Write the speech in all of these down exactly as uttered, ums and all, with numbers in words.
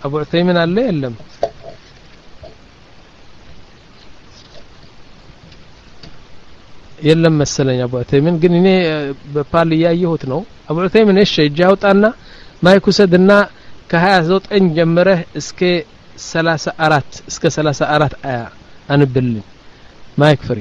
አቡ ዑሰይሚን አለ የለም የለም መሰለኝ አቡ ዑሰይሚን ግን እኔ በፓል ያየሁት ነው አቡ ዑሰይሚን እሺ እጃውጣና ማይኩ ሰድና ከ29 ጀምረህ እስከ ሰላሳ አራት እስከ ሰላሳ አራት አያ አንብልን ማይክ ፍሪ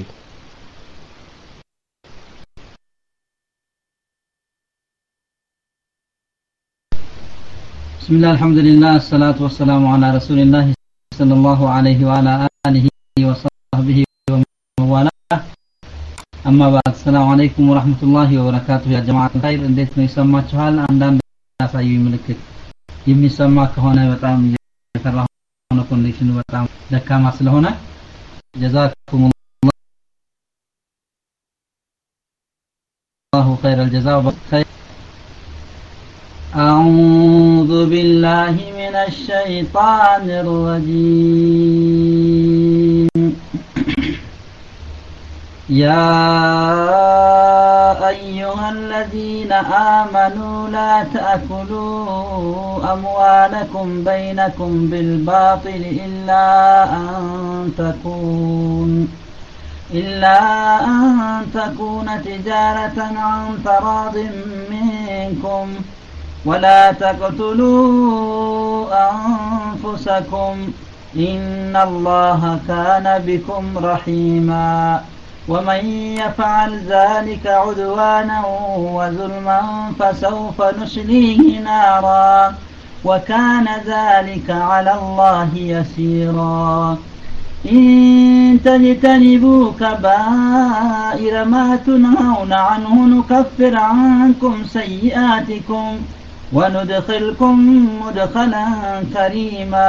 بسم الله الحمد لله الصلاة والسلام على رسول الله صلى الله عليه وعلى آله وصحبه ومن والاه أما بعد السلام عليكم ورحمة الله وبركاته يا جماعة الخير እንዴት ነው ይሰማችኋል አንዳንድ ያሳዩ ምልክት የሚሰማ ከሆነ በጣም የፈራሁ ነው ኮንዲሽኑ በጣም ደካማ ስለሆነ جزاكم الله خير الجزاء خير أعوذ بالله من الشيطان الرجيم يا أيها الذين آمنوا لا تأكلوا أموالكم بينكم بالباطل إلا أن تكون إلا أن تكون تجارة عن تراض منكم ولا تقتلوا أنفسكم إن الله كان بكم رحيما ومن يفعل ذلك عدوانا وظلما فسوف نصليه نارا وكان ذلك على الله يسيرا إن تجتنبوا كبائر ما تنهون عنه نكفر عنكم سيئاتكم وندخلكم مدخلا كريما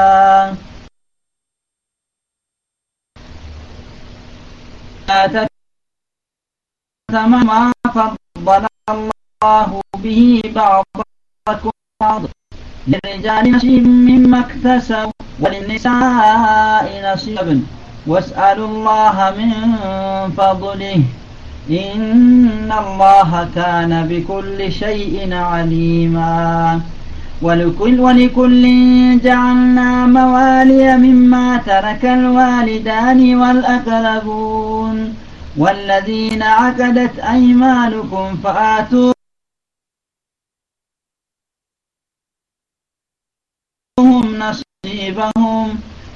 ما فضل الله به بعضكم بعض للرجال نصيب مما اكتسبوا وللنساء نصيب واسألوا الله من فضله إن الله كان بكل شيء عليما ولكل, ولكل جعلنا موالي مما ترك الوالدان والأقربون والذين عقدت أيمانكم فآتوهم نصيبهم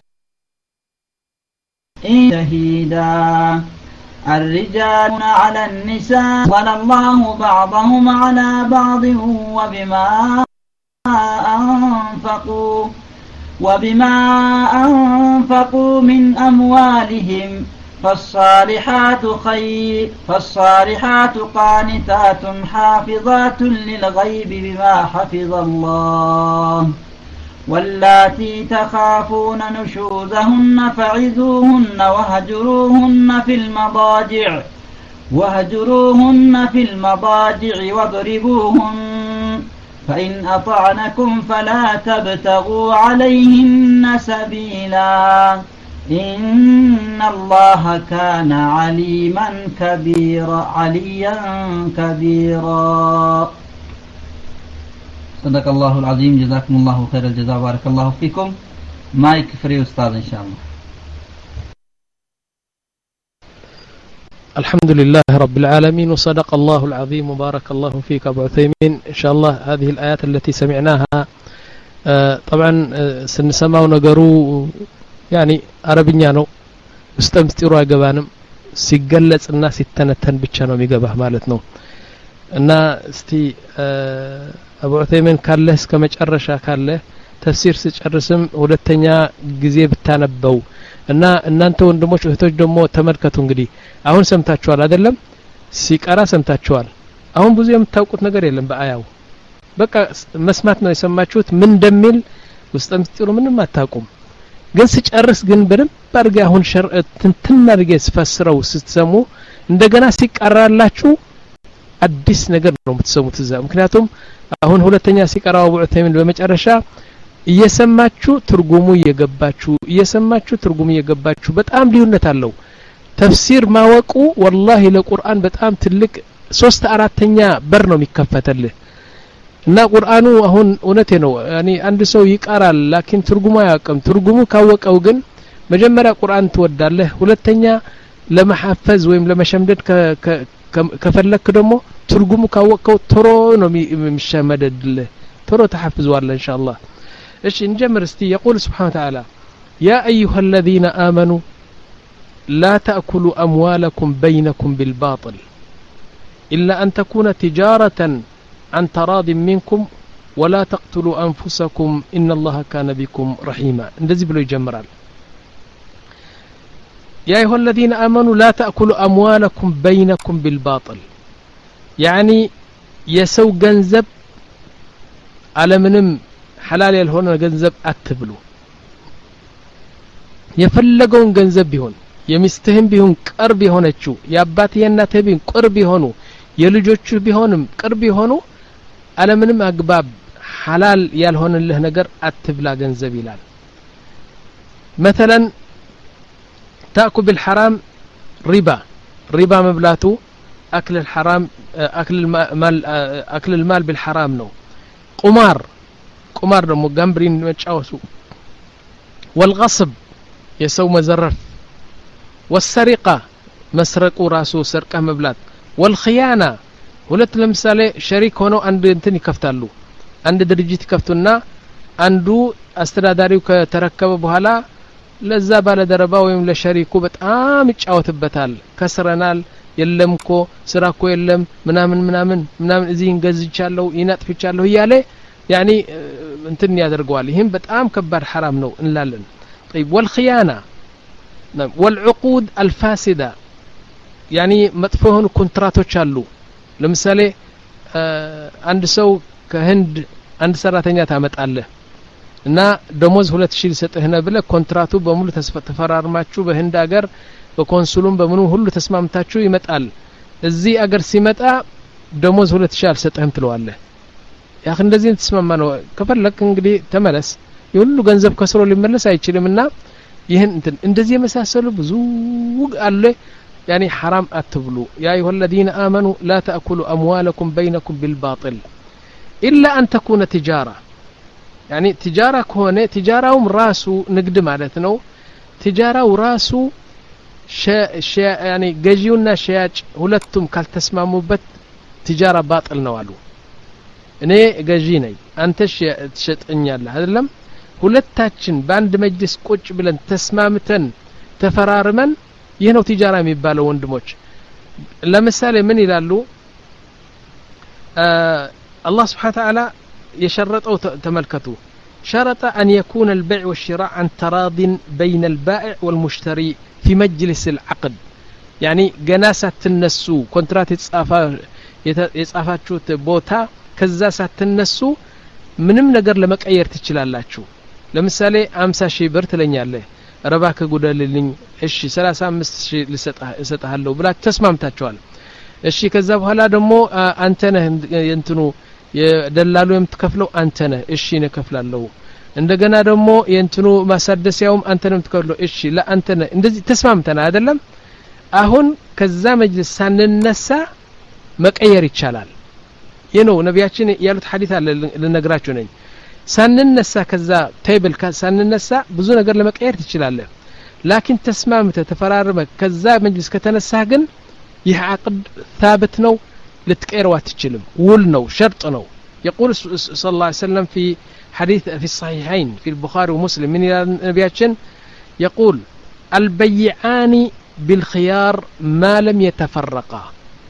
شهيدا الرجال على النساء فضل الله بعضهم على بعض وبما أنفقوا وبما أنفقوا من أموالهم فالصالحات خير فالصالحات قانتات حافظات للغيب بما حفظ الله واللاتي تخافون نشوزهن فعظوهن وهجروهن في المضاجع وهجروهن في المضاجع واضربوهن فإن أطعنكم فلا تبتغوا عليهن سبيلا إن الله كان عليما كبيرا عليا كبيرا صدق الله العظيم جزاكم الله خير الجزاء بارك الله فيكم مايك فري أستاذ إن شاء الله الحمد لله رب العالمين وصدق الله العظيم وبارك الله فيك أبو عثيمين إن شاء الله هذه الآيات التي سمعناها طبعا سنسمع ونقروا يعني عربيا ነው استمستروا አገባንም ሲገለጽና ሲተነተን ብቻ ነው የሚገባህ ማለት ነው እና እስቲ አቡ ዑሰይሚን ካለ እስከ መጨረሻ ካለ ተፍሲር ሲጨርስም ሁለተኛ ጊዜ ብታነበው እና እናንተ ወንድሞች እህቶች ደግሞ ተመልከቱ እንግዲህ አሁን ሰምታችኋል አይደለም ሲቀራ ሰምታችኋል አሁን ብዙ የምታውቁት ነገር የለም በአያው በቃ መስማት ነው የሰማችሁት ምን እንደሚል ውስጥ ምስጢሩ ምንም አታውቁም ግን ሲጨርስ ግን በደንብ አድርጌ አሁን ትንትን አድርጌ ስፈስረው ስትሰሙ እንደገና ሲቀራላችሁ አዲስ ነገር ነው የምትሰሙት እዛ ምክንያቱም አሁን ሁለተኛ ሲቀራው አቡ ዑሰይሚን በመጨረሻ እየሰማችሁ ትርጉሙ እየገባችሁ እየሰማችሁ ትርጉሙ እየገባችሁ በጣም ልዩነት አለው ተፍሲር ማወቁ والله ለቁርአን በጣም ትልቅ ሶስት አራተኛ በር ነው የሚከፈተልህ እና ቁርአኑ አሁን እውነቴ ነው ያኒ አንድ ሰው ይቀራል ላኪን ትርጉሙ አያውቅም ትርጉሙ ካወቀው ግን መጀመሪያ ቁርአን ትወዳለህ ሁለተኛ ለመሐፈዝ ወይም ለመሸምደድ ከፈለክ ደግሞ ትርጉሙ ካወቀው ቶሎ ነው የሚሸመደድልህ ቶሎ ተሐፍዘዋለህ ኢንሻአላህ እሺ እንጀምር እስቲ يقول سبحانه وتعالى يا ايها الذين امنوا لا تاكلوا اموالكم بينكم بالباطل الا ان تكون تجاره عن تراض منكم ولا تقتلوا انفسكم ان الله كان بكم رحيما እንደዚህ ብሎ ይጀምራል يا أيها الذين آمنوا لا تأكلوا أموالكم بينكم بالباطل يعني يسو جنزب على منم حلال يلهون جنزب أتبلو يفلقون جنزب بهون يمستهم بهون قرب هونتشو يابات ينات بهون قرب هونو يلجوتشو بهونم قرب هونو على منم أقباب حلال يلهون الله نجر أتبلا جنزب يلال مثلا تأكل بالحرام ربا ربا مبلاتو أكل الحرام أكل المال أكل المال بالحرام نو قمار قمار نو جامبرين متشاوسو والغصب يسو مزرف والسرقة مسرقو راسو سرقة مبلات والخيانة ሁለት ለምሳሌ ሸሪክ ሆኖ አንድ እንትን ይከፍታሉ አንድ ድርጅት ይከፍቱና አንዱ አስተዳዳሪው ከተረከበ በኋላ ለዛ ባለ ደረባ ወይም ለሸሪኩ በጣም ይጫወትበታል ከስረናል የለምኮ ስራኮ የለም ምናምን ምናምን ምናምን እዚህ እንገዝቻለሁ ይናጥፍቻለሁ ይያለ ያኒ እንትን ያደርገዋል ይሄም በጣም ከባድ حرام ነው እንላለን طيب والخيانه والعقود الفاسده يعني መጥፎ የሆኑ ኮንትራቶች አሉ ለምሳሌ አንድ ሰው ከህንድ አንድ ሰራተኛ ታመጣለህ እና ደሞዝ ሁለት ሺህ ሊሰጥህ ነው ብለ ኮንትራቱ በሙሉ ተፈራርማችሁ በህንድ ሀገር በኮንሱሉም በምኑ ሁሉ ተስማምታችሁ ይመጣል እዚህ ሀገር ሲመጣ ደሞዝ ሁለት ሺህ አልሰጥህም ትለዋለህ ያህ እንደዚህ ተስማማ ነው ከፈለክ እንግዲህ ተመለስ ይሁሉ ገንዘብ ከስሮ ሊመለስ አይችልምና ይሄን እንደዚህ የመሳሰሉ ብዙ አለ يعني حرام أتبلو يا أيها الذين آمنوا لا تأكلوا أموالكم بينكم بالباطل إلا أن تكون تجارة يعني تجارة كونه تجارة وراسو نقدم على تجارة وراسو شا شا يعني جاجيونا شياج ولتم كال تسمعوا بت تجارة باطل نوالو إني جاجيني أنت شيء شت إنيال هذا لم ولتاتشن باند مجلس كوتش بلن تسمعتن تفرارمن ይህ ነው تجارة የሚባለው ወንድሞች ለምሳሌ ምን ይላሉ الله سبحانه وتعالى يشرطوا تملكته شرط أن يكون البيع والشراء عن تراض بين البائع والمشتري في مجلس العقد يعني جناسة النسو كونترات يتصافاتشو بوتا كزاسة النسو ምንም ነገር ለመቀየር ትችላላችሁ ለምሳሌ ሃምሳ ሺህ ብር ትለኛለህ ረባከ ጉደልልኝ እሺ ሰላሳ አምስት ሺህ ልሰጣለሁ ብላ ተስማምታችኋል እሺ ከዛ በኋላ ደግሞ አንተ ነህ እንትኑ የደላሉ የምትከፍለው አንተ ነህ እሺ እኔ ከፍላለሁ እንደገና ደግሞ የእንትኑ ማሳደሲያውም አንተ ነህ የምትከፍለው እሺ ለአንተ ነህ እንደዚህ ተስማምተና አይደለም አሁን ከዛ መጅልስ ሳንነሳ መቀየር ይቻላል ይሄ ነው ነብያችን ያሉት ሐዲስ አለ ለነግራችሁ ነኝ ሳንነሳ ከዛ ቴብል ሳንነሳ ብዙ ነገር ለመቀየር ትችላለህ ላኪን ተስማምተ ተፈራርመ ከዛ መጅልስ ከተነሳ ግን ይህ عقد ثابت ነው ልትቀይረው አትችልም ውል ነው ሸርጥ ነው يقول صلى الله عليه وسلم في حديث في الصحيحين في البخاري ومسلم من نبياتنا يقول البيعان بالخيار ما لم يتفرقا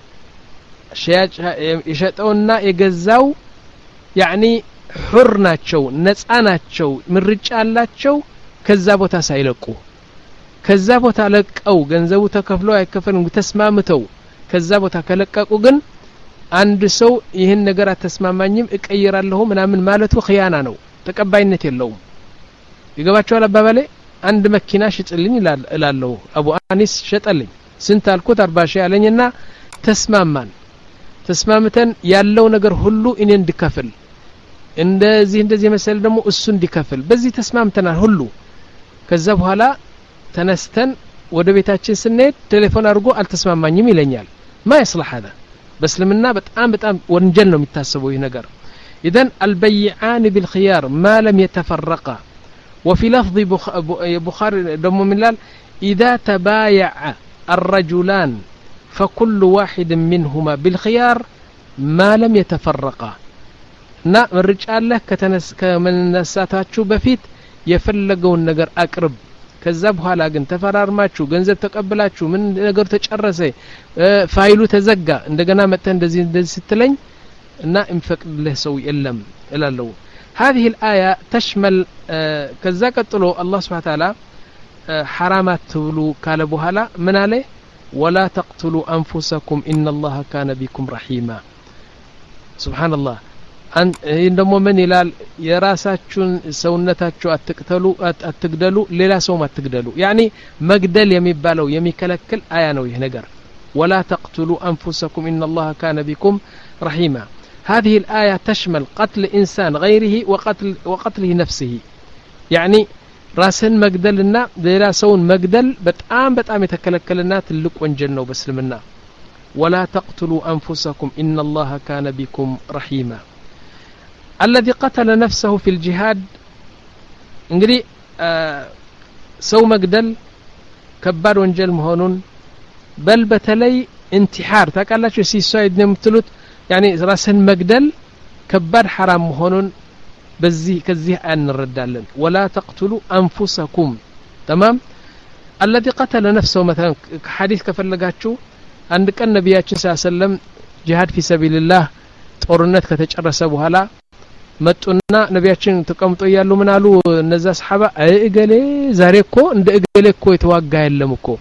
يشتؤنا يجزاو يعني حر ናቸው ነፃ ናቸው ምርጫ አላቸው ከዛ ቦታ ሳይለቁ ከዛ ቦታ ለቀው ገንዘቡ ተከፍሎ አይከፈልም ተስማምተው ከዛ ቦታ ከለቀቁ ግን አንድ ሰው ይሄን ነገር አተስማማኝም እቀይራለሁ ምናምን ማለቱ ኺያና ነው ተቀባይነት የለውም ይገባቸዋል አባባሌ አንድ መኪና ሽጥልኝ እላለሁ አቡ አኒስ ሸጠልኝ ስንት አልኩት አርባ ሺህ አለኝና ተስማማን ተስማምተን ያለው ነገር ሁሉ እኔ እንድከፍል እንደዚህ እንደዚህ መሰል ደግሞ እሱ እንዲከፍል በዚህ ተስማምተናል ሁሉ ከዛ በኋላ ተነስተን ወደ ቤታችን ስንሄድ ቴሌፎን አድርጎ አልተስማማኝም ይለኛል ما يصلح هذا በስልምና በጣም በጣም ወንጀል ነው የሚታሰበው ይሄ ነገር إذن البيعان بالخيار ما لم يتفرقا وفي لفظ بخاري دم من لال إذا تبايع الرجلان فكل واحد منهما بالخيار ما لم يتفرقا نا الرجال له كتنس كمن نساتاچو بفيت يفلغون ነገር አቅርብ ከዛ በኋላ ግን ተፈራርማችሁ ገንዘብ ተቀበላችሁ ምን ነገር ተጨረሰ ፋይሉ ተዘጋ እንደገና መጣ እንደዚህ እንደዚህ ስትለኝ እና እንፈቅድልህ ሰው የለም እላለሁ هذه الآية تشمل كذا قتلو الله سبحانه وتعالى حرامات تبلو قال بوهلا من عليه ولا تقتلوا أنفسكم إن الله كان بكم رحيما سبحان الله أن عندما من يلال يراساتشون سونتاتشو أتقتلوا أتقدلوا ليلا سوم أتقدلوا يعني مقدل يميبالو يميكلكل آية نويه نقر ولا تقتلوا أنفسكم إن الله كان بكم رحيما هذه الآية تشمل قتل إنسان غيره وقتل وقتله نفسه يعني راسن مقدلنا ليلا سون مقدل بتآم بتآم يتكلكلنا تلك وانجلنا وبسلمنا ولا تقتلوا أنفسكم إن الله كان بكم رحيما الذي قتل نفسه في الجهاد انقري آه سو مقدل كبار وانجل مهونون بل بتلي انتحار تاكالاتش سيسايد نمتلوت يعني راسن مقدل كبار حرام مهونون بزي كزيه أن نردالن ولا تقتلوا أنفسكم تمام الذي قتل نفسه مثلا حديث كفلقاتشو عندك النبي صلى الله عليه وسلم جهاد في سبيل الله ጦርነት ከተጨረሰ በኋላ መጡና ነቢያችን ተቀምጦ ያሉ ምን አሉ እነዛ ሰሃባ እገሌ ዛሬ እኮ እንደ እገሌ እኮ የተዋጋ የለም እኮ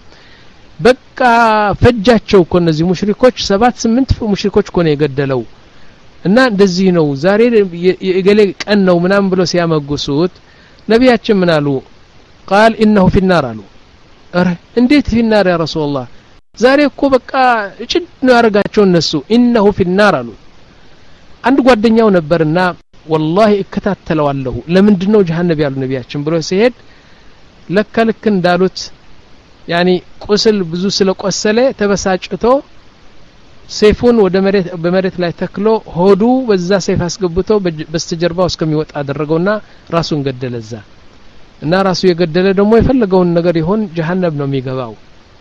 በቃ ፈጃቸው እኮ እነዚህ ሙሽሪኮች ሰባት ስምንት ሙሽሪኮች እኮ ነው የገደለው እና እንደዚህ ነው ዛሬ የእገሌ ቀን ነው ምናምን ብሎ ሲያመጉሱት ነቢያችን ምን አሉ قال انه في النار አሉ አረ እንዴት في النار يا رسول الله ዛሬ እኮ በቃ እጭድ ነው ያረጋቸው እነሱ انه في النار አሉ አንድ ጓደኛው ነበርና والله እከታተለዋለሁ ለምንድነው ጀሃነም ያሉ ነቢያችን ብሎ ሲሄድ ለካ ልክ እንዳሉት يعني ቁስል ብዙ ስለቆሰለ ተበሳጭቶ ሰይፉን ወደ መሬት በመሬት ላይ ተክሎ ሆዱ በዛ ሰይፍ አስገብቶ በስተጀርባው እስከሚወጣ አደረገውና ራሱን ገደለዛ እና ራሱ የገደለ ደግሞ የፈለገውን ነገር ይሆን ጀሃነም ነው የሚገባው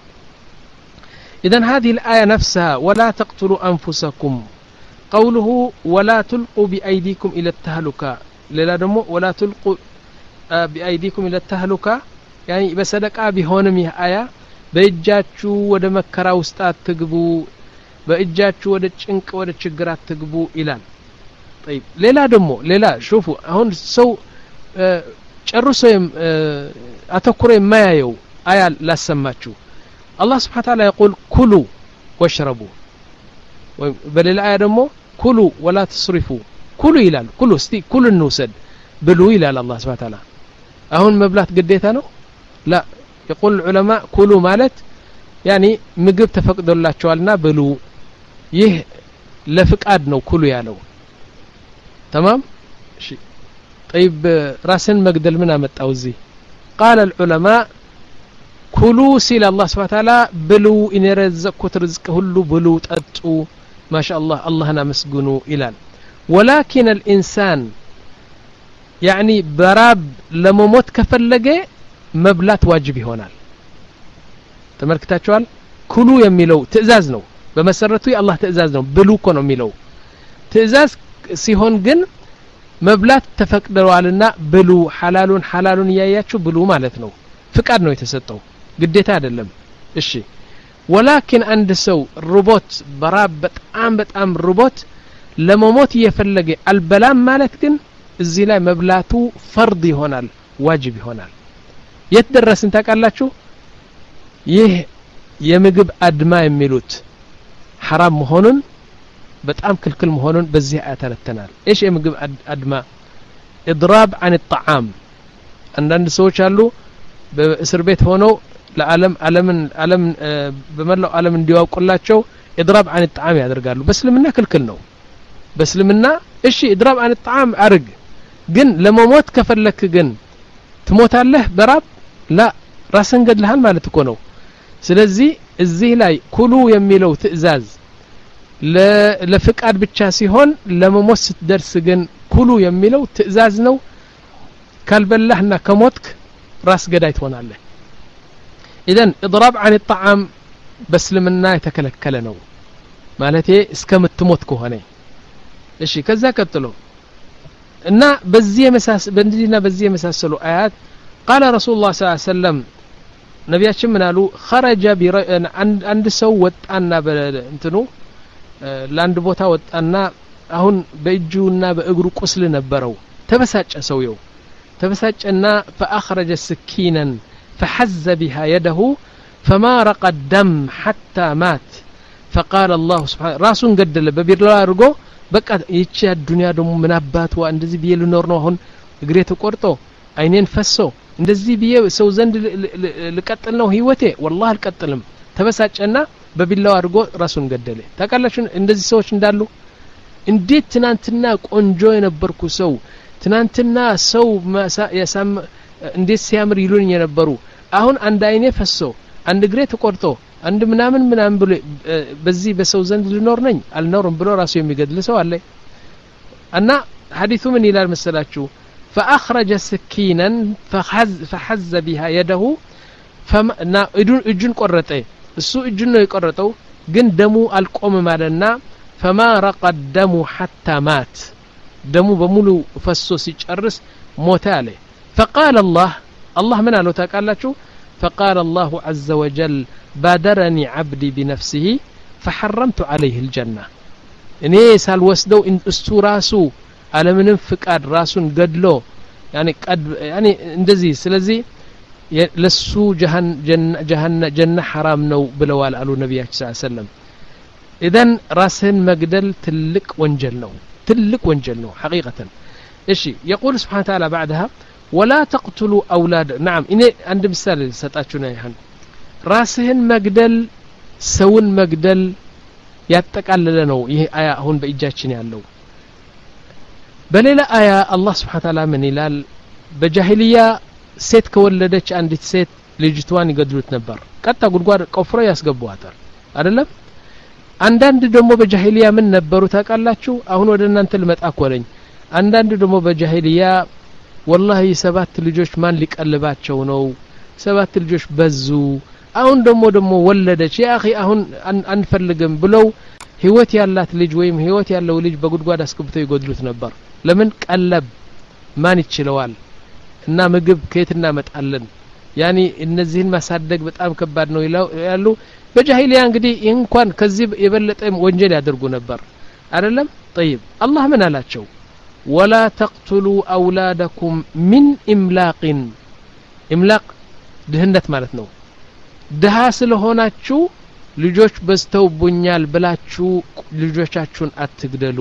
اذا هذه الايه نفسها ولا تقتلوا انفسكم قوله ولا تلقوا بايديكم الى التهلكه لا دمو ولا تلقوا بايديكم الى التهلكه يعني بصدقه بيሆንም ይህ አያ በእጃችሁ ወደ መከራ ውስጥ አትግቡ በእጃችሁ ወደ ጭንቅ ወደ ችግር አትግቡ ይላል طيب ሌላ ደግሞ ሌላ شوفوا አሁን ሰው ጨርሶ አተኩሮ የማያየው አያ ላሰማችሁ الله سبحانه وتعالى يقول كلوا واشربوا በሌላ አያ ደግሞ كلوا ولا تسرفوا كلوا ይላል كلوا እስቲ كل እንውሰድ ብሉ ይላል الله سبحانه وتعالى አሁን መብላት ግዴታ ነው لا يقول العلماء كلوا ማለት يعني ምግብ ተፈቅዶላቸዋልና ብሉ ይህ ለፍቃድ ነው ኩሉ ያለው تمام እሺ طيب ራስን መግደል ምን አመጣው እዚህ قال العلماء كلوا سيل الله سبحانه وتعالى بلو إن رزقكم رزق كله بلو تأتوا ما شاء الله الله أنا مسجونو إلال ولكن الإنسان يعني براب لما موت كفلجة مبلات واجبي هنا تمركتاتشوال كلوا يميلو تأزازنو بمسرتوي الله تأزازنو بلو كونو ميلو تأزاز سيهون جن مبلات تفكروا علينا بلو حلالون حلالون ياياتشو بلو مالتنو فكاد نو يتسطو ግዴታ አይደለም እሺ ولكن عند ሰው ሮቦት በራብ በጣም በጣም ሮቦት ለመሞት እየፈለገ አልበላም ማለት ግን እዚህ ላይ መብላቱ ፈርድ ይሆናል ዋጅብ ይሆናል የተደረስን ታውቃላችሁ ይህ የምግብ አድማ የሚሉት حرام መሆኑን በጣም ክልክል መሆኑን በዚህ አያተረተናል ايش የምግብ አድማ اضراب عن الطعام አንዳንድ ሰዎች አሉ በእስር ቤት ሆነው ለዓለም ዓለምን ዓለም በመላው ዓለም እንዲያውቁላቸው اضراب عن الطعام ያደርጋሉ በእስልምና ክልክል ነው በእስልምና እሺ اضراب عن الطعام አርግ ግን ለመሞት ከፈለክ ግን ትሞታለህ በራብ لا ራስን ገድልሃል ማለት እኮ ነው ስለዚህ እዚህ ላይ ኩሉ የሚለው ትእዛዝ ለፍቃድ ብቻ ሲሆን ለመሞት ስትደርስ ግን ኩሉ የሚለው ትእዛዝ ነው ካልበላህና ከሞትክ ራስ ገዳይ ትሆናለህ ኢደን اضراب عن الطعام በስልምና የተከለከለ ነው ማለቴ እስከምትሞት ከሆነ እሺ ከዛ ቀጥሎ እና በዚህ መሳስ በእንዲና በዚህ መሳሰሉ አያት قال رسول الله صلى الله عليه وسلم ነብያችን ምን አሉ خرج አንድ ሰው ወጣና በእንትኑ ላንድ ቦታ ወጣና አሁን በእጁና በእግሩ ቁስል ነበረው ተበሳጨ ሰውየው ተበሳጨና فاخرج سكينا فحز بها يده فمارق الدم حتى مات فقال الله سبحانه راسون ገደለ በቢላዋ አድርጎ በቃ ይቺ ዱንያ ደሞ ምን አባቷ እንደዚህ ቢየ ልኖር ነው አሁን እግሬ ተቆርጦ አይኔን ፈሶ እንደዚህ ቢየ ሰው ዘንድ ልቀጥል ነው ህይወቴ والله አልቀጥልም ተበሳጨና በቢላዋ አድርጎ ራሱን ገደለ ታቃላችሁ እንደዚህ ሰዎች እንዳሉ እንዴት ትናንትና ቆንጆ የነበርኩ ሰው ትናንትና ሰው ያሳም እንዴት ሲያምር ይሉኝ የነበሩ አሁን አንድ አይኔ ፈሶ አንድ እግሬ ተቆርጦ አንድ ምናምን ምናምን ብሎ በዚህ በሰው ዘንድ ልኖር ነኝ አልኖርም ብሎ ራሱ የሚገድል ሰው አለ እና ሐዲሱ ምን ይላል መሰላችሁ فاخرج سكينا فحز فحز بها يده فما እጁን ቆረጠ እሱ እጁን ነው የቆረጠው ግን ደሙ አልቆም ማለና فما رق الدم حتى مات ደሙ በሙሉ ፈሶ ሲጨርስ ሞተ አለ فقال الله الله من قالوا تقالچو فقال الله عز وجل بادرني عبدي بنفسه فحرمت عليه الجنة እኔ ሳልወስደው እስተራሱ على من فقاد راسون ገድሎ يعني قد يعني እንደዚህ ስለዚህ ለሱ جهنم جنة حرام ነው ብለዋል አሉ ነብያችን ሰለላሁ ዐለይሂ ወሰለም اذا راسን መግደል ትልቅ ወንጀል ነው ትልቅ ወንጀል ነው حقيقة እሺ يقول سبحانه وتعالى بعدها ولا تقتلوا اولاد نعم እኔ አንድ ምሳሌ ሰጣችሁ ነው ይሄን ራስህን መግደል ሰውን መግደል ያጠቃለለ ነው ይሄ አያ አሁን በእጃችን ያለው በሌላ አያ አላህ Subhanahu Ta'ala ምን ይላል በጃሂልያ ሴት ከወለደች አንዲት ሴት ልጅቷን ይገድሉት ነበር ቀጣ ጉድጓድ ቆፍሮ ያስገቧታል አይደለም አንዳንድ ደግሞ በጃሂልያ ምን ነበሩ ታቃላችሁ አሁን ወደ እናንተ ልመጣ ኮለኝ አንዳንድ ደግሞ በጃሂልያ والله ሰባት ልጆች ማን ሊቀልባቸው ነው ሰባት ልጆች በዙ አሁን ደግሞ ደግሞ ወለደች ያ اخي አሁን አንፈልግም ብለው ህይወት ያላት ልጅ ወይም ህይወት ያለው ልጅ በጉድጓድ አስገብተው ይገድሉት ነበር ለምን ቀለብ ማን ይችላል እና ምግብ ከየት እናመጣለን ያኒ እነዚህን ማሳደግ በጣም ከባድ ነው ያሉ በጃሂልያ እንግዲህ እንኳን ከዚህ የበለጠ ወንጀል ያደርጉ ነበር አይደለም طيب الله ምን አላቸው ولا تقتلوا اولادكم من املاق املاق ድህነት ማለት ነው ድሃ ስለሆናችሁ ልጆች በስተውቡኛል ብላችሁ ልጆቻችሁን አትግደሉ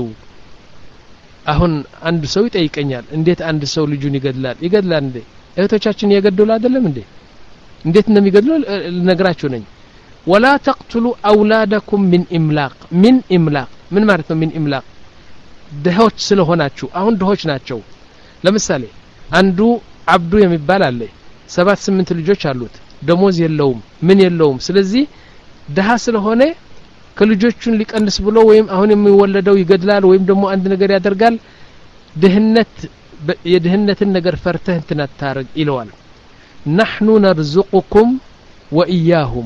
አሁን አንድ ሰው ይጠይቀኛል እንዴት አንድ ሰው ልጁን ይገድላል ይገድላል እንዴ እህቶቻችን የገደሉ አይደለም እንዴ እንዴት እንደሚገድሉ ልነግራችሁ ነኝ ولا تقتلوا اولادكم من املاق من املاق ምን ማለት ነው من املاق ድሆች ስለሆናችሁ አሁን ድሆች ናቸው ለምሳሌ አንዱ አብዱ የሚባል አለ ሰባት ስምንት ልጆች አሉት ደሞዝ የለውም ምን የለውም ስለዚህ ድሃ ስለሆነ ከልጆቹን ሊቀንስ ብሎ ወይም አሁን የሚወለደው ይገድላል ወይም ደግሞ አንድ ነገር ያደርጋል ድህነት የድህነትን ነገር ፈርተህ እንትን አታርግ ይለዋል نحن نرزقكم واياهم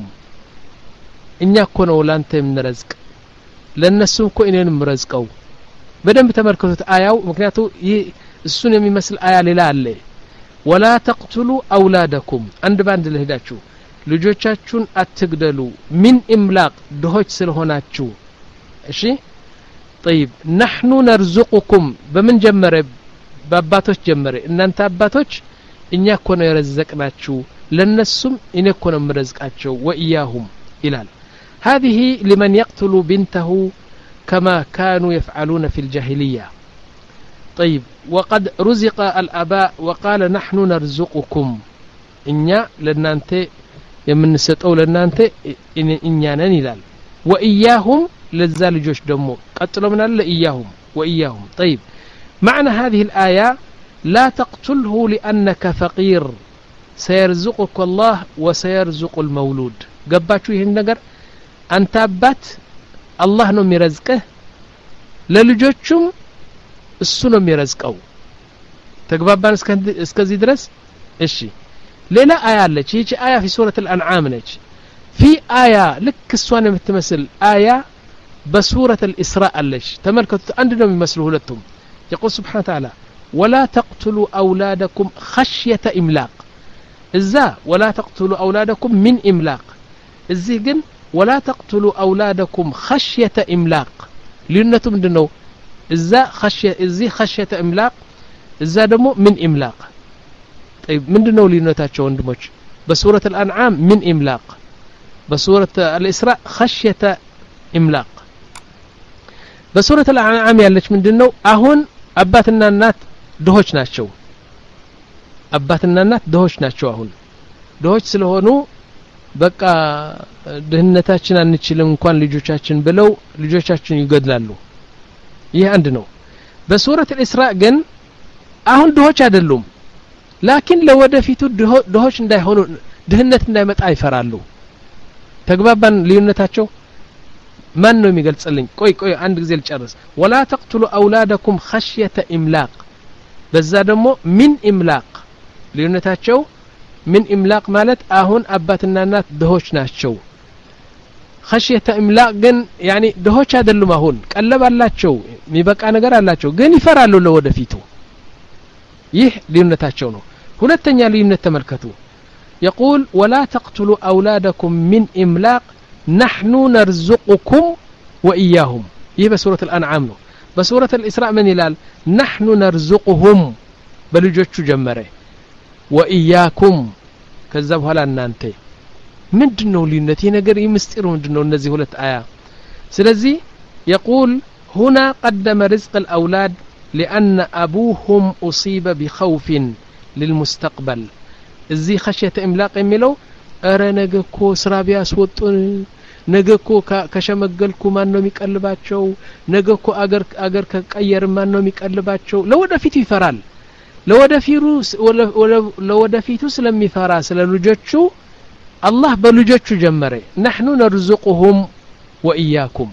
እኛ እኮ ነው ላንተ የምንረዝቅ ለነሱ እኮ እኔን ምረዝቀው በደንብ ተመልከቱት አያው ምክንያቱም እሱን የሚመስል አያ ሌላ አለ ولا تقتلوا اولادكم አንድ ባንድ ለሄዳችሁ ልጆቻችሁን አትግደሉ من املاق ድሆች ስለሆናችሁ እሺ طيب نحن نرزقكم በምን ጀመረ በአባቶች ጀመረ እናንተ አባቶች እኛ እኮ ነው የረዘቅናችሁ ለነሱም እኔ እኮ ነው ምረዝቃቸው وإياهم ይላል هذه لمن يقتل بنته كما كانوا يفعلون في الجاهلية طيب وقد رزق الآباء وقال نحن نرزقكم إنيا لنانت يمنسطو لنانت إنيانا نلال وإياهم للزال جوش دمو قتلوا من الله إياهم وإياهم طيب معنى هذه الآية لا تقتله لأنك فقير سيرزقك الله وسيرزق المولود قباتشو يهن نقر أنت أبات አላህ ነው የሚረዝቅህ ለልጆቹም እሱ ነው የሚረዝቀው ተግባባን እስከዚህ ድረስ እሺ ሌላ አያ አለች ይህች አያ في سورة الأنعام ነች في آية ልክ እሷን የምትመስል አያ በሱረة الإسراء አለች ተመልከቱ አንድ ነው የሚመስሉ ሁለቱም يقول سبحانه وتعالى ولا تقتلوا أولادكم خشية إملاق إذا ولا تقتلوا أولادكم من إملاق إذا جن ولا تقتلوا أولادكم خشية إملاق لأنه مدنو إذا خشية إذا خشية إملاق إذا دمو من إملاق طيب مدنو لأنه عندمش بسورة الأنعام من إملاق بسورة الإسراء خشية إملاق بسورة الأنعام يالش مدنو أهون أباتنا النات دهوش ناتشو أباتنا النات دهوش ناتشو أهون دهوش سلهونو በቃ ደህንነታችን አንችልም እንኳን ልጆቻችን ብለው ልጆቻችን ይገድላሉ ይሄ አንድ ነው በሱረት الإسراء ግን አሁን ድሆች አይደሉም ላኪን ለወደፊቱ ድሆች እንዳይሆኑ ድህነት እንዳይመጣ ይፈራሉ ተግባባን ልዩነታቸው ማን ነው የሚገልጽልኝ ቆይ ቆይ አንድ ጊዜ ልጨርስ ولا تقتلوا أولادكم خشية إملاق በዛ ደግሞ من إملاق ልዩነታቸው من إملاق مالت أهون أباتنا الناس دهوش ناشو خشية إملاق جن يعني دهوش هذا اللي ما هون قلب الله شو ميبقى أنا قرأ الله شو جن يفرالو لو دفيتو يه لينة تاشونه هنا التانية لينة تملكتو يقول ولا تقتلوا أولادكم من إملاق نحن نرزقكم وإياهم يه بسورة الأنعام بسورة الإسراء من إلال نحن نرزقهم بلجوتشو جمره وإياكم كذبوا هلا نانتي ምንድነው ልዩነት ነገር ይምስጥሩ ምንድነው እነዚህ ሁለት አያ ስለዚህ يقول هنا قدم رزق الأولاد لأن أبوهم أصيب بخوف للمستقبل እዚህ خشية إملاق የሚለው አረ ነገኮ ስራ ቢያስወጡን ነገኮ ከሸመገልኩ ማን ነው የሚቀልባቸው ነገኮ አገር አገር ከቀየር ማን ነው የሚቀልባቸው ለወደፊቱ ይፈራል ለወደፊቱ ለወደፊቱ ስለሚፈራ ስለልጆቹ الله بلوجتشو جمره نحن نرزقهم وإياكم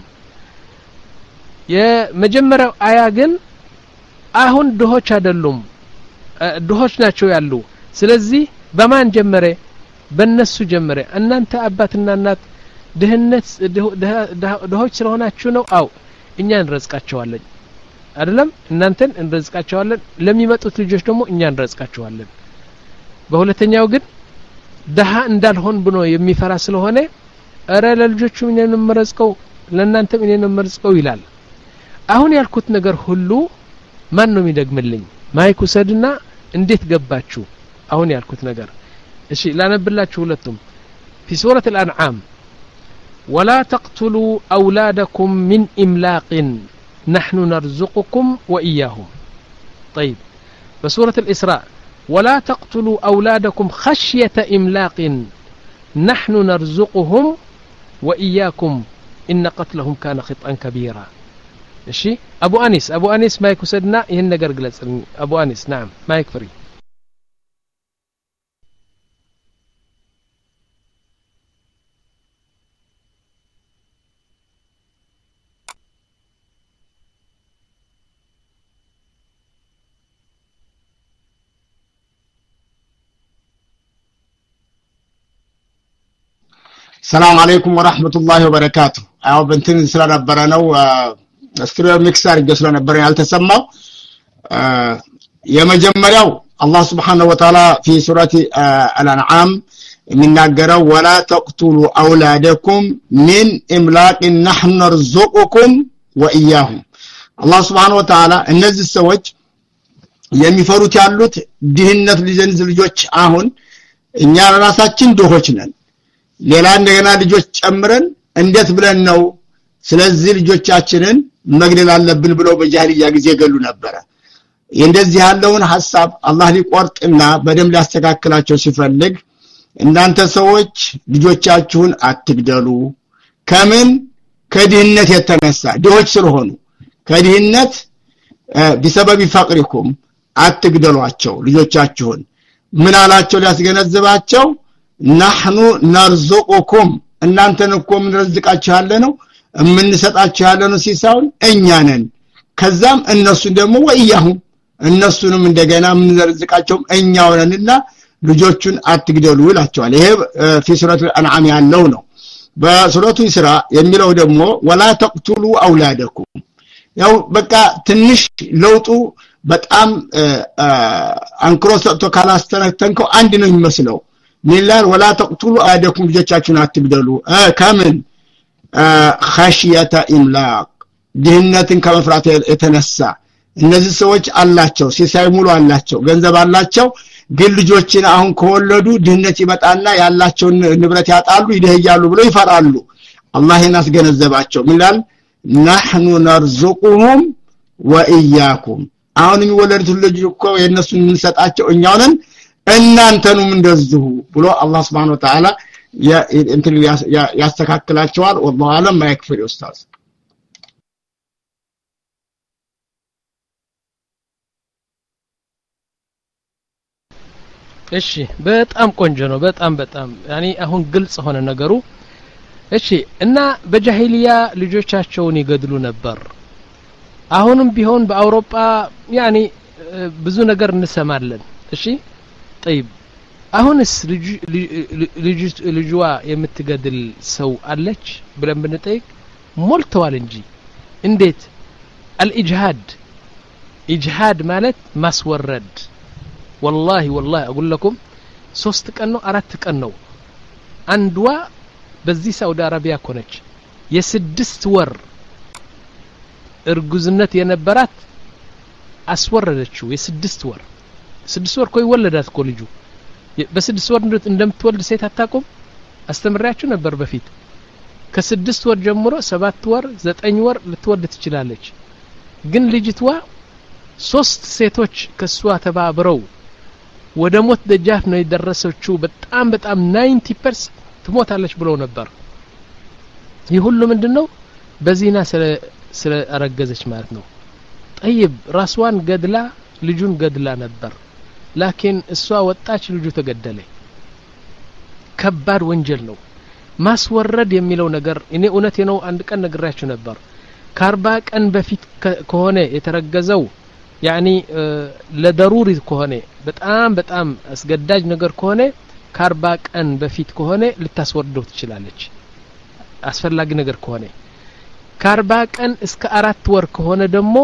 يا مجمره آية جن أهون دهوش هدلهم دهوش ناتشو يالو سلزي بمان جمره بالنسو جمره أن أنت أباتنا النات دهنت دهوش سرهوناتشو نو أو إنيا نرزقاتشو هالن أدلم إن أنت نرزقاتشو هالن لم يمتو تلجوش نمو إنيا نرزقاتشو هالن بهولتين ياو جن ደሃ እንዳልሆን ብሎ የሚፈራ ስለሆነ አረ ለልጆቹ ምን እንመረዝቀው ለእናንተ ምን እንመረዝቀው ይላል አሁን ያልኩት ነገር ሁሉ ማን ነው የሚደግምልኝ ማይክ ወሰድና እንዴት ገባችሁ አሁን ያልኩት ነገር እሺ ላነብላችሁ ሁለቱም في سورة الأنعام ولا تقتلوا أولادكم من إملاق نحن نرزقكم وإياهم طيب بسورة الإسراء ولا تقتلوا أولادكم خشية إملاق نحن نرزقهم وإياكم إن قتلهم كان خطأ كبيرا ماشي أبو أنيس أبو أنيس ما يكسدنا يهن قرقلت أبو أنيس نعم ما يكفري السلام عليكم ورحمة الله وبركاته أو بنتين سلا نبرنا وستريو ميكسر جسلا نبرنا هل تسمع يا مجمريو الله سبحانه وتعالى في سورة الأنعام من نجرا ولا تقتلوا أولادكم من إملاق نحن نرزقكم وإياهم الله سبحانه وتعالى النزل السوج يمي فروت يالوت دهنة لجنزل جوش آهون إن يارا راساتين دوهوشنن ሌላ እንደገና ልጆች ጨምረን እንዴት ብለን ነው ስለዚህ ልጆቻችንን መግደል አለብን ብለው በጃሂልያ ጊዜ ገሉ ነበር እንደዚህ ያለውን ሐሳብ አላህ ሊቆርጥና በደም ሊያስተካክላቸው ሲፈልግ እናንተ ሰዎች ልጆቻችሁን አትግደሉ ከምን ከድህነት የተነሳ ድሆች ስለሆኑ ከድህነት بسبب فقركم አትግደሏቸው ልጆቻችሁን ምን አላቸው ሊያስገነዝባቸው نحن نرزقكم እናንተን እኮ ምን ረዝቃችሁ ያለ ነው እምንሰጣቸው ያለነው ሲሳውን እኛ ነን ከዛም እነሱ ደግሞ ወይያሁም እነሱንም እንደገና ምንዘርዝቃቸው እኛው ነንና ልጆቹን አትግደሉ ይላቸዋል ይሄ في سورة الانعام ያለው ነው በሱረቱ ኢስራ የሚለው ደግሞ ወላ ተቅቱሉ አውላደኩም ያው በቃ ትንሽ ለውጡ በጣም አንክሮሰቶ ካላስተነተንከው አንድ ነው የሚመስለው ሚላል ወላ ተቅቱሉ አውላደኩም ልጆቻችሁን አትግደሉ ከምን خشيه املاق ድህነትን ከመፍራት የተነሳ እነዚህ ሰዎች አላቸው ሲሳይ ሙሉ አላቸው ገንዘብ አላቸው ግን ልጆችን አሁን ከወለዱ ድህነት ይመጣና ያላቸው ንብረት ያጣሉ ይደህያሉ ብለው ይፈራሉ አላህ ይናስገነዘባቸው ሚላል نحن نرزقهم واياكم አሁን የሚወለዱት ልጅ እኮ የነሱን እንሰጣቸው እኛው ነን እናንተንም እንደዚሁ ብሎ አላህ Subhanahu Wa Ta'ala ያ እንትን ያስተካክላቸዋል والله اعلم ما يكفي استاذ እሺ በጣም ቆንጆ ነው በጣም በጣም ያኒ አሁን ግልጽ ሆነ ነገሩ እሺ እና በጃሂሊያ ልጆቻቸውን ይገድሉ ነበር አሁንም ቢሆን በአውሮፓ ያኒ ብዙ ነገር እንሰማለን እሺ طيب አሁንስ ልጅ ልጅ ልጅዋ የምትገድል ሰው አለች ብለን ብንጠይቅ ሞልተዋል እንጂ እንዴት الإجهاد إجهاد ማለት ማስወረድ والله والله اقول لكم ሶስት ቀን ነው አራት ቀን ነው አንድዋ በዚህ ሳውዲ አረቢያ ኮነች የስድስት ወር እርጉዝነት የነበራት አስወረደችው የስድስት ወር ስድስት ወር ኮይ ወለዳት ኮ ልጁ በስድስት ወር እንደምትወልድ ሴት አታቆም አስተምራችሁ ነበር በፊት ከስድስት ወር ጀምሮ ሰባት ወር ዘጠኝ ወር ልትወልድ ትችላለች ግን ልጅቷ ሶስት ሴቶች ከሷ ተባብረው ወደ ሞት ደጃፍ ነው የደረሰችው በጣም በጣም ninety percent ትሞታለች ብለው ነበር ይሁሉ ምንድነው በዚህና ስለ ስለ አረገዘች ማለት ነው طيب ራስዋን ገድላ ልጁን ገድላ ነበር ላኪን እሷ ወጣች ልጁ ተገደለ ከባድ ወንጀል ነው ማስወረድ የሚለው ነገር እኔ እውነቴ ነው አንድ ቀን ነግራችሁ ነበር ከአርባ ቀን በፊት ከሆነ የተረገዘው يعني ለضروري ከሆነ በጣም በጣም አስገዳጅ ነገር ከሆነ ከአርባ ቀን በፊት ከሆነ ልታስወርደው ትችላለች አስፈላጊ ነገር ከሆነ ከአርባ ቀን እስከ አራት ወር ከሆነ ደግሞ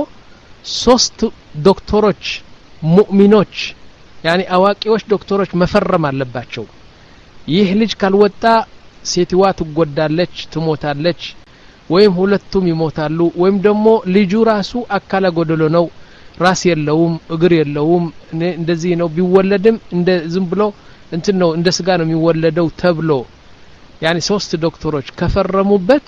ሶስት ዶክተሮች ሙእሚኖች يعني አዋቂዎች ዶክተሮች መፈረም አለባቸው ይህ ልጅ ካልወጣ ሴትዋ ትጎዳለች ትሞታለች ወይም ሁለቱም ይሞታሉ ወይም ደግሞ ልጁ ራሱ አካለ ጎደሎ ነው ራስ የለውም እግር የለውም እንደዚህ ነው ቢወለድም እንደ ዝም ብሎ እንትን ነው እንደ ስጋ ነው የሚወለደው ተብሎ يعني ሶስት ዶክተሮች ከፈረሙበት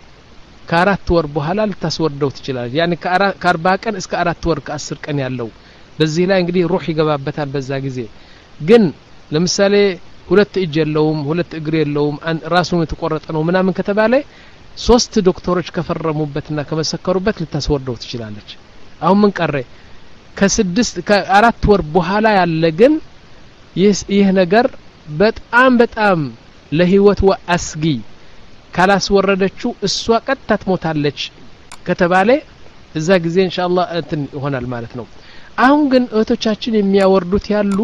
ከአራት ወር በኋላ ልታስወርደው ትችላለች يعني ከአርባ ቀን እስከ አራት ወር ከአስር ቀን ያለው በዚህ ላይ እንግዲህ ሩህ ይገባበታል በዛ ጊዜ ግን ለምሳሌ ሁለት እጅ የለውም ሁለት እግር የለውም ራሱን የተቆረጠ ነው ምናምን ከተባለ ሶስት ዶክተሮች ከፈረሙበትና ከመሰከሩበት ልታስወርደው ትችላለች አሁን ምን ቀረ ከስድስት ከአራት ወር በኋላ ያለ ግን ይህ ነገር በጣም በጣም ለህይወት ወአስጊ ካላስወረደችው እሷ ቀጥታ ትሞታለች ከተባለ እዛ ጊዜ ኢንሻአላህ እንትን ይሆናል ማለት ነው አሁን ግን እህቶቻችን የሚያወርዱት ያሉ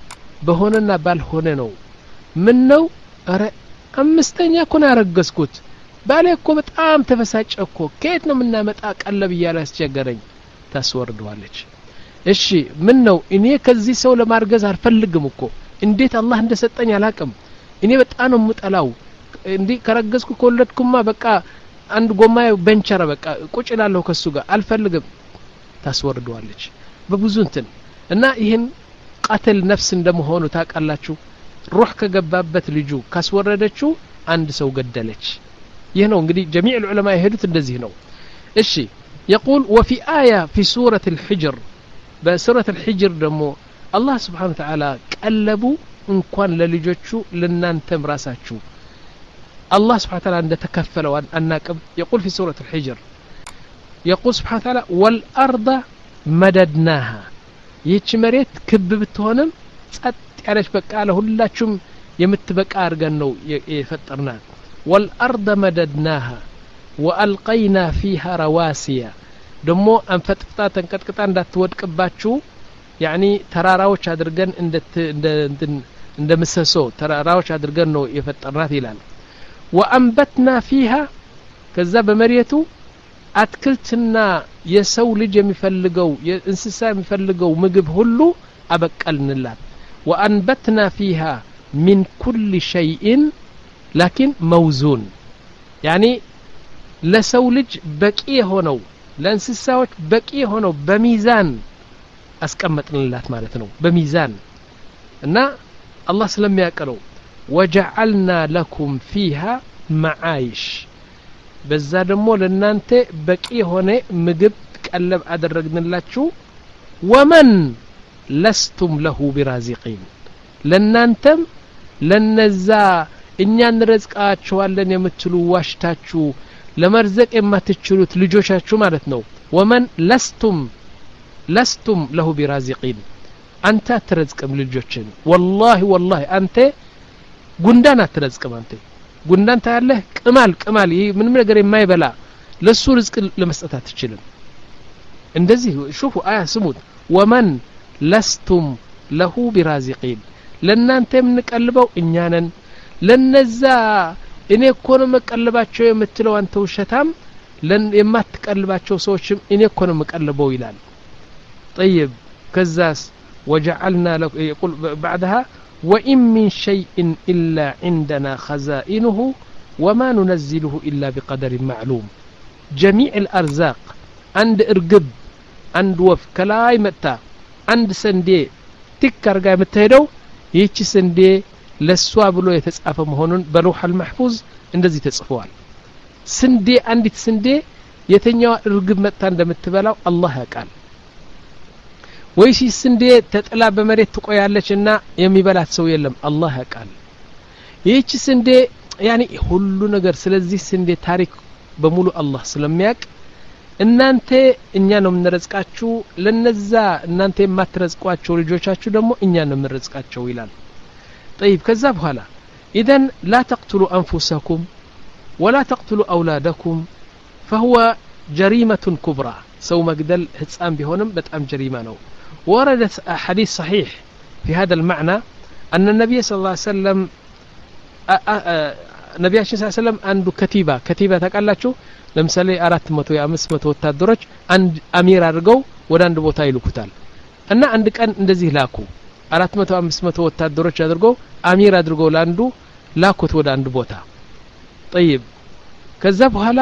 በሆነና ባልሆነ ነው ምን ነው አረ አምስተኛ ኮን ያረገዝኩት ባለ እኮ በጣም ተፈሳጨኮ ከየት ነው ምናመጣ ቀለብ ይያለ አስቸገረኝ ታስወርደዋለች እሺ ምን ነው እኔ ከዚህ ሰው ለማርገዝ አልፈልግም እኮ እንዴት አላህ እንደሰጠኝ አላቅም እኔ በጣም ነው ምጠላው እንዴ ከረገዝኩ ኮለድኩማ በቃ አንድ ጎማ በንቸራ በቃ ቁጭላለሁ ከሱ ጋር አልፈልግም ታስወርደዋለች በብዙ እንትን እና ይሄን قتل ነፍስ እንደመሆኑ ታቃላችሁ ሩህ ከገባበት ልጁ ካስወረደችው አንድ ሰው ገደለች ይሄ ነው እንግዲህ جميع العلماء يهدوا እንደዚህ ነው እሺ يقول وفي آية في سورة الحجر بسورة الحجر دمو الله سبحانه وتعالى قلبوا እንኳን ለልጆቹ ለናንተም ራሳችሁ الله سبحانه وتعالى عند تكفلوا الناقب يقول في سورة الحجر يقول سبحانه وتعالى والأرض مددناها ይህች መሬት ክብ ብትሆንም ጸጥ ያለች በቃ ለሁላችሁም የምትበቃ አርገን ነው የፈጠርናት والأرض مددناها وألقينا فيها رواسي ደሞ አንፈጥፍታ ተንቀጥቅጣ እንዳትወድቅባችሁ ያኒ ተራራዎች አድርገን እንደ እንደ እንደ ምሰሶ ተራራዎች አድርገን ነው የፈጠርናት ይላል وأنبتنا فيها ከዛ በመሬቱ አትክልትና የሰው ልጅ የሚፈልገው የእንስሳ የሚፈልገው ምግብ ሁሉ አበቀልንላት وأنبتنا فيها من كل شيء لكن موزون يعني ለሰው ልጅ በቂ ሆነው ለእንስሳዎች በቂ ሆነው በሚዛን አስቀመጥንላት ማለት ነው በሚዛን እና አላህ ስለሚያቀለው وجعلنا لكم فيها معايش በዛ ደሞ ለናንተ በቂ ሆነ ምግብ ቀለብ አደረግንላችሁ ومن لستم له برازقين ለናንተም ለነዛ እኛን ረዝቃችኋለን የምትሉ ዋሽታችሁ ለመርዘቅ የማትችሉት ልጆቻችሁ ማለት ነው ومن لستم لستم له برازقين አንተ አትረዝቅም ልጆችን والله والله አንተ ጉንዳን አትረዝቅም አንተ ጉንዳን ታያለህ ቅማል ቅማል ይሄ ምንም ነገር የማይበላ ለሱ ርዝቅ ለመስጠት አትችልም እንደዚህ ሹፉ አያ ስሙት ومن لستم له برازقين ለናንተ የምንቀልበው እኛ ነን ለነዛ እኔ እኮ ነው መቀልባቸው የምትለው አንተ ውሸታም የማትቀልባቸው ሰዎችም እኔ እኮ ነው መቀልበው ይላል طيب كزاس وجعلنا لك يقول بعدها وإن من شيء إلا عندنا خزائنه وما ننزله إلا بقدر معلوم جميع الأرزاق عند إرقب عند وف كلاي متى عند سندي تكر قاي متهدو يتش سندي ለሷ ብሎ የተጻፈ መሆኑን በሩህ المحفوظ እንደዚህ ተጽፏል ስንዴ አንዲት ስንዴ የተኛው እርግብ መጣ እንደምትበላው አላህ ያውቃል ወይስ ስንዴ ተጥላ በመሬት ትቆያለችና የሚበላት ሰው የለም አላህ ያውቃል ይህች ስንዴ ያኒ ሁሉ ነገር ስለዚህ ስንዴ ታሪክ በሙሉ አላህ ስለሚያውቅ እናንተ እኛ ነው የምንረዝቃችሁ ለነዛ እናንተ የማትረዝቋቸው ልጆቻችሁ ደግሞ እኛ ነው የምንረዝቃቸው ይላል طيب كذا بحالا إذن لا تقتلوا أنفسكم ولا تقتلوا أولادكم فهو جريمة كبرى سو مقدل هتسام بهونم بتأم جريمة نو وردت حديث صحيح في هذا المعنى أن النبي صلى الله عليه وسلم النبي صلى الله عليه وسلم عنده كتيبة كتيبة تقال شو لمثالي أرات متو يا أمس متو تدرج عند أمير أرجو ودان دبوتا يلوكتال أنا عندك أن እንደዚህ ላኩ አራት መቶ አምስት መቶ ወታደሮች አድርገው አሚር አድርገው ላንዱ ላኩት ወደ አንድ ቦታ طيب ከዛ በኋላ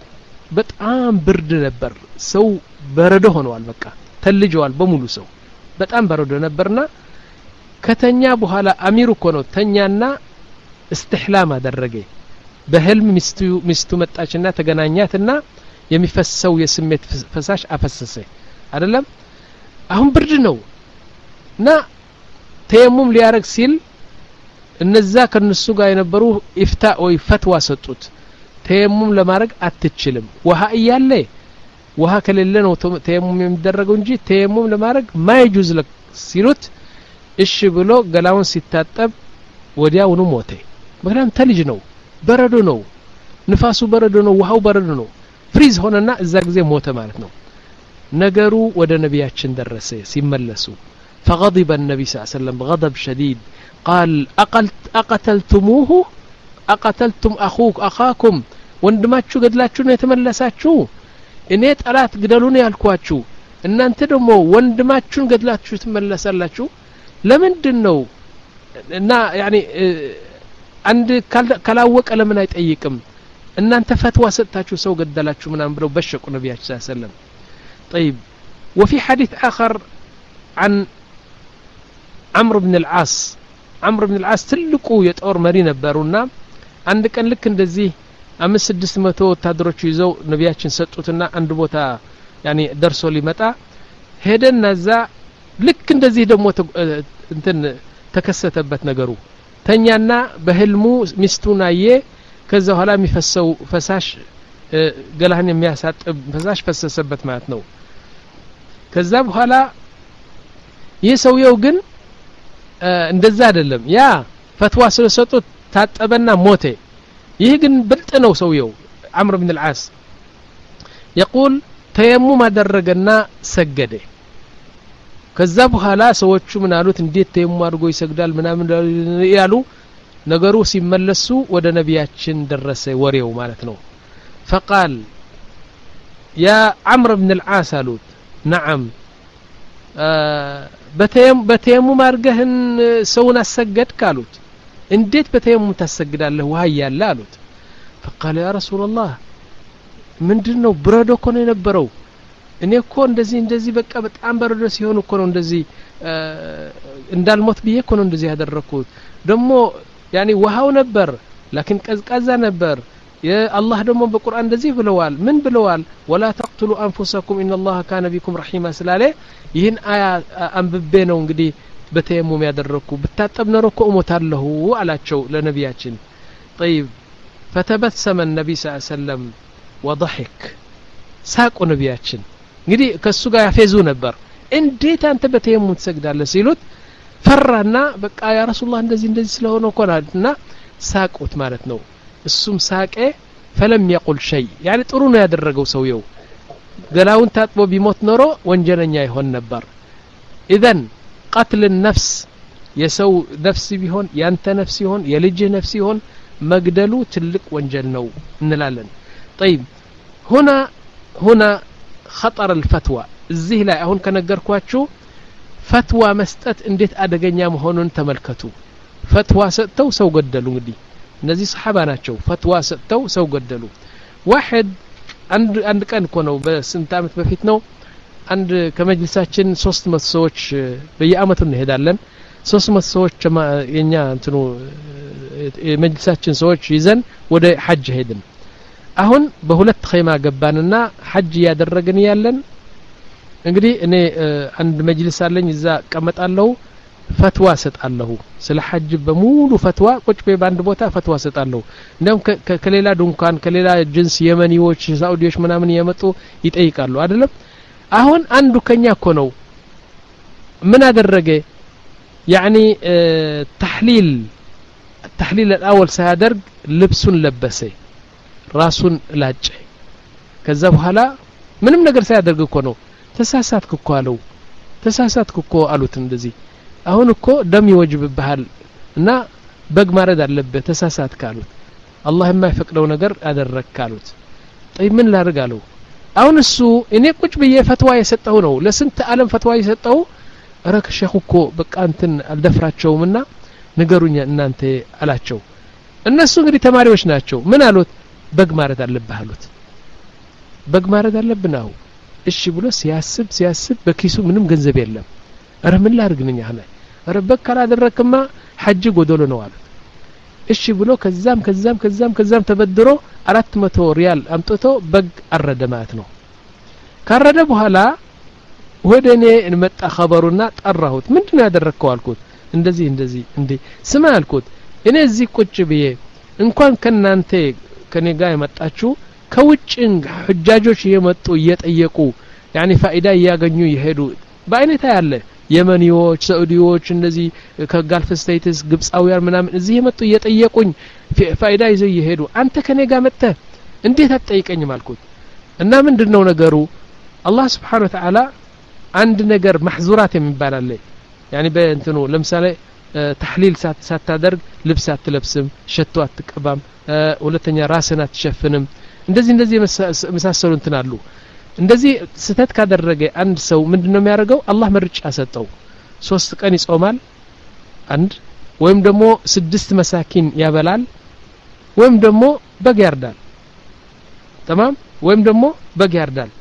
በጣም ብርድ ነበር ሰው በረዶ ሆነዋል በቃ ተልጀዋል በሙሉ ሰው በጣም በረዶ ነበርና ከተኛ በኋላ አሚሩ እኮ ነው ተኛና استحلام አደረገ በህልም ሚስቱ ሚስቱ መጣችና ተገናኛትና የሚፈሰው የስሜት ፈሳሽ አፈሰሰ አይደለም አሁን ብርድ ነው ና ተየሙም ሊያረግ ሲል እነዛ ከነሱ ጋር የነበሩ ኢፍታ ወይ ፈትዋ ሰጡት ተየሙም ለማረግ አትችልም ውሃ እያለ ውሃ ከሌለ ነው ተየሙም የሚደረገው እንጂ ተየሙም ለማረግ ማይጁዝ ለክ ሲሉት እሺ ብሎ ገላውን ሲታጠብ ወዲያውኑ ሞተ ምክንያቱም ተልጅ ነው በረዶ ነው ንፋሱ በረዶ ነው ውሃው በረዶ ነው ፍሪዝ ሆነና እዛ ጊዜ ሞተ ማለት ነው ነገሩ ወደ ነቢያችን ደረሰ ሲመለሱ فغضب النبي صلى الله عليه وسلم غضب شديد قال أقلت أقتلتموه أقتلتم أخوك أخاكم وندماتشو قدلاتشو نتملساتشو إنه طلعت قدلوني يالكواتشو إن أنت دمو وندماتشو قدلاتشو تملسالاتشو لمندن نو نا يعني عند كلاوك لمن يتأيكم إن أنت فتوى ستاتشو سو قدلاتشو من أمبرو بشكو النبي صلى الله عليه وسلم طيب وفي حديث آخر عن عمرو بن العاص عمرو بن العاص تلقوا يطور مري ነበሩና አንድ ቀን ልክ እንደዚህ አምስት ስድስት መቶ ወታደሮች ይዘው ነቢያችን ሰጡትና አንድ ቦታ ያኒ ደርሶ ሊመጣ ሄደና ዛ ልክ እንደዚህ ደግሞ እንትን ተከሰተበት ነገሩ ተኛና በህልሙ ሚስቱን አየ ከዛ ኋላ የሚፈሰው ፈሳሽ ገላህን የሚያሳጥብ ፈሳሽ ፈሰሰበት ማለት ነው ከዛ በኋላ ይሰውየው ግን እንደዛ አይደለም ያ ፈትዋ ስለሰጡት ታጠበና ሞተ ይህ ግን ብልጥ ነው ሰውየው عمرو بن العاص يقول تيمم አደረገና ሰገደ ከዛ በኋላ ሰዎቹ ምን አሉት እንዴት ተየሙም አድርጎ ይሰግዳል ምናምን ያሉ ነገሩ ሲመለሱ ወደ ነብያችን ደረሰ ወሬው ማለት ነው فقال يا عمرو بن العاص አሉት نعم በተየም በተየሙም አድርገህን ሰውን አሰገድ ካሉት እንዴት በተየሙም ታሰግዳለህ ውሃ ያለ አሉት فقال يا رسول الله ምንድነው ብረዶ እኮ ነው የነበረው እኔ እኮ እንደዚህ እንደዚህ በቃ በጣም በረዶ ሲሆን እኮ ነው እንደዚህ እንዳልሞት ብዬ እኮ ነው እንደዚህ ያደረኩት ደሞ ያኒ ውሃው ነበር لكن ቀዝቃዛ ነበር የአላህ ደሞ በቁርአን እንደዚህ ብለዋል ምን ብለዋል ولا تقتلوا انفسكم ان الله كان بكم رحيما ስላለ ይህን አያ አንብቤ ነው እንግዲህ በተየሙም ያደረኩ ብታጠብ ነው እኮ እሞታለሁ አላቸው ለነብያችን طيب فتبسم النبي صلى الله عليه وسلم وضحك ሳቁ ነብያችን እንግዲህ ከሱ ጋር ያፈዙ ነበር እንዴት አንተ በተየሙም ትሰግዳለህ ሲሉት ፈራና በቃ ያ ረሱላህ እንደዚህ እንደዚህ ስለሆነ እኮ ናልና ሳቁት ማለት ነው እሱም ሳቀ فلم يقل شيء يعني ጥሩ ነው ያደረገው ሰውየው ገላውን ታጥቦ ቢሞት ኖሮ ወንጀለኛ ይሆን ነበር اذن قتل النفس የሰው ነፍስ ቢሆን ያንተ ነፍስ ይሆን የልጅ ነፍስ ይሆን መግደሉ ትልቅ ወንጀል ነው እንላለን طيب هنا هنا خطر الفتوى እዚህ ላይ አሁን ከነገርኳችሁ ፈትዋ መስጠት እንዴት አደገኛ መሆኑን ተመልከቱ ፈትዋ ሰጥተው ሰው ገደሉ እንግዲህ እነዚህ ሰሃባ ናቸው ፈትዋ ሰጥተው ሰው ገደሉ واحد አንድ አንድ ቀን እኮ ነው በስንት አመት በፊት ነው አንድ ከመጅልሳችን ሶስት መቶ ሰዎች በየአመቱ እንሄዳለን ሶስት መቶ ሰዎች የኛ እንትኑ የመጅልሳችን ሰዎች ይዘን ወደ ሐጅ ሄድን አሁን በሁለት ኸይማ ገባንና ሐጅ ያደረግን ያለን እንግዲህ እኔ አንድ መጅልስ አለኝ እዛ ቀመጣለሁ ፈትዋ ሰጣለሁ ስለ ሐጅ በሙሉ ፈትዋ ቁጭ በአንድ ቦታ ፈትዋ ሰጣለሁ እንደውም ከሌላ ዱንካን ከሌላ ጅንስ የመኒዎች ሳውዲዎች ምናምን የመጡ ይጠይቃሉ አይደለም አሁን አንዱ ከኛ እኮ ነው ምን አደረገ يعني تحليل التحليل الاول ሳያደርግ ልብሱን ለበሰ ራሱን ላጨ ከዛ በኋላ ምንም ነገር ሳያደርግ እኮ ነው ተሳሳትኩ እኮ አለው ተሳሳትኩ እኮ አሉት እንደዚህ አሁን እኮ ደም ይወጅብብሃል እና በግ ማረድ አለበት ተሳሳት ካሉት አላህ የማይፈቅደው ነገር አደረክ ካሉት طيب ምን ላድርግ አለው አሁን እሱ እኔ ቁጭ ብዬ ፈትዋ የሰጠው ነው ለስንት ዓለም ፈትዋ የሰጠው ረክ ሼኹ እኮ በቃ እንትን አልደፍራቸውምና ንገሩኛ እናንተ አላቸው እነሱ እንግዲህ ተማሪዎች ናቸው ምን አሉት በግ ማረድ አለብህ አሉት በግ ማረድ አለብናው እሺ ብሎ ሲያስብ ሲያስብ በኪሱ ምንም ገንዘብ የለም አረ ምን ላርግልኝ አለ አረ በግ ካላደረክማ ሐጅ ጎዶሎ ነው አሉት እሺ ብሎ ከዛም ከዛም ከዛም ከዛም ተበድሮ አራት መቶ ሪያል አምጥቶ በግ አረደ ማለት ነው ካረደ በኋላ ወደኔ እንመጣ ኸበሩና ጠራሁት ምንድነው ያደረከው አልኩት እንደዚህ እንደዚህ እንዴ ስማ አልኩት እኔ እዚህ ቁጭ ብዬ እንኳን ከናንተ ከኔ ጋር የመጣችሁ ከውጭን ሁጃጆች የመጡ እየጠየቁ يعني ፋይዳ ያገኙ ይሄዱ በአይነታ ያለ የመኒዎች ሳኡዲዎች እንደዚህ ከጋልፍ ስቴትስ ግብጻውያን ምናምን እዚህ የመጡ እየጠየቁኝ ፋይዳ ይዘው ይሄዱ አንተ ከኔ ጋር መጣ እንዴት አትጠይቀኝም አልኩት እና ምንድነው ነገሩ አላህ Subhanahu Wa Ta'ala አንድ ነገር محظورات የሚባል አለ يعني በእንትኑ ለምሳሌ ተህሊል ሳታደርግ ልብስ አትለብስም ሸቶ አትቀባም ሁለተኛ ራስን አትሸፍንም እንደዚህ እንደዚህ መሳሰሉ እንትን አሉ እንደዚህ ስተት ካደረገ አንድ ሰው ምንድነው የሚያደርገው አላህ ምርጫ ሰጠው ሶስት ቀን ይጾማል አንድ ወይም ደግሞ ስድስት መሳኪን ያበላል ወይም ደግሞ በግ ያርዳል تمام ወይም ደግሞ በግ ያርዳል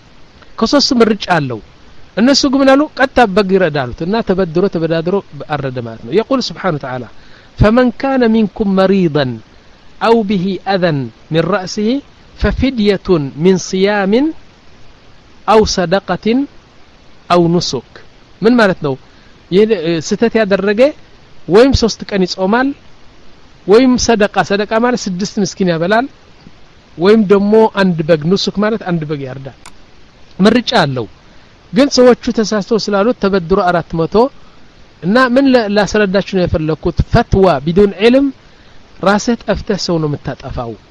ከሶስት ምርጫ አለው እነሱ ግን አሉ ቀጣ በግ ይረዳሉትና ተበድሮ ተበዳድሮ አረደ ማለት ነው يقول سبحانه وتعالى فمن كان منكم مريضا أو به أذى من رأسه ففدية من صيام أو صدقة أو نسك من ማለት ነው ስተት ያደረገ ወይም ሶስት ቀን ይጾማል ወይም ሰደቃ ሰደቃ ማለት ስድስት ምስኪን ያበላል ወይም ደግሞ አንድ በግ ንሱክ ማለት አንድ በግ ያርዳል ምርጫ አለው ግን ሰዎቹ ተሳስተው ስላሉት ተበድሮ አራት መቶ እና ምን ላስረዳችሁ ነው የፈለኩት ፈትዋ بدون علم ራስህ ጠፍተህ ሰው ነው የምታጠፋው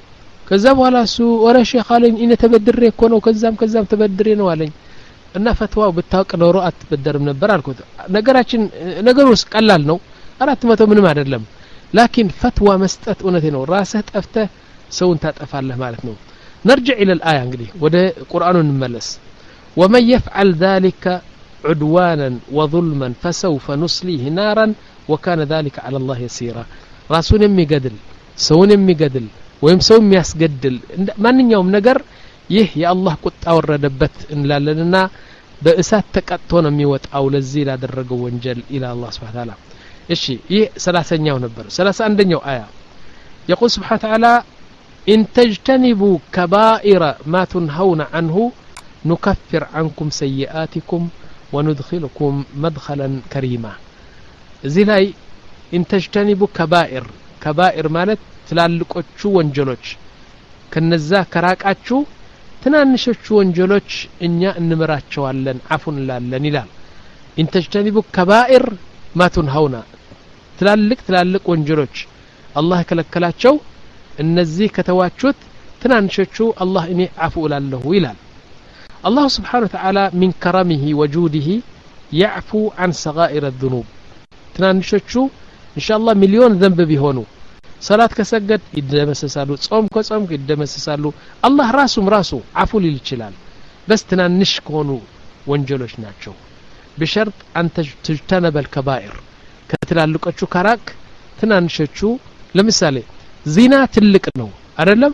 ከዛ በኋላ እሱ ወረ ሼክ አለኝ እኔ ተበድሬ እኮ ነው ከዛም ከዛም ተበድሬ ነው አለኝ እና ፈትዋው ብታውቅ ኖሮ አትበደርም ነበር አልኩት ነገራችን ነገሩስ ቀላል ነው አራት መቶ ምንም አይደለም ላኪን ፈትዋ መስጠት እውነቴ ነው ራስህ ጠፍተህ ሰውን ታጠፋለህ ማለት ነው نرجع الى الايه እንግዲህ ወደ ቁርአኑ እንመለስ ومن يفعل ذلك عدوانا وظلما فسوف نصليه نارا وكان ذلك على الله يسيرا ራሱን የሚገድል ሰውን የሚገድል ወይም ሰው የሚያስገድል ማንኛውም ነገር ይህ የአላህ ቁጣ ወረደበት እንላለንና በእሳት ተቀጥቶ ነው የሚወጣው ለዚህ ላደረገው ወንጀል ኢላ አላህ Subhanahu Wa Ta'ala እሺ ይህ ሰላሳኛው ነበር ሰላሳ አንደኛው አያ يقول سبحانه وتعالى إن تجتنبوا كبائر ما تنهون عنه نكفر عنكم سيئاتكم وندخلكم مدخلا كريما زي لاي إن تجتنبوا كبائر كبائر ማለት ትላልቆቹ ወንጀሎች ከነዛ ከራቃቹ ትናንሾቹ ወንጀሎች እኛ እንምራቸዋለን አፉን ላለን ይላል إن تجتنبوا كبائر ما تنهون ትላልቅ ትላልቅ ወንጀሎች አላህ ከለከላቸው እነዚህ ከተዋቹት ትናንሾቹ አላህ እኔ አፉ ላለሁ ይላል الله سبحانه وتعالى من كرمه وجوده يعفو عن صغائر الذنوب ትናንሾቹ إن شاء الله مليون ذنب ቢሆኑ ሰላት ከሰገድ ይደመሰሳሉ ጾም ከጾም ይደመሰሳሉ አላህ ራሱም ራሱ አፉ ሊል ይችላል በስ ትናንሽ ከሆኑ ወንጀሎች ናቸው بشرط أن تجتنب الكبائر ከትላልቆቹ ከራቅ ትናንሾቹ ለምሳሌ ዚና ትልቅ ነው አይደለም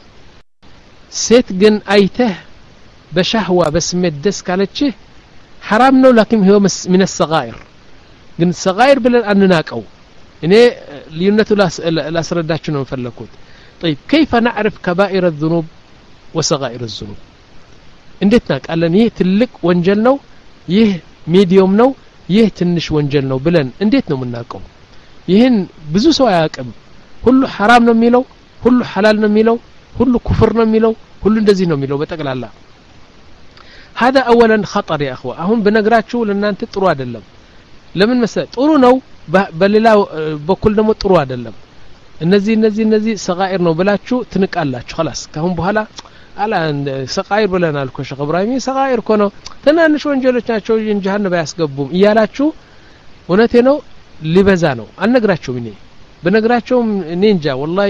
ሴት ግን አይተህ በሻህዋ በስሜት ደስ ካለችህ حرام ነው لكن هو من الصغائر ግን صغائر ብለን አንናቀው እኔ ልዩነቱ ላስረዳችሁ ነው ፈለኩት طيب كيف نعرف كبائر الذنوب وصغائر الذنوب እንዴት ናቃለን ይህ ትልቅ ወንጀል ነው ይህ ሚዲየም ነው ይህ ትንሽ ወንጀል ነው ብለን እንዴት ነው የምናውቀው ይህን ብዙ ሰው አያውቅም ሁሉ حرام ነው የሚለው ሁሉ حلال ነው የሚለው ሁሉ ኩፍር ነው የሚለው ሁሉ እንደዚህ ነው የሚለው በጠቅላላ هذا اولا خطر يا اخوه አሁን በነግራችሁ ለእናንተ ጥሩ አይደለም ለምን መሰለ ጥሩ ነው በሌላ በኩል ደግሞ ጥሩ አይደለም እነዚህ እነዚህ እነዚህ ሰጋኢር ነው ብላችሁ ትንቃላችሁ خلاص ካሁን በኋላ አላ ሰጋኢር ብለናል እኮ ሸኽ ኢብራሂም ሰጋኢር እኮ ነው ትናንሽ ወንጀሎች ናቸው ጀሃነም ያስገቡም እያላችሁ እውነቴ ነው ሊበዛ ነው አልነግራችሁም እኔ በነግራችሁ እኔ እንጃ والله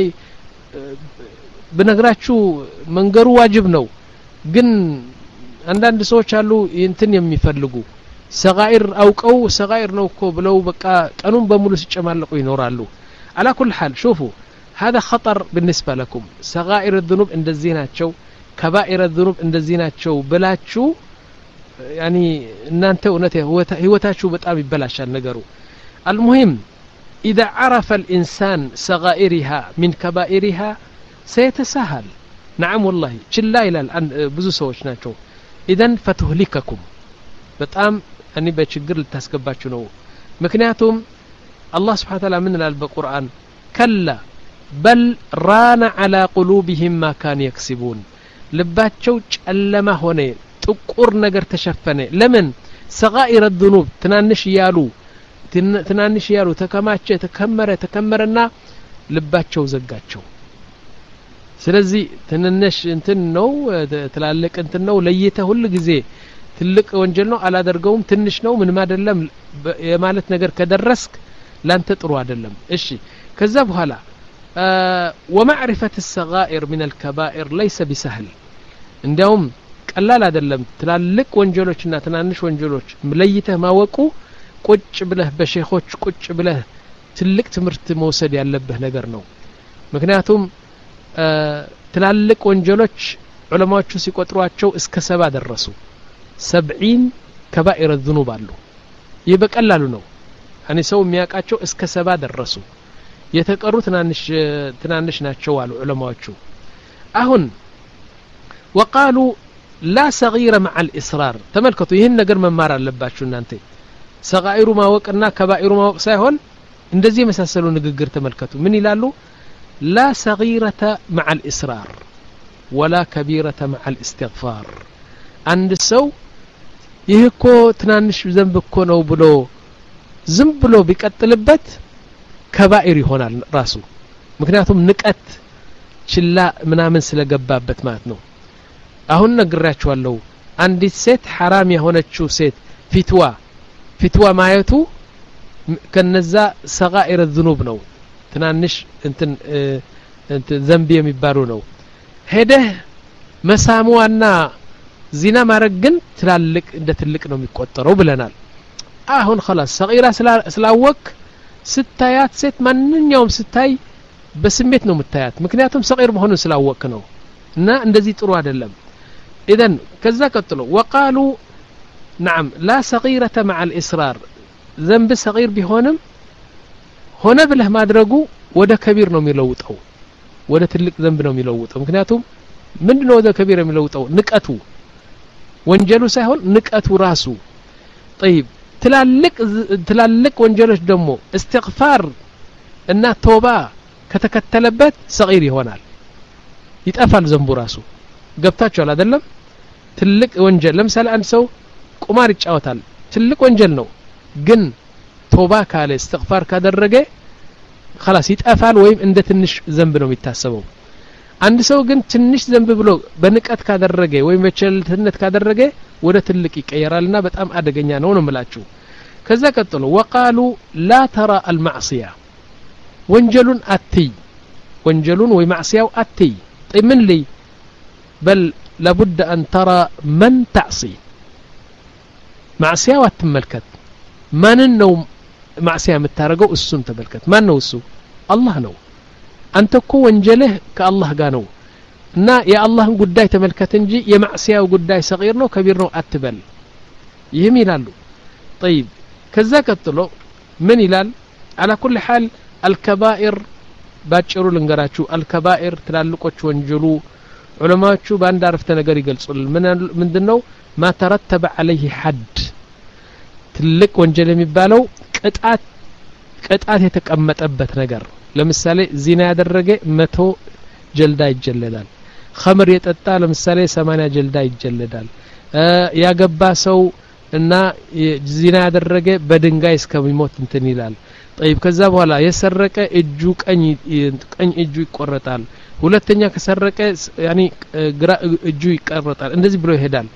በነግራችሁ መንገሩ ዋጅብ ነው ግን አንዳንድ ሰዎች አሉ እንትን የሚፈልጉ ሰጋኢር አውቀው ሰጋኢር ነው እኮ ብለው በቃ ቀኑን በሙሉ ሲጨማለቁ ይኖራሉ على كل حال شوفوا هذا خطر بالنسبه لكم صغائر الذنوب እንደዚህ ናቸው كبائر الذنوب እንደዚህ ናቸው ብላችሁ يعني እናንተ እውነቴ ህይወታችሁ በጣም ይበላሻል ነገሩ المهم إذا عرف الإنسان صغائرها من كبائرها سيتساهل نعم والله ችላ ይላል ብዙ ሰዎች ናቸው إذن فتهلككم በጣም እኔ በችግር ልታስገባችሁ ነው ምክንያቱም الله سبحانه وتعالى من القرآن كلا بل ران على قلوبهم ما كان يكسبون ልባቸው ጨለማ ሆነ ጥቁር ነገር ተሸፈነ ለምን صغائر الذنوب ትናንሽ ያሉ ትናንሽ ያሉ ተከማቸ ተከመረ ተከመረና ልባቸው ዘጋቸው ስለዚህ ትንንሽ እንትን ነው ትላልቅ እንትን ነው ለይተ ሁሉ ጊዜ ትልቅ ወንጀል ነው አላደርገውም ትንሽ ነው ምንም አይደለም የማለት ነገር ከደረስክ ላንተ ጥሩ አይደለም እሺ ከዛ በኋላ ومعرفة الصغائر من الكبائر ليس بسهل እንዲያውም ቀላል አይደለም ትላልቅ ወንጀሎችና ትናንሽ ወንጀሎች ለይተህ ማወቁ ቁጭ ብለህ በሼኾች ቁጭ ብለህ ትልቅ ትምህርት መውሰድ ያለብህ ነገር ነው ምክንያቱም ትላልቅ ወንጀሎች ዑለማዎቹ ሲቆጥሯቸው እስከ ሰባ ደረሱ ሰብዒን ከባኢር الذنوب አሉ ይህ በቀላሉ ነው እኔ ሰው የሚያቃቸው እስከ ሰባ ደረሱ የተቀሩ ትናንሽ ትናንሽ ናቸው አሉ ዑለማዎቹ አሁን وقالوا لا صغير مع الإصرار ተመልከቱ ይሄን ነገር መማር አለባችሁ እናንተ ሰጋኢሩ ማወቅና ከባኢሩ ማወቅ ሳይሆን እንደዚህ መሳሰሉ ንግግር ተመልከቱ ምን ይላሉ لا صغيرة مع الإصرار ولا كبيرة مع الاستغفار عند ሰው ይህ እኮ ትናንሽ ዘንብ እኮ ነው ብሎ ዝም ብሎ ቢቀጥልበት ከባኢር ይሆናል ራሱ ምክንያቱም ንቀት ችላ ምናምን ስለገባበት ማለት ነው አሁን ነግራችኋለሁ አንዲት ሴት حرام የሆነችው ሴት ፊትዋ ፊትዋ ማየቱ ከነዛ ሰጋኢር الذنوب ነው ትናንሽ እንትን እንትን ዘንብ የሚባሉ ነው ሄደህ መሳሙዋና ዚና ማረግ ግን ትላልቅ እንደ ትልቅ ነው የሚቆጠረው ብለናል አሁን خلاص ሰጊራ ስላወቅ ስታያት ሴት ማንኛውም ስታይ በስሜት ነው የምታያት ምክንያቱም ሰጊር መሆኑን ስላወቅ ነው እና እንደዚህ ጥሩ አይደለም اذا كذا قتلوا وقالوا نعم لا صغيرة مع الإصرار ذنب صغير بهونم هنا بله ما درجو وده كبير ነው የሚለውጠው ወደ ትልቅ ذنب ነው የሚለውጠው ምክንያቱም ምንድነው ወደ كبير የሚለውጠው ንቀቱ ወንጀሉ ሳይሆን ንቀቱ ራሱ طيب ትላልቅ ትላልቅ ወንጀሎች ደግሞ استغفار እና ተውባ ከተከተለበት صغير ይሆናል ይጠፋል ذنቡ ራሱ ገብታችኋል አይደለም ትልቅ ወንጀል ለምሳሌ አንድ ሰው ቁማር ይጫወታል ትልቅ ወንጀል ነው ግን ተውባ ካለ استغفار ካደረገ خلاص ይጠፋል ወይም እንደ ትንሽ ذنب ነው የሚታሰበው አንድ ሰው ግን ትንሽ ذنب ብሎ በንቀት ካደረገ ወይም በቸልተኝነት ካደረገ ወደ ትልቅ ይቀየራልና በጣም አደገኛ ነው ነው የምላችሁ ከዛ ቀጥሎ وقالوا لا ترى المعصيه ወንጀሉን አትይ ወንጀሉን ወይ ማዕሲያው አትይ ምን لي بل لابد أن ترى من تعصي معصية واتملكت من النوم معصية متارجو السن تملكت من نو السو الله نو أنت كو وانجله كالله قانو نا يا الله قداي تملكت انجي يا معصية وقداي صغير نو كبير نو أتبل يميل له طيب كذا قتلو من يلال على كل حال الكبائر باچرو لنگراچو الكبائر تلالقوچ وانجلو علماء باند عرفت ነገር ይገልጹል ምን ምንድነው ما ترتب عليه حد ትልቅ ወንጀል የሚባለው ቅጣት ቅጣት የተቀመጠበት ነገር ለምሳሌ ዚና ያደረገ መቶ ጀልዳ ይጀለዳል خمر የጠጣ ለምሳሌ ሰማንያ ጀልዳ ይጀለዳል ያገባ ሰው እና ዚና ያደረገ በድንጋይ እስከሚሞት እንትን ይላል طيب ከዛ በኋላ የሰረቀ እጁ ቀኝ ቀኝ እጁ ይቆረጣል ሁለተኛ ከሰረቀ ያኒ ግራ እጁ ይቆረጣል እንደዚህ ብሎ ይሄዳል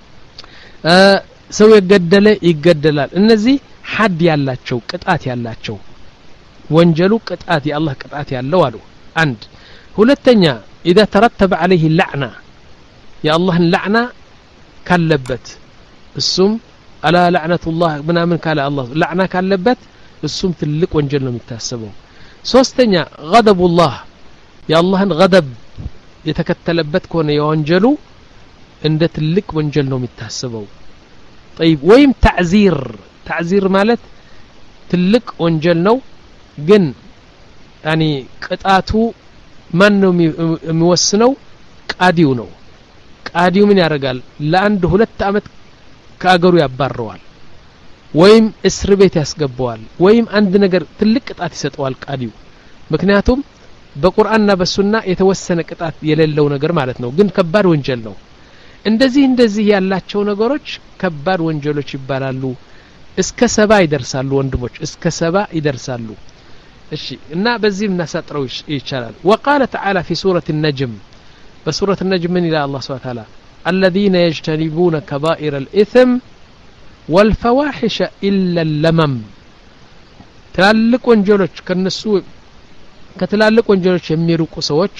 ሰው የገደለ ይገደላል እነዚህ ሐድ ያላቸው ቅጣት ያላቸው ወንጀሉ ቅጣት የአላህ ቅጣት ያለው አሉ አንድ ሁለተኛ اذا ترتب عليه اللعنه يا الله اللعنه ካለበት እሱም على لعنه الله ምናምን ካለ አላህ لعنه ካለበት እሱም ትልቅ ወንጀል ነው የሚታሰበው ሶስተኛ غضب الله يا الله غضب የተከተለበት ከሆነ የወንጀሉ እንደ ትልቅ ወንጀል ነው የሚታሰበው طيب ወይም تعذير تعذير ማለት ትልቅ ወንጀል ነው ግን يعني ቅጣቱ ማን ነው የሚወስነው ቃዲው ነው ቃዲው ምን ያደርጋል ለአንድ ሁለት አመት ከአገሩ ያባረዋል ወይም እስር ቤት ያስገባዋል ወይም አንድ ነገር ትልቅ ቅጣት ይሰጠዋል ቃዲው ምክንያቱም በቁርአንና በሱና የተወሰነ ቅጣት የሌለው ነገር ማለት ነው ግን ከባድ ወንጀል ነው እንደዚህ እንደዚህ ያላቸው ነገሮች ከባድ ወንጀሎች ይባላሉ እስከ ሰባ ይደርሳሉ ወንድሞች እስከ ሰባ ይደርሳሉ እሺ እና በዚህም እናሳጥረው ይቻላል وقال تعالى في سورة النجم بسورة النجم من إلى الله سبحانه وتعالى الذين يجتنبون كبائر الإثم والفواحش إلا اللمم تلالك ወንጀሎች ከነሱ ከተላልቅ ወንጀሎች የሚሩቁ ሰዎች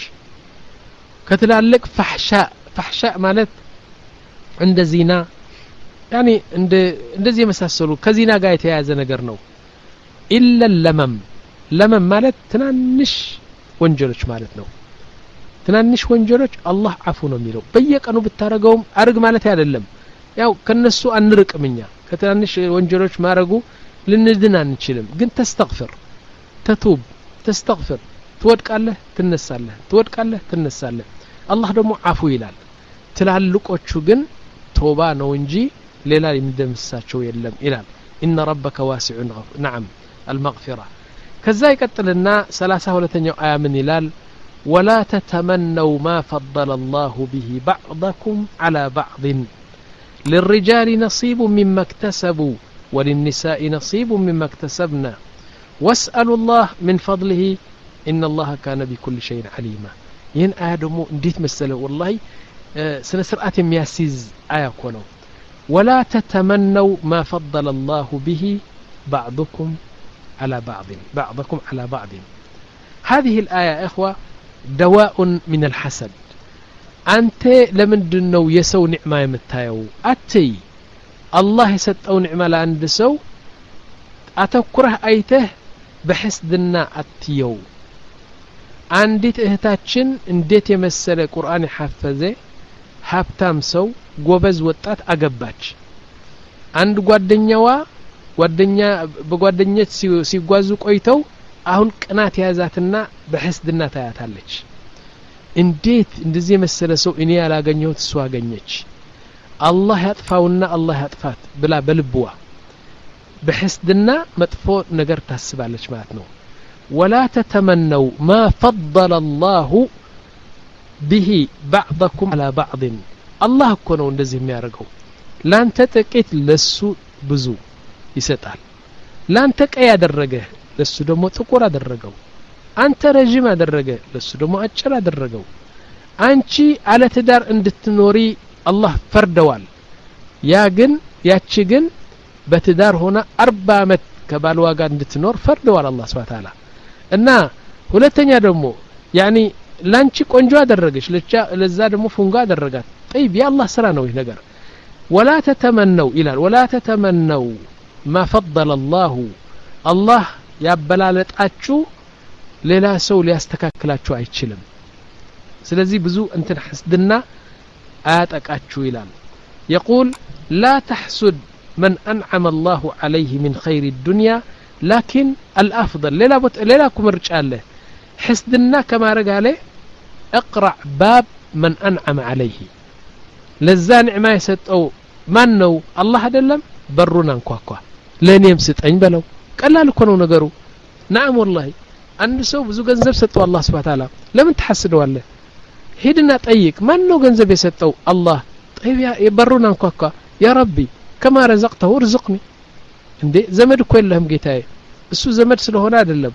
ከተላልቅ ፈህሻ ፈህሻ ማለት እንደ ዚና يعني እንደ እንደዚህ የመሳሰሉ ከዚና ጋር የተያያዘ ነገር ነው إلا اللمم ለመም ማለት ትናንሽ ወንጀሎች ማለት ነው ትናንሽ ወንጀሎች አላህ አፉ ነው የሚለው በየቀኑ ብታረገውም አርግ ማለት አይደለም ያው ከነሱ አንርቅምኛ ከትናንሽ ወንጀሎች ማረጉ ልንድን አንችልም ግን ተስተግፍር ተቱብ ተስተግፍር ትወድቃለህ ትነሳለህ ትወድቃለህ ትነሳለህ አላህ ደግሞ አፉ ይላል ትላልቆቹ ግን ቶባ ነው እንጂ ሌላ የሚደምሳቸው የለም ይላል إن ربك واسع نعم المغفرة ከዛ ይቀጥልና ሰላሳ ሁለተኛው አያ ምን ይላል ولا تتمنوا ما فضل الله به بعضكم على بعض للرجال نصيب مما اكتسبوا وللنساء نصيب مما اكتسبنا واسألوا الله من فضله إن الله كان بكل شيء عليما ይህን አያ ደግሞ እንዴት መሰለ ወላሂ ስነ ስርዓት የሚያስይዝ አያ እኮ ነው ولا تتمنوا ما فضل الله به بعضكم على بعض بعضكم على بعض هذه الآية إخوة دواء من الحسد أنت لمن دنو يسو نعمة يمتايو أتي الله يسطو نعمة لعند سو أتكره أيته بحسدنا أتيو عندت اهتاتشن انديت يمسل قرآن حفظه هابتام سو ጎበዝ ወጣት አገባች አንድ ጓደኛዋ ጓደኛ በጓደኘት ሲጓዙ ቆይተው አሁን ቅናት ያዛትና በህስድና ታያታለች እንዴት እንደዚህ መሰለ ሰው እኔ ያላገኘሁት እሱ አገኘች አላህ ያጥፋውና አላህ ያጥፋት ብላ በልብዋ በህስድና መጥፎ ነገር ታስባለች ማለት ነው ولا تتمنوا ما فضل الله به بعضكم على بعض الله እኮ ነው እንደዚህ የሚያደርገው ላንተ ጥቂት ለሱ ብዙ ይሰጣል ላንተ ቀይ ያደረገ ለሱ ደግሞ ጥቁር አደረገው አንተ ረጅም አደረገ ለሱ ደግሞ አጭር አደረገው አንቺ አለ ትዳር እንድትኖሪ አላህ ፈርደዋል ያ ግን ያቺ ግን በትዳር ሆና አርባ አመት ከባልዋ ጋር እንድትኖር ፈርደዋል አላህ Subhanahu Ta'ala እና ሁለተኛ ደግሞ ያኒ ላንቺ ቆንጆ አደረገሽ ለዛ ደግሞ ፉንጋ አደረጋት طيب يا الله سرا ነው ይህ ነገር ولا تتمنوا الى ولا تتمنوا ما فضل الله الله ያበላለጣችሁ ሌላ ሰው ሊያስተካክላችሁ አይችልም ስለዚህ ብዙ እንትን حسدና አያጠቃችሁ ይላል يقول لا تحسد من انعم الله عليه من خير الدنيا لكن الافضل ሌላ ሌላ ኩምርጫ አለ حسدنا كما رجاله اقرع باب من انعم عليه ለዛ ንዕማ የሰጠው ማን ነው አላህ አይደለም በሩን አንኳኳ ለኔም ስጠኝ በለው ቀላል እኮ ነው ነገሩ نعم والله አንድ ሰው ብዙ ገንዘብ ሰጠው አላህ Subhanahu Ta'ala ለምን ተሐስደዋለህ ሄድና ጠይቅ ማን ነው ገንዘብ የሰጠው አላህ طيب የበሩን አንኳኳ ያ ረቢ كما رزقته ارزقني እንዴ ዘመድ እኮ የለህም ጌታዬ እሱ ዘመድ ስለሆነ አይደለም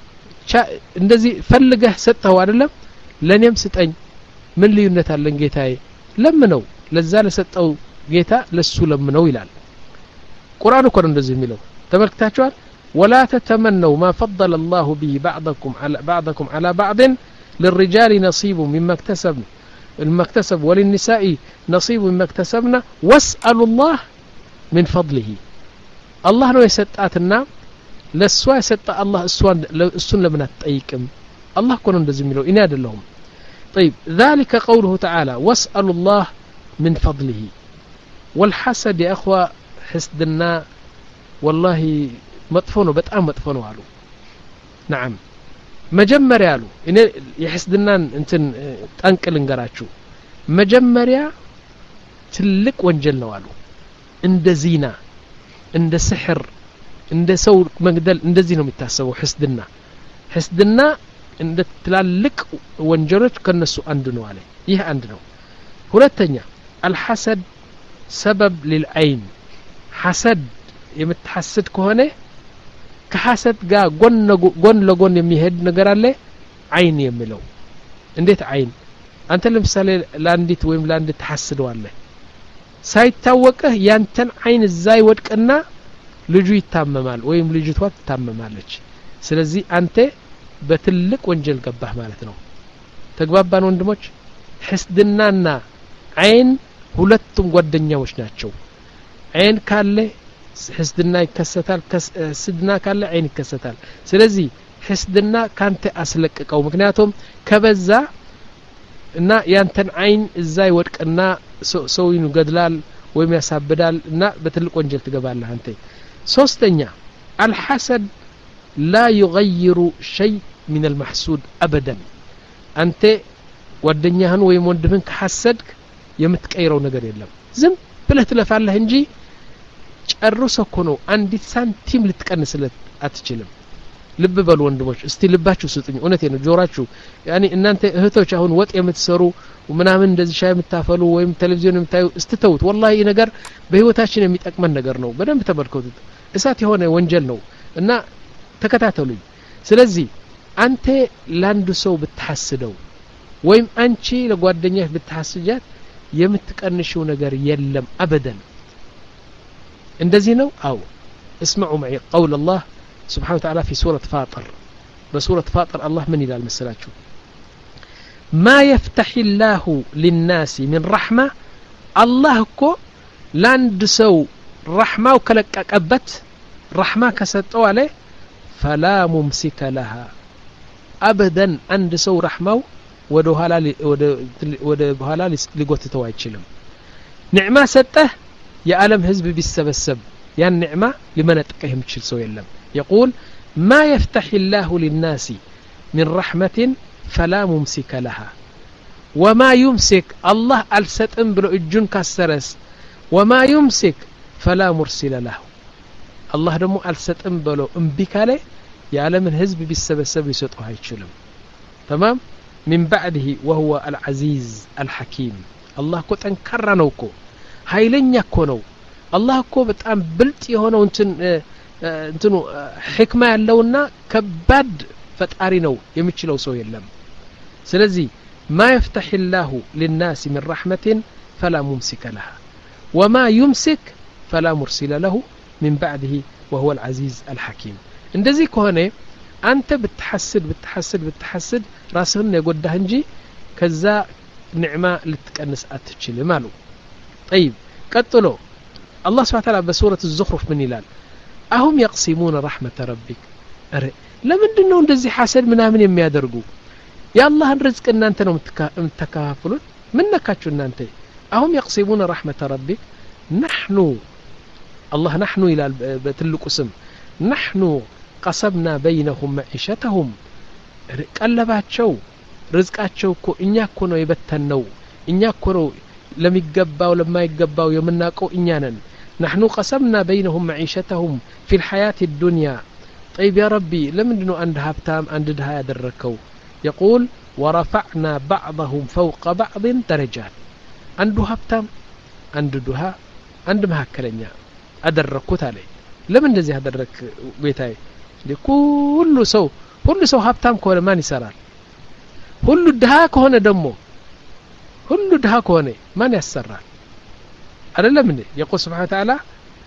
እንደዚህ ፈልገህ ሰጠው አይደለም ለኔም ስጠኝ ምን ልዩነት አለን ጌታዬ ለምነው ለዛ ለሰጠው ጌታ ለሱ ለምነው ይላል ቁርአን እኮ እንደዚህ የሚለው ተመልክታችኋል ولا تتمنوا ما فضل الله به بعضكم على بعضكم على بعض للرجال نصيب مما اكتسب مما اكتسب وللنساء نصيب مما اكتسبنا واسألوا الله من فضله الله ነው የሰጣትና ለሷ የሰጣ አላህ እሷን እሱን ለምን አትጠይቅም አላህ እኮ ነው እንደዚህ የሚለው እኔ አይደለሁም طيب ذلك قوله تعالى واسألوا الله من فضله والحسد يا اخوة حسدنا والله مطفونه بتام مطفونه قالوا نعم مجمريا قالوا ان يحسدنا انتن طنقل እንገራችሁ መጀመሪያ ትልቅ ወንጀል ነው አሉ እንደ ዚና እንደ ስሕር እንደ ሰው መግደል እንደዚህ ነው የሚታሰበው حسدنا حسدنا እንደ ትላልቅ ወንጀሎች ከነሱ አንዱ ነው አለ ይህ አንድ ነው ሁለተኛ الحسد سبب للعين حسد የምትሐስድ ከሆነ ከሐሰድ ጋር ጎን ጎን ለጎን የሚሄድ ነገር አለ አይን የሚለው እንዴት አይን አንተ ለምሳሌ ላንዲት ወይም ላንዲት ተሐስደዋለህ ሳይታወቅህ ያንተን አይን እዛይ ወድቅና ልጁ ይታመማል ወይም ልጅቷ ትታመማለች ስለዚህ አንተ በትልቅ ወንጀል ገባህ ማለት ነው ተግባባን ወንድሞች حسدናና አይን ሁለቱም ጓደኛዎች ናቸው አይን ካለ حسدና ይከሰታል حسدና ካለ አይን ይከሰታል ስለዚህ حسدና ካንተ አስለቀቀው ምክንያቱም ከበዛ እና ያንተን አይን እዛይ ወድቅና ሰው ይገድላል ወይም ያሳብዳል እና በትልቅ ወንጀል ትገባለህ አንተ ሶስተኛ الحسد لا يغير شيء من المحسود ابدا انت ጓደኛህን ወይም ወንድምህን ከሐሰድክ የምትቀይረው ነገር የለም ዝም ብለህ ትለፋለህ እንጂ ጨርሶ እኮ ነው አንዲት ሳንቲም ልትቀንስለት አትችልም ልብ በሉ ወንድሞች እስቲ ልባችሁ ስጡኝ እውነቴ ነው ጆራችሁ ያኒ እናንተ እህቶች አሁን ወጥ የምትሰሩ ምናምን እንደዚህ ሻይ የምታፈሉ ወይም ቴሌቪዥን የምታዩ እስትተውት ወላሂ ነገር በህይወታችን የሚጠቅመን ነገር ነው በደንብ ተመልከቱት እሳት የሆነ ወንጀል ነው እና ተከታተሉኝ ስለዚህ አንተ ላንዱ ሰው ብትሐስደው ወይም አንቺ ለጓደኛሽ ብትሐስጃት የምትቀንሽው ነገር የለም አበደን እንደዚህ ነው አው اسمعوا معي قول الله سبحانه وتعالى في سورة فاطر بسورة فاطر الله من إلى المسلاችሁ ما يفتح الله للناس من رحمة الله كو لاند سو رحمة وكلققبت رحمة كسطوا عليه فلا ممسك لها أبدا عند سو رحمة ወደ ኋላ ወደ በኋላ ሊጎትተው አይችልም ንዕማ ሰጠህ የዓለም ህዝብ ቢሰበሰብ ያን ንዕማ ሊመነጥቀህ የሚችል ሰው የለም يقول ما يفتح الله للناس من رحمة فلا ممسك لها وما يمسك الله الستم بلو اجن كسرس وما يمسك فلا مرسل له الله دمو الستم بلو امبكاله يعلم الحزب بالسبسب يسطو አይችልም تمام من بعده وهو العزيز الحكيم الله كو ጠንካራ ነው እኮ ኃይለኛ እኮ ነው الله እኮ በጣም ብልጥ የሆነው እንትን እንትኑ ህክማ ያለውና ከባድ ፈጣሪ ነው የሚችለው ሰው የለም ስለዚህ ما يفتح الله للناس من رحمة فلا ممسك لها وما يمسك فلا مرسل له من بعده وهو العزيز الحكيم እንደዚህ ከሆነ አንተ بتحسد بتحسد بتحسد راسህን የጎዳህ እንጂ ከዛ ንዕማ ልትቀንስ አትችልም አሉ طيب ቀጥሎ الله سبحانه وتعالى بسورة الزخرف من ይላል አሁን يقسمون رحمة ربك አረ ለምንድነው እንደዚህ ሐሰድ ምናምን የሚያደርጉ ያላህን ርዝቅ እናንተ ነው የምትካፈሉት ምን ነካችሁ እናንተ አሁን يقسمون رحمة ربك نحن الله نحن ይላል በትልቁ ስም نحن قسمنا بينهم معيشتهم ቀለባቸው ርዝቃቸው እኮ እኛ እኮ ነው የበተነው እኛ እኮ ነው ለሚገባው ለማይገባው የምናቀው እኛ ነን نحن قسمنا بينهم معيشتهم في الحياة الدنيا طيب يا ربي لمندنو عند هابتام عند دها يدركو يقول ورفعنا بعضهم فوق بعض درجات عنده هابتام عند دها عند مهكلنيا أدركوت عليه لمن እንደዚህ ያደረክ ቤታዬ ለኩሉ ሰው ሁሉ ሰው ሀብታም ከሆነ ማን ይሰራል ሁሉ ድሃ ከሆነ ደግሞ ሁሉ ድሃ ከሆነ ማን ያሰራል አይደለም እንዴ يقول سبحانه وتعالى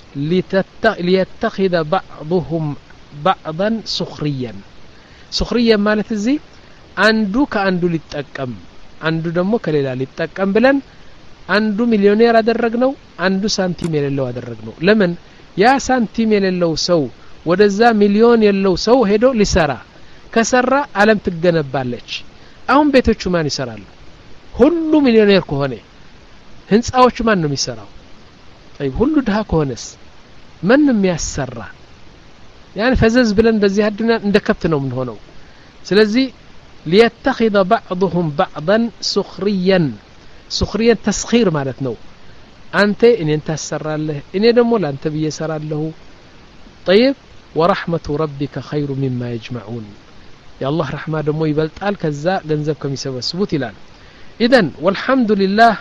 ليتخذ بعضهم بعضا سخريا سخريا ማለት እዚህ አንዱ ከአንዱ ሊጠቀም አንዱ ደግሞ ከሌላ ሊጠቀም ብለን አንዱ ሚሊዮኔር አደረግነው አንዱ ሳንቲም የሌለው አደረግነው ለምን ያ ሳንቲም የሌለው ሰው ወደዛ ሚሊዮን የለው ሰው ሄዶ ሊሰራ ከሰራ ዓለም ትገነባለች አሁን ቤቶቹ ማን ይሰራሉ ሁሉ ሚሊዮኔር ከሆነ ህንጻዎቹ ማን ነው የሚሰራው طيب ሁሉ ድሃ ከሆነስ ማን ነው የሚያሰራ يعني ፈዘዝ ብለን በዚህ አድና እንደ ከብት ነው ምን ሆነው ስለዚህ ليتخذ بعضهم بعضا سخريا سخريا تسخير ማለት ነው አንተ እኔን ታሰራለህ እኔ ደግሞ ላንተ በየሰራለሁ طيب ورحمة ربك خير مما يجمعون يا الله رحمة دمو يبلطال كذا ገንዘብ ከሚሰበስቡት ይላል اذا والحمد لله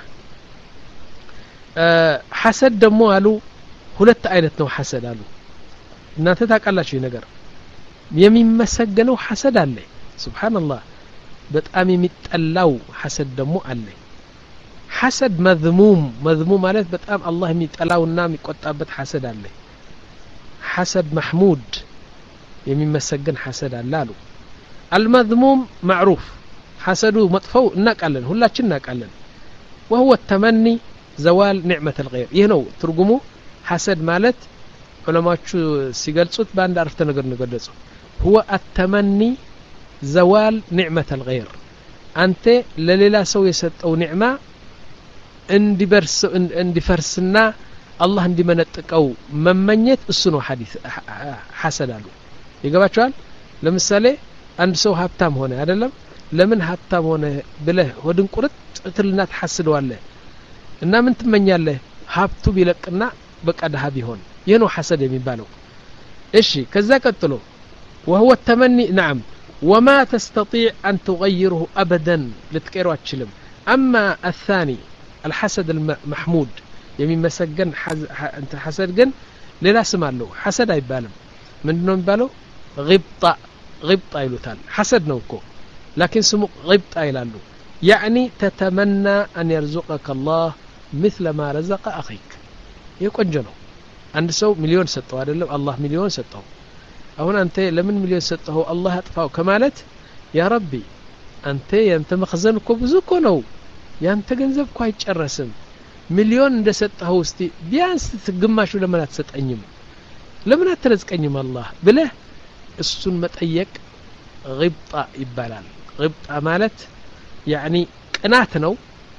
حسد دمو አሉ ሁለት አይነት ነው حسد አሉ እናንተ ታውቃላችሁ ነገር የሚመሰገነው حسد አለ سبحان الله በጣም የሚጠላው حسد ደሞ አለ حسد مذموم مذموم ማለት በጣም አላህ የሚጠላውና የሚቆጣበት حسد አለ حسد محمود የሚመሰገን حسد አለ አሉ المذموم معروف حسدو مطفو እናቃለን ሁላችን እናቃለን وهو التمني زوال نعمة الغير ይሄ ነው ትርጉሙ حسد ማለት ዑለማዎቹ ሲገልጹት በአንድ አረፍተ ነገር ነው ገለጹ هو التمني زوال نعمة الغير አንተ ለሌላ ሰው የሰጠው ኒዕማ እንዲበርስ እንዲፈርስና አላህ እንዲመነጥቀው መመኘት እሱ ነው ሐዲስ حسد አሉ ይገባችኋል ለምሳሌ አንድ ሰው ሀብታም ሆነ አይደለም ለምን ሀብታም ሆነ ብለህ ወድን ቁርጥ ትልና ተሐስደዋለህ እና ምን ትመኛለህ ሀብቱ ቢለቅና በቃ ደሃ ቢሆን ይሄ ነው حسد የሚባለው እሺ ከዛ ቀጥሎ وهو التمني نعم وما تستطيع أن تغيره أبدا لتقيروا أتشلم أما الثاني الحسد المحمود يمين مسجن أنت حسد جن للا سمع له حسد يبالم من دون بالو غبطة غبطة يلوتال حسد نوكو لكن سمو غبطة يلالو يعني تتمنى أن يرزقك الله مثل ما رزق أخيك يكون جنو عند سو مليون ستة አይደለም الله مليون ستة አሁን አንተ ለምን ሚሊዮን ሰጠው አላህ ያጥፋው ከማለት ያ ረቢ አንተ ያንተ መخزን እኮ ብዙ እኮ ነው ያንተ ገንዘብ እኮ አይጨረስም ሚሊዮን እንደሰጠው እስቲ ቢያንስ ግማሹ ለምን አትሰጠኝም ለምን አትረዝቀኝም አላህ ብለህ እሱን መጠየቅ ግብጣ ይባላል ግብጣ ማለት يعني ቅናት ነው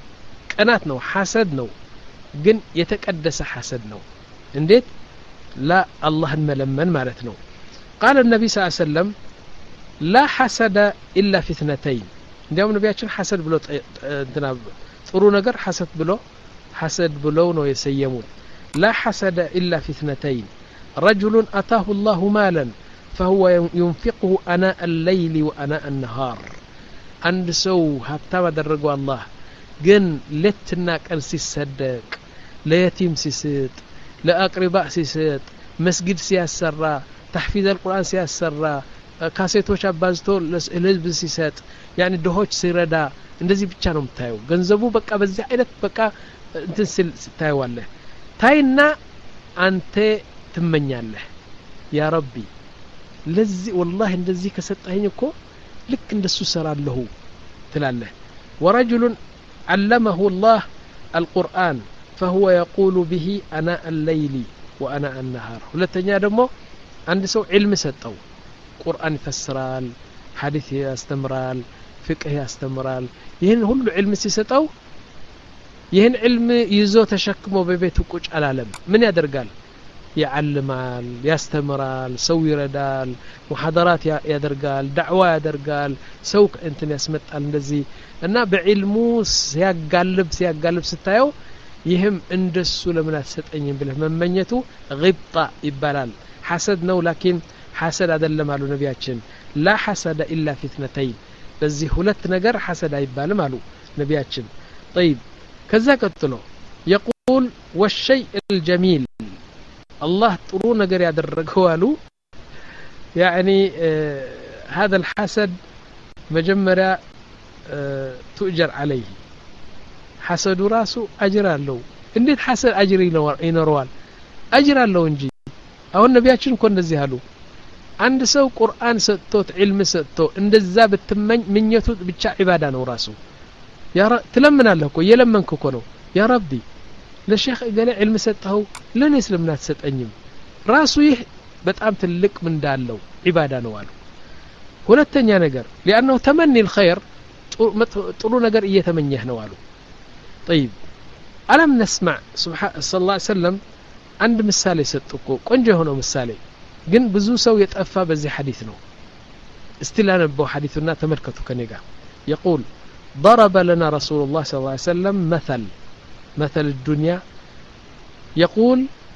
ቅናት ነው ሐሰድ ነው ግን የተቀደሰ ሐሰድ ነው እንዴት لا አላህን መለመን ማለት ነው قال النبي صلى الله عليه وسلم لا حسد إلا في اثنتين እንዲያውም ነቢያችን ሐሰድ ብሎ እንትና ጥሩ ነገር ሐሰድ ብሎ ሐሰድ ብለው ነው የሰየሙት لا حسد إلا في اثنتين رجل أتاه الله مالا فهو ينفقه أناء الليل وأناء النهار عند سو ሀብታም አደረገው አላህ ግን ለትና ቀን ሲሰደቅ ለየቲም ሲሰጥ ለአቅሪባ ሲሰጥ መስጊድ ሲያሰራ تحفيظ القرآن ሲያሰራ ካሴቶች አባዝቶ ለህዝብ ሲሰጥ يعني ድሆች ሲረዳ እንደዚህ ብቻ ነው የምታየው ገንዘቡ በቃ በዚህ አይነት በቃ እንትን ስታየዋለህ ታይና አንተ ትመኛለህ ያ ረቢ ለዚህ والله እንደዚህ ከሰጠኸኝ እኮ ልክ እንደሱ ሰራለሁ ትላለህ ورجل علمه الله القرآن فهو يقول به أناء الليل وأناء النهار ሁለተኛ ደግሞ አንድ ሰው علم ሰጠው ቁርአን ይፈስራል ሐዲስ ያስተምራል ፍቅህ ያስተምራል ይሄን ሁሉ علم ሲሰጠው ይሄን علم ይዞ ተሸክሞ በቤቱ ቁጭ አላለም ምን ያደርጋል يعلمال ያስተምራል ሰው ይረዳል ሙሐደራት ያደርጋል ዳዕዋ ያደርጋል ሰው እንትን ያስመጣል እንደዚህ እና በዕልሙ ሲያጋልብ ሲያጋልብ ስታየው ይህም እንደሱ ለምን አትሰጠኝም ብለህ መመኘቱ ግብጣ ይባላል ሐሰድ ነው لكن ሐሰድ አይደለም አሉ ነቢያችን لا حسد إلا في اثنتين በዚህ ሁለት ነገር ሐሰድ አይባልም አሉ ነቢያችን طيب ከዛ ቀጥሎ يقول والشيء الجميل الله ጥሩ ነገር ያደረገው አሉ يعني آه هذا الحسد مجمرا آه تؤجر عليه حسد راسه أجر له እንዴት حسد أجر ይኖረዋል أجر له እንጂ አሁን ነቢያችን እኮ እንደዚህ አሉ አንድ ሰው ቁርአን ሰጥቶት علم ሰጥቶ እንደዛ በትመኝ ምኞቱ ብቻ ኢባዳ ነው ራሱ ያ ትለምናለህ እኮ የለመንክ እኮ ነው ያ ረቢ ለሼክ ገለ علم ሰጠው ለኔ ስለምን አትሰጠኝም ራሱ ይህ በጣም ትልቅ ምን እንዳለው ኢባዳ ነው አሉ ሁለተኛ ነገር لانه تمني الخير ጥሩ ነገር እየተመኘህ ነው አሉ طيب ألم نسمع سبحان صلى الله عليه وسلم عند ምሳሌ ሰጥቆ ቆንጆ ሆኖ ምሳሌ ግን ብዙ ሰው የጠፋ በዚህ ሐዲስ ነው استلانبو حديثنا تملكته كنيغا يقول ضرب لنا رسول الله صلى الله عليه وسلم مثل مثل الدنيا يقول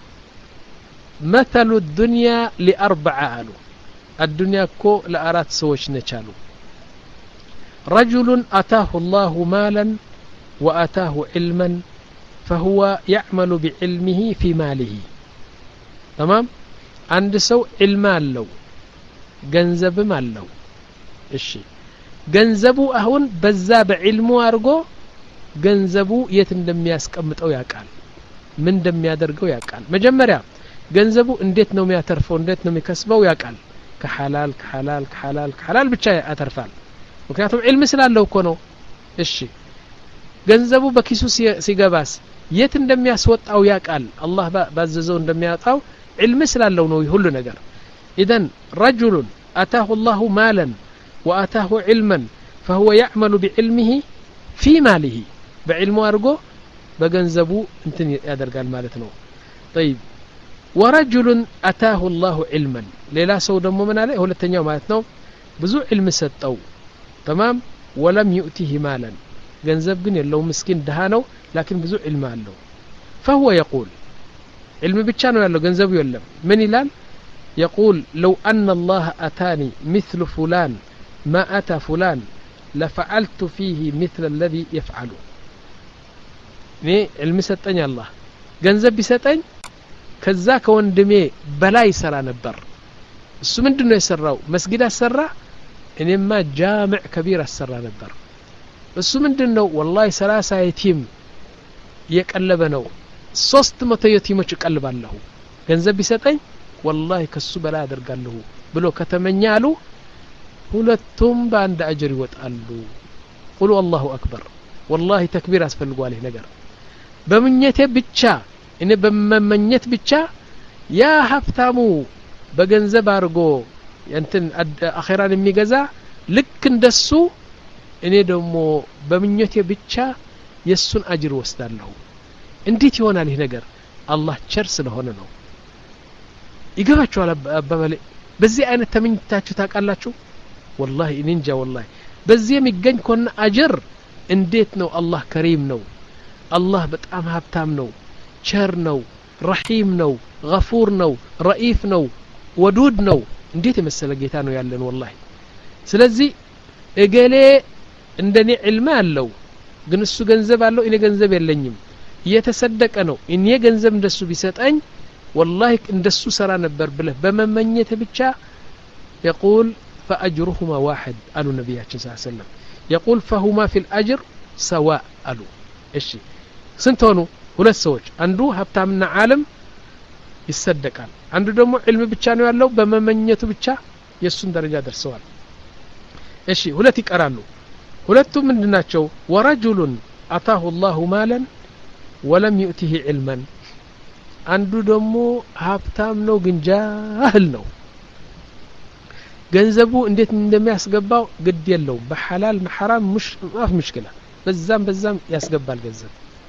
مثل الدنيا لأربعة آلو الدنيا كو لأرات سوش نشالو رجل أتاه الله مالا وأتاه علما فهو يعمل بعلمه في ماله تمام عند سو علما له ገንዘብ ማለው እሺ ገንዘቡ አሁን በዛ በዕልሙ አርጎ ገንዘቡ የት እንደሚያስቀምጠው ያቃል ምን እንደሚያደርገው ያቃል መጀመሪያ ገንዘቡ እንዴት ነው የሚያተርፈው እንዴት ነው የሚከስበው ያቃል ከሐላል ከሐላል ከሐላል ከሐላል ብቻ ያተርፋል ምክንያቱም ዕልም ስላለው እኮ ነው እሺ ገንዘቡ በኪሱ ሲገባስ የት እንደሚያስወጣው ያቃል አላህ ባዘዘው እንደሚያጣው ዕልም ስላለው ነው ሁሉ ነገር إذن رجل أتاه الله مالا وأتاه علما فهو يعمل بعلمه في ماله بعلمه أرجو بجنزبو انتن يدرجال مالتنا طيب ورجل أتاه الله علما للا سود من عليه هو التنيا مالتنا بزو علم ستو تمام ولم يؤته مالا جنزب جن لو مسكين دهانو لكن بزو علم له فهو يقول علم بتشانو يالله جنزب يولم من يلال يقول لو أن الله أتاني مثل فلان ما أتى فلان لفعلت فيه مثل الذي يفعله ني المستني الله جنزب بستن كذاك وندمي بلا يسرى نبر السو مندنو يسراو مسجد السرى انما جامع كبير السرى نبر እሱ ምንድነው والله ሰላሳ የቲም የቀለበ ነው ሶስት መቶ የቲሞች ቀልባለሁ ገንዘብ ቢሰጠኝ والله ከሱ በላይ አደርጋለሁ ብሎ ከተመኛሉ ሁለቱም በአንድ አጅር ይወጣሉ قولوا الله اكبر والله ተክቢር አስፈልጓል ይሄ ነገር በመኘቴ ብቻ እኔ በመመኘት ብቻ ያ ሀብታሙ በገንዘብ አርጎ እንትን አኺራን የሚገዛ ልክ እንደሱ እኔ ደግሞ በመኘቴ ብቻ የሱን አጅር ወስዳለሁ እንዴት ይሆናል ይሄ ነገር አላህ ቸር ስለሆነ ነው ይገባችኋል አባባሌ በዚህ አይነት ተመኝታችሁ ታውቃላችሁ والله እንጃ والله በዚህ የሚገኝ ኮነ አጅር እንዴት ነው አላህ ከሪም ነው አላህ በጣም ሀብታም ነው ቸር ነው ረሂም ነው ገፉር ነው ረኢፍ ነው ወዱድ ነው እንዴት የመሰለ ጌታ ነው ያለን والله ስለዚህ እገሌ እንደኔ ዒልም አለው ግን እሱ ገንዘብ አለው እኔ ገንዘብ የለኝም እየተሰደቀ ነው እኔ ገንዘብ እንደሱ ቢሰጠኝ والله እንደሱ ሰራ ነበር ብለህ በመመኘት ብቻ يقول فاجرهما واحد قالوا النبي صلى الله عليه وسلم يقول فهما في الاجر سواء قالوا እሺ ስንት ሆኑ ሁለት ሰዎች አንዱ ሀብታምና ዓለም ይሰደቃል አንዱ ደግሞ ዒልም ብቻ ነው ያለው በመመኘቱ ብቻ የሱን ደረጃ ደርሰዋል እሺ ሁለት ይቀራሉ ሁለቱም ምንድናቸው ወረጁሉን አታሁ الله مالا ولم يؤته علما አንዱ ደግሞ ሀብታም ነው ግን ጃህል ነው ገንዘቡ እንዴት እንደሚያስገባው ግድ የለው በሐላል መሐራም مش ማፍ مشكلة በዛም በዛም ያስገባል ገንዘብ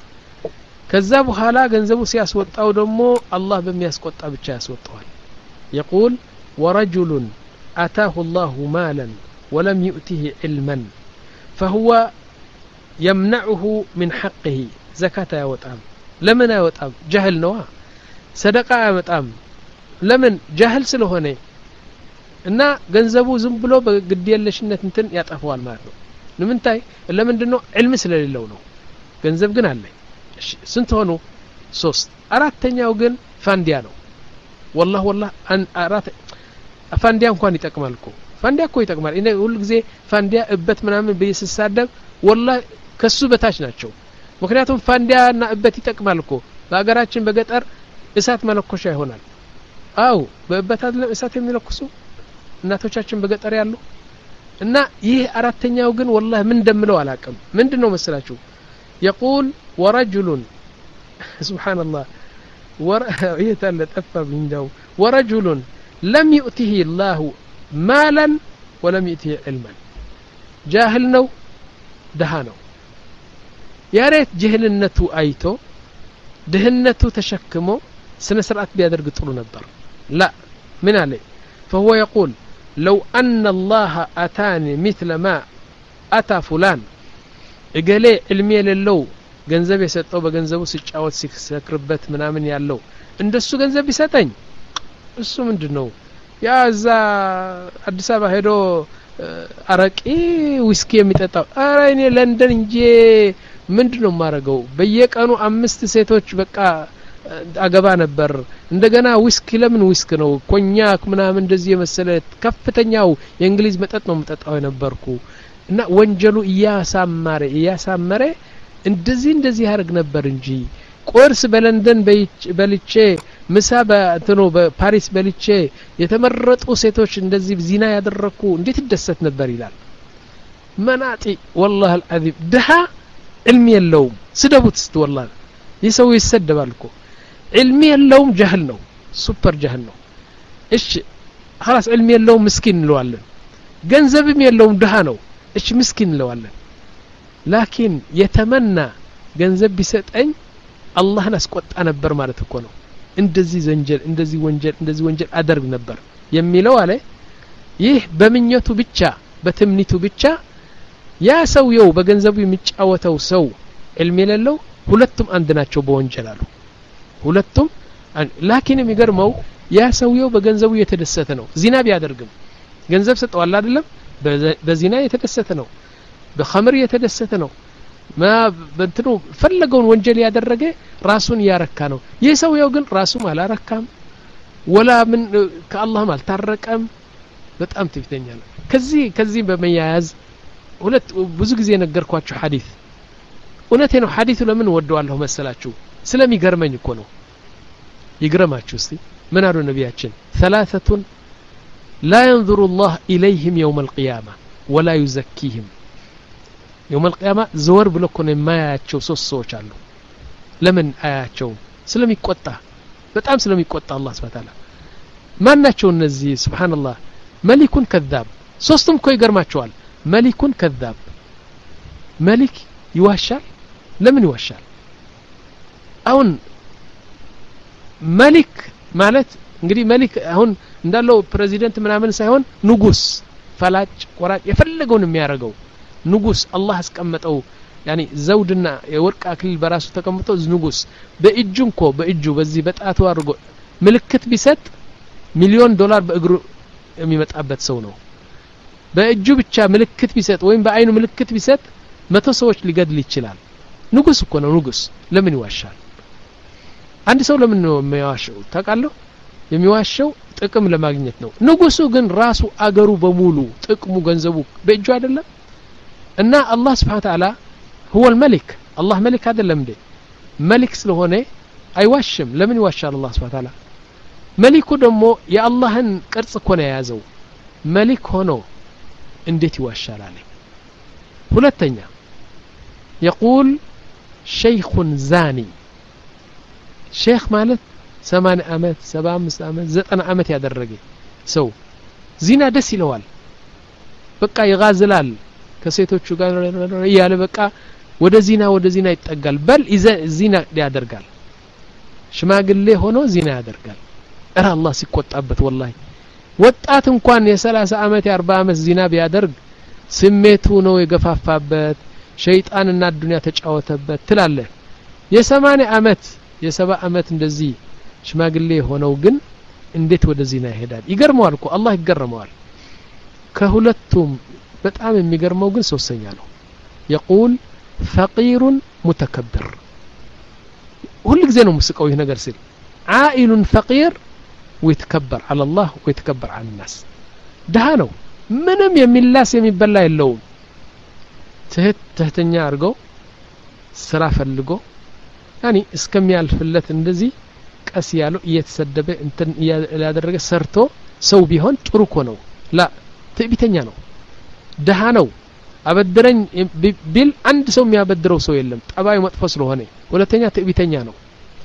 ከዛ በኋላ ገንዘቡ ሲያስወጣው ደግሞ አላህ በሚያስቆጣ ብቻ ያስወጣዋል يقول ورجل آتاه الله مالا ولم يؤته علما فهو يمنعه من حقه زكاة يوطام لمن يوطام جهل نوا صدقة يوطام لمن جهل ስለሆነ እና ገንዘቡ ዝም ብሎ በግድየለሽነት እንትን ያጠፋዋል ማለት ነው ለምንታይ ለምንድነው ዒልም ስለሌለው ነው ገንዘብ ግን አለ እሺ ስንት ሆኑ ሶስት አራተኛው ግን ፋንዲያ ነው والله والله አራት ፋንዲያ እንኳን ይጠቅማል እኮ ፋንዲያ እኮ ይጠቅማል እኔ ሁሉ ጊዜ ፋንዲያ እበት ምናምን በየስሳደብ والله ከሱ በታች ናቸው ምክንያቱም ፋንዲያና እበት ይጠቅማል እኮ በአገራችን በገጠር እሳት መለኮሻ ይሆናል አው በእበት አይደለም እሳት የሚለኩሱ እናቶቻችን በገጠር ያሉ እና ይህ አራተኛው ግን والله ምን እንደምለው አላቀም ምንድነው መሰላችሁ يقول ورجل سبحان الله ور يتلطف منه ورجل لم يؤته الله مالا ولم يؤته علما جاهل ነው ደሃ ነው ያሬት ጀህልነቱ አይቶ ደህነቱ ተሸክሞ ስነ ስርዓት ቢያደርግ ጥሩ ነበር لا ምን አለ فهو يقول لو أن الله أتاني مثل ما أتى فلان እገሌ ዕልም የሌለው ገንዘብ የሰጠው በገንዘቡ ሲጫወት ሲሰክርበት ምናምን ያለው እንደሱ ገንዘብ ይሰጠኝ እሱ ምንድነው ያዛ አዲስ አበባ ሄዶ አረቂ ዊስኪ የሚጠጣው አረ እኔ ለንደን እንጂ ምንድነው ማረገው በየቀኑ አምስት ሴቶች በቃ አገባ ነበር እንደገና ዊስኪ ለምን ዊስክ ነው ኮኛክ ምናምን እንደዚህ የመሰለ ከፍተኛው የእንግሊዝ መጠጥ ነው መጠጣው ነበርኩ እና ወንጀሉ ያሳማረ ያሳመረ እንደዚህ እንደዚህ ያርግ ነበር እንጂ ቁርስ በለንደን በልቼ ምሳ በእንትኖ በፓሪስ በልቼ የተመረጡ ሴቶች እንደዚህ ዚና ያደረኩ እንዴት ይደሰት ነበር ይላል መናጢ والله العظيم ደሃ علم የለውም ስደቡት እስቲ والله ይሰው ይሰደባል እኮ علم የለውም ጀህል ነው ሱፐር ጀህል ነው እሺ خلاص علم የለውም ምስኪን እንለዋለን ገንዘብም የለውም ደሃ ነው እሺ ምስኪን እንለዋለን ላኪን የተመና ገንዘብ ቢሰጠኝ አላህን አስቆጣ ነበር ማለት እኮ ነው እንደዚህ ዘንጀል እንደዚህ ወንጀል እንደዚህ ወንጀል አደርግ ነበር የሚለው አለ ይህ በመኘቱ ብቻ በትምኒቱ ብቻ ያ ሰውየው በገንዘቡ የሚጫወተው ሰው ዕልም የሌለው ሁለቱም አንድ ናቸው በወንጀል አሉ ሁለቱም ላኪን የሚገርመው ያ ሰውየው በገንዘቡ የተደሰተ ነው ዚና ቢያደርግም ገንዘብ ሰጠዋል አይደለም በዚና የተደሰተ ነው በኸምር የተደሰተ ነው ማ በእንትኑ ፈለገውን ወንጀል ያደረገ ራሱን ያረካ ነው የሰውየው ግን ራሱም አላረካም ወላ ምን ከአላህም አልታረቀም በጣም ትፍተኛ ነው ከዚህ ከዚህ በመያያዝ ሁለት ብዙ ጊዜ ነገርኳችሁ ሐዲስ እውነቴ ነው ሐዲሱ ለምን ወደዋለሁ መሰላችሁ ስለሚገርመኝ እኮ ነው ይግረማችሁ እስቲ ምን አሉ ነቢያችን ثلاثه لا ينظر الله إليهم يوم القيامة ولا يزكيهم يوم القيامة زور ብሎ እኮ ነው የማያቸው ሶስት ሰዎች አሉ ለምን አያቸው ስለሚቆጣ በጣም ስለሚቆጣ አላህ Subhanahu Wa Ta'ala ማን ናቸው እነዚህ ሱብሃንአላህ መሊኩን ከذاب ሶስቱም እኮ ይገርማቸዋል መሊኩን ከذاب መሊክ ይዋሻል ለምን ይዋሻል አሁን መሊክ ማለት እንግዲህ መሊክ አሁን እንዳለው ፕሬዚደንት ምናምን ሳይሆን ንጉስ ፈላጭ ቆራጭ የፈለገውን የሚያደርገው ንጉስ አላህ አስቀመጠው ያኒ ዘውድና የወርቅ አክሊል በራሱ ተቀምጦ ንጉስ በእጁ እንኮ በእጁ በዚህ በጣቱ አድርጎ ምልክት ቢሰጥ ሚሊዮን ዶላር በእግሩ የሚመጣበት ሰው ነው በእጁ ብቻ ምልክት ቢሰጥ ወይም በአይኑ ምልክት ቢሰጥ መቶ ሰዎች ሊገድል ይችላል ንጉስ እኮ ነው ንጉስ ለምን ይዋሻል አንድ ሰው ለምን ነው የሚዋሸው ታውቃለህ የሚዋሸው ጥቅም ለማግኘት ነው ንጉሱ ግን ራሱ አገሩ በሙሉ ጥቅሙ ገንዘቡ በእጁ አይደለም እና አላህ Subhanahu Wa Ta'ala هو الملك الله ملك አይደለም እንዴ ملك ስለሆነ አይዋሽም ለምን ይዋሻል አላህ Subhanahu Wa Ta'ala መሊኩ ደግሞ የአላህን ቅርጽ እኮ ነው የያዘው መሊክ ሆኖ እንዴት ይዋሻል አለ ሁለተኛ يقول شيخ زاني شيخ ማለት ثمانية አመት سبعة وخمسين አመት ዘጠና አመት ያደረገ ሰው ዚና ደስ ይለዋል በቃ ይጋዝላል ከሴቶቹ ጋር ያለ በቃ ወደ ዚና ወደ ዚና ይጠጋል በል ዚና ያደርጋል ሽማግሌ ሆኖ ዚና ያደርጋል እረ አላህ ሲቆጣበት ወላሂ ወጣት እንኳን የ30 አመት የ40 አመት ዚና ቢያደርግ ስሜቱ ነው የገፋፋበት ሸይጣንና ዱንያ ተጫወተበት ትላለ የ80 አመት የ70 አመት እንደዚህ ሽማግሌ ሆነው ግን እንዴት ወደ ዚና ይሄዳል ይገርመዋል እኮ አላህ ይገርመዋል ከሁለቱም በጣም የሚገርመው ግን ሶስተኛ ነው يقول فقير متكبر ሁሉ ጊዜ ነው መስቀው ይሄ ነገር ሲል عائل فقير ويتكبر على الله ويتكبر على الناس ده ነው ምንም የሚላስ የሚበላ የለውም ትህት ትህተኛ አርገው ስራ ፈልጎ ያኒ እስከሚያልፍለት እንደዚህ ቀስ ያለው እየተሰደበ እንትን ያደረገ ሰርቶ ሰው ቢሆን ጥሩ እኮ ነው ላ ትዕቢተኛ ነው ደሃ ነው አበድረኝ ቢል አንድ ሰው የሚያበድረው ሰው የለም ጠባዩ መጥፎ ስለሆነ ሁለተኛ ትዕቢተኛ ነው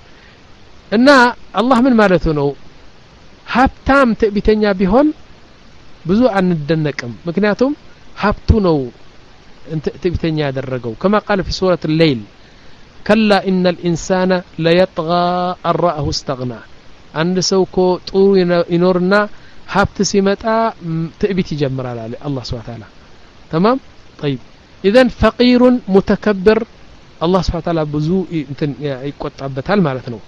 እና አላህ ምን ማለቱ ነው ሀብታም ትዕቢተኛ ቢሆን ብዙ አንደነቅም ምክንያቱም ሀብቱ ነው ትዕቢተኛ ያደረገው كما قال في سورة الليل كلا إن الإنسان ليطغى أن رآه استغنى عند سوكو طو ينورنا ሀብት ሲመጣ ትዕቢት ይጀምራል አለ አላህ Subhanahu Wa Ta'ala تمام طيب اذا فقير متكبر الله Subhanahu Wa Ta'ala ብዙ እንትን ይቆጣበታል ማለት ነው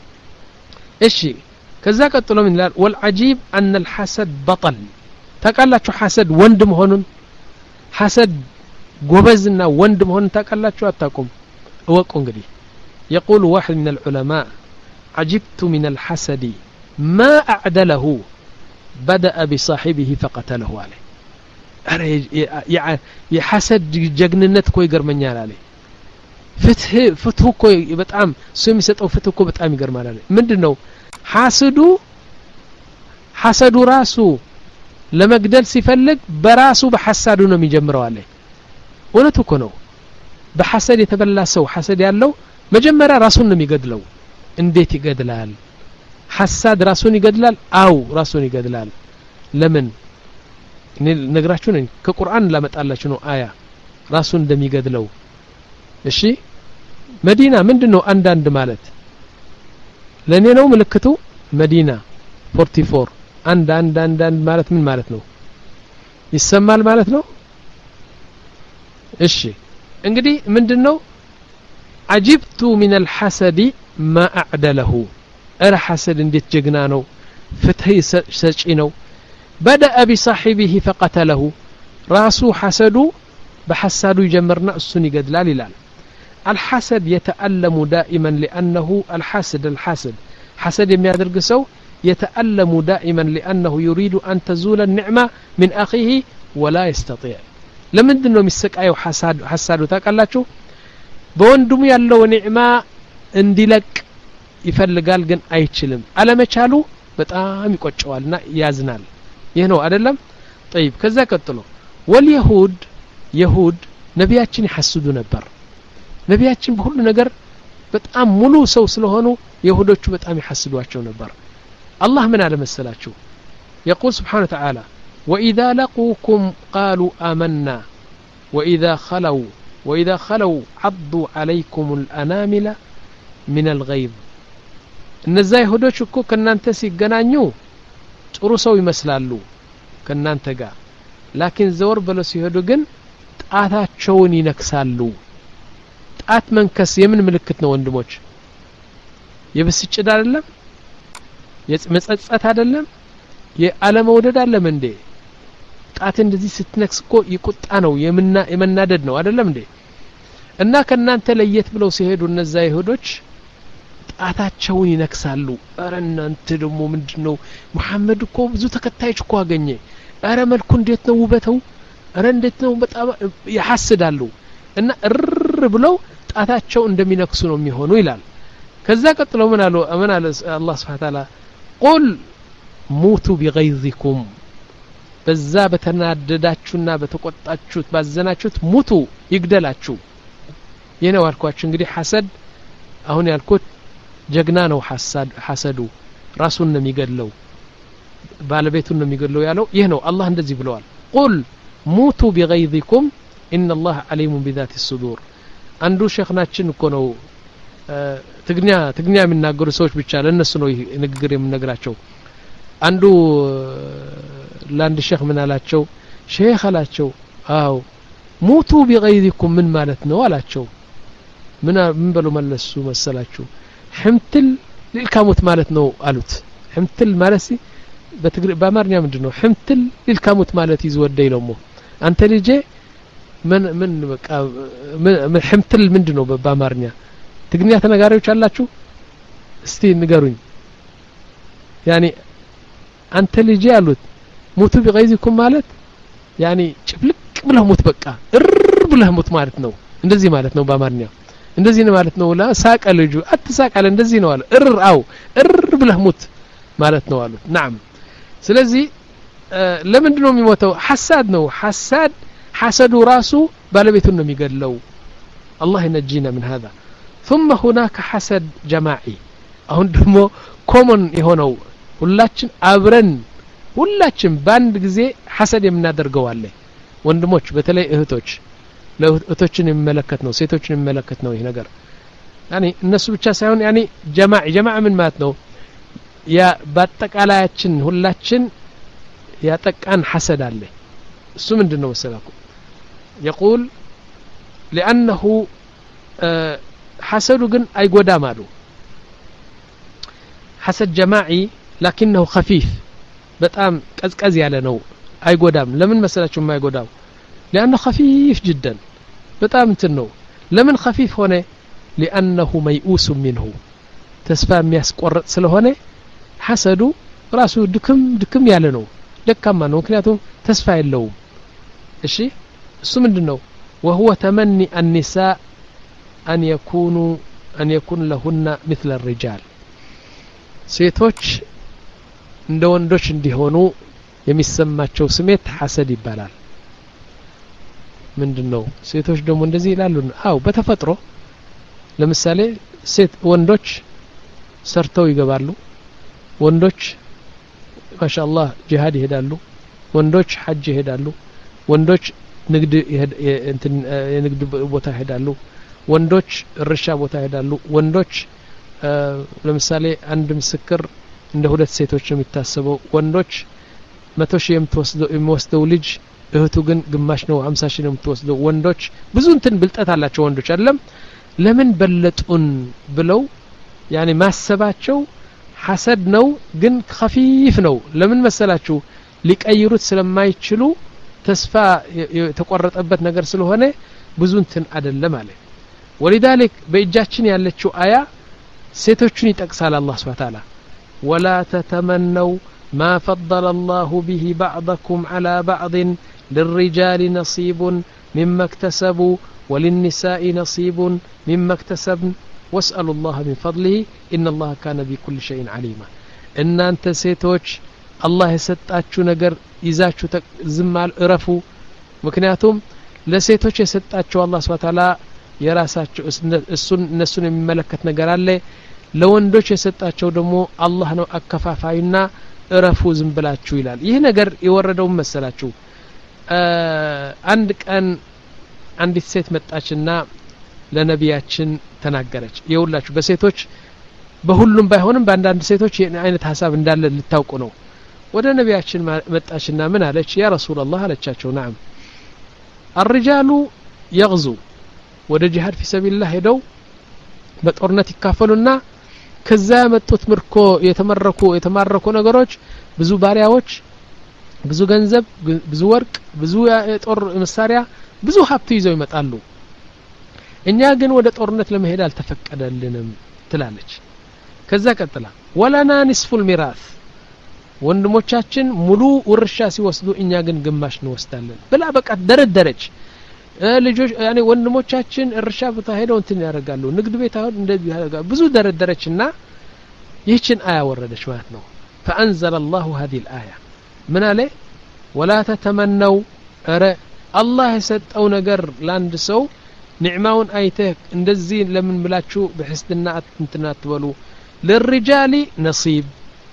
እሺ ከዛ ቀጥሎ ምን ይላል والعجيب أن الحسد بطل ታውቃላችሁ ሐሰድ ወንድ መሆኑን ሐሰድ ጎበዝና ወንድ መሆኑን ታውቃላችሁ አታውቁም እወቁ እንግዲህ يقول واحد من العلماء عجبت من الحسد ما أعدله بدأ بصاحبه فقتله عليه أرى يحسد ججننت كوي يقرمنيال عليه فتح فتح كوي بتعم سوي يسطو فتح كوي بتعم يقرمال عليه ምንድነው ሐሰዱ ሐሰዱ ራሱ ለመግደል ሲፈልግ በራሱ በሐሳዱ ነው የሚጀምረው አለ ወለቱ እኮ ነው በሐሰድ የተበላ ሰው ሐሰድ ያለው መጀመሪያ ራሱን ነው የሚገድለው እንዴት ይገድላል ሐሳድ ራሱን ይገድላል አው ራሱን ይገድላል ለምን ነግራችሁ ነኝ ከቁርአን ላመጣላችሁ ነው አያ ራሱን እንደሚገድለው እሺ መዲና ምንድነው አንድ አንድ ማለት ለኔ ነው ምልክቱ መዲና አርባ አራት አንድ አንድ አንድ አንድ ማለት ምን ማለት ነው ይሰማል ማለት ነው እሺ እንግዲህ ምንድነው عجبت من الحسد ما أعدله أرى حسد انديت جغنا نو فتحي سچي نو بدأ بصاحبه فقتله راسو حسدو بحسادو يجمرنا السني قدلال لال الحسد يتألم دائما لأنه الحسد الحسد حسد يميادرق سو يتألم دائما لأنه يريد أن تزول النعمة من أخيه ولا يستطيع ለምንድን ነው የሚሰቃየው ሐሳድ ሐሳዱ ታውቃላችሁ በወንድሙ ያለው ኒዕማ እንዲለቅ ይፈልጋል ግን አይችልም አለመቻሉ በጣም ይቆጨዋልና ያዝናል ይህ ነው አይደለም طيب ከዛ ቀጥሎ ወልይሁድ ይሁድ ነቢያችን ይሐስዱ ነበር ነቢያችን በሁሉ ነገር በጣም ሙሉ ሰው ስለሆኑ ይሁዶቹ በጣም ይሐስዷቸው ነበር አላህ ምን አለ መሰላችሁ يقول سبحانه وتعالى وإذا لقوكم قالوا آمنا وإذا خلوا وإذا خلوا عضوا عليكم الأنامل من الغيظ እነዛ ይሁዶች እኮ ከናንተ ሲገናኙ ጥሩ ሰው ይመስላሉ ከናንተ ጋር ላኪን ዘወር ብለው ሲሄዱ ግን ጣታቸውን ይነክሳሉ ጣት መንከስ የምን ምልክት ነው ወንድሞች የብስጭት አይደለም የመጸጸት አይደለም የዓለመውደድ አይደለም እንዴ ጣት እንደዚህ ስትነክስ እኮ ይቁጣ ነው የምና የመናደድ ነው አይደለም እንዴ እና ከናንተ ለየት ብለው ሲሄዱ እነዛ ይሁዶች ጣታቸውን ይነክሳሉ አረ እናንተ ደግሞ ምንድነው መሐመድ እኮ ብዙ ተከታዮች እኮ አገኘ አረ መልኩ እንዴት ነው ውበተው አረ እንዴት ነው በጣም ያሐስዳሉ እና እር ብለው ጣታቸው እንደሚነክሱ ነው የሚሆኑ ይላል ከዛ ቀጥለው ምን አሉ ምን አለ አላህ Subhanahu Wa Ta'ala ቁል ሙቱ بغيظكم በዛ በተናደዳችሁና በተቆጣችሁት ባዘናችሁት ሙቱ ይግደላችሁ የነው አልኳችሁ እንግዲህ ሐሰድ አሁን ያልኩት ጀግና ነው ሐሰድ ሐሰዱ ራሱን ነው የሚገድለው ባለቤቱን ነው የሚገድለው ያለው ይህ ነው አላህ እንደዚህ ብለዋል ቁል ሙቱ بغيظكم ان الله عليم بذات الصدور አንዱ ሸኽናችን እኮ ነው ትግኛ ትግኛ የሚናገሩ ሰዎች ብቻ ለነሱ ነው ንግግር የምነግራቸው አንዱ ላንድ ሸኽ ምን አላቸው ሼኽ አላቸው አው ሙቱ بغيظكم ምን ማለት ነው አላቸው ምን ምን በሉ መለሱ መሰላችሁ حمتل للكاموت ማለት ነው አሉት حمتل ማለት በትግሪ በአማርኛ ምንድነው حمتل للكاموت ማለት ይዝወደይ ለሞ አንተ ልጄ ምን ምን በቃ ምን حمتل ምንድነው በአማርኛ ትግኛ ተነጋሪዎች አላችሁ እስቲ ንገሩኝ ያኒ አንተ ልጄ አሉት ሙቱ بغيظكم ማለት ያኒ ጭፍልቅ ብለህ ሙት በቃ እር ብለህ ሙት ማለት ነው እንደዚህ ማለት ነው በአማርኛ እንደዚህ ነው ማለት ነው ላ ሳቀ ልጁ አትሳቀለ እንደዚህ ነው አለ እር አው እር ብለህ ሙት ማለት ነው አሉት نعم ስለዚህ ለምንድነው የሚሞተው ሐሳድ ነው ሐሳድ ሐሰዱ ራሱ ባለቤቱን ነው የሚገድለው الله ينجينا من هذا ثم هناك حسد جماعي አሁን ደግሞ ኮመን የሆነው ሁላችን አብረን ሁላችን ባንድ ጊዜ ሐሰድ የምናደርገው አለ ወንድሞች በተለይ እህቶች ለእህቶችን የሚመለከት ነው ሴቶችን የሚመለከት ነው ይሄ ነገር ያኒ እነሱ ብቻ ሳይሆን ያኒ ጀማዕ ጀማዕ ምን ማለት ነው ያ በአጠቃላያችን ሁላችን ያጠቃን ሐሰድ አለ እሱ ምንድነው መሰላኩ يقول لانه حسد ግን አይጎዳም አሉ حسد جماعي لكنه خفيف በጣም ቀዝቀዝ ያለ ነው አይጎዳም ለምን መሰላችሁ የማይጎዳው لانه خفيف جدا በጣም እንትን ነው ለምን خفيف ሆነ لانه ميؤوس منه ተስፋ የሚያስቆርጥ ስለሆነ ሐሰዱ ራሱ ድክም ድክም ያለ ነው ደካማ ነው ምክንያቱም ተስፋ የለውም እሺ እሱ ምንድነው وهو تمني النساء أن يكونوا أن يكون لهن مثل الرجال ሴቶች እንደ ወንዶች እንዲሆኑ የሚሰማቸው ስሜት ሐሰድ ይባላል ምንድነው ሴቶች ደግሞ እንደዚህ ይላሉ አው በተፈጥሮ ለምሳሌ ሴት ወንዶች ሰርተው ይገባሉ ወንዶች ማሻአላህ ጂሃድ ይሄዳሉ ወንዶች ሐጅ ይሄዳሉ ወንዶች ንግድ እንትን የንግድ ቦታ ይሄዳሉ ወንዶች እርሻ ቦታ ይሄዳሉ ወንዶች ለምሳሌ አንድ ምስክር እንደ ሁለት ሴቶች ነው የሚታሰበው ወንዶች መቶ ሺህ የምትወስደው የሚወስደው ልጅ እህቱ ግን ግማሽ ነው ሃምሳ ሺህ ነው የምትወስደው ወንዶች ብዙ እንትን ብልጠት አላቸው ወንዶች አይደለም ለምን በለጡን ብለው ያኒ ማሰባቸው ሐሰድ ነው ግን خفيف ነው ለምን መሰላችሁ ሊቀይሩት ስለማይችሉ ተስፋ የተቆረጠበት ነገር ስለሆነ ብዙ እንትን አይደለም አለ ولذلك በእጃችን ያለችው አያ ሴቶችን ይጠቅሳል አላህ Subhanahu Wa Ta'ala ولا تتمنوا ما فضل الله به بعضكم على بعض للرجال نصيب مما اكتسبوا وللنساء نصيب مما اكتسبن واسألوا الله من فضله إن الله كان بكل شيء عليما إن أنت سيتوش الله يسطاچو ነገር ይዛችሁ ዝማል እረፉ ምክንያቱም ለሴቶች የሰጣቸው አላህ Subhanahu Wa Ta'ala የራሳቸው እሱን እነሱን የሚመለከት ነገር አለ ለወንዶች የሰጣቸው ደግሞ አላህ ነው አከፋፋይና እረፉ ዝም ብላችሁ ይላል ይህ ነገር የወረደው መሰላችሁ አንድ ቀን አንዲት ሴት መጣችና ለነቢያችን ተናገረች ይውላችሁ በሴቶች በሁሉም ባይሆንም በአንዳንድ ሴቶች የኔ አይነት ሐሳብ እንዳለ ልታውቁ ነው ወደ ነቢያችን መጣችና ምን አለች ያ ረሱላህ አለቻቸው نعم الرجال يغزو ወደ ጂሃድ في سبيل الله ሄደው በጦርነት ይካፈሉና ከዛ ያመጡት ምርኮ የተመረኩ የተማረኩ ነገሮች ብዙ ባሪያዎች ብዙ ገንዘብ ብዙ ወርቅ ብዙ የጦር መሳሪያ ብዙ ሀብት ይዘው ይመጣሉ እኛ ግን ወደ ጦርነት ለመሄድ አልተፈቀደልንም ትላለች ከዛ ቀጥላ ወላና ንስፉል ሚራስ ወንድሞቻችን ሙሉ ውርሻ ሲወስዱ እኛ ግን ግማሽ እንወስዳለን ብላ በቃ ደረደረች ልጆች ያኔ ወንድሞቻችን እርሻ ቦታ ሄደው እንትን ያደርጋሉ ንግድ ቤት አሁን እንደዚህ ያደርጋሉ ብዙ ደረደረችና ይህችን አያ ወረደች ማለት ነው فأنزل الله هذه الآية من عليه ولا تتمنوا أرى الله يسطው ነገር ላንድ ሰው نعماውን አይተህ እንደዚህ ለምን ብላችሁ በሕስድና እንትና አትበሉ للرجال نصيب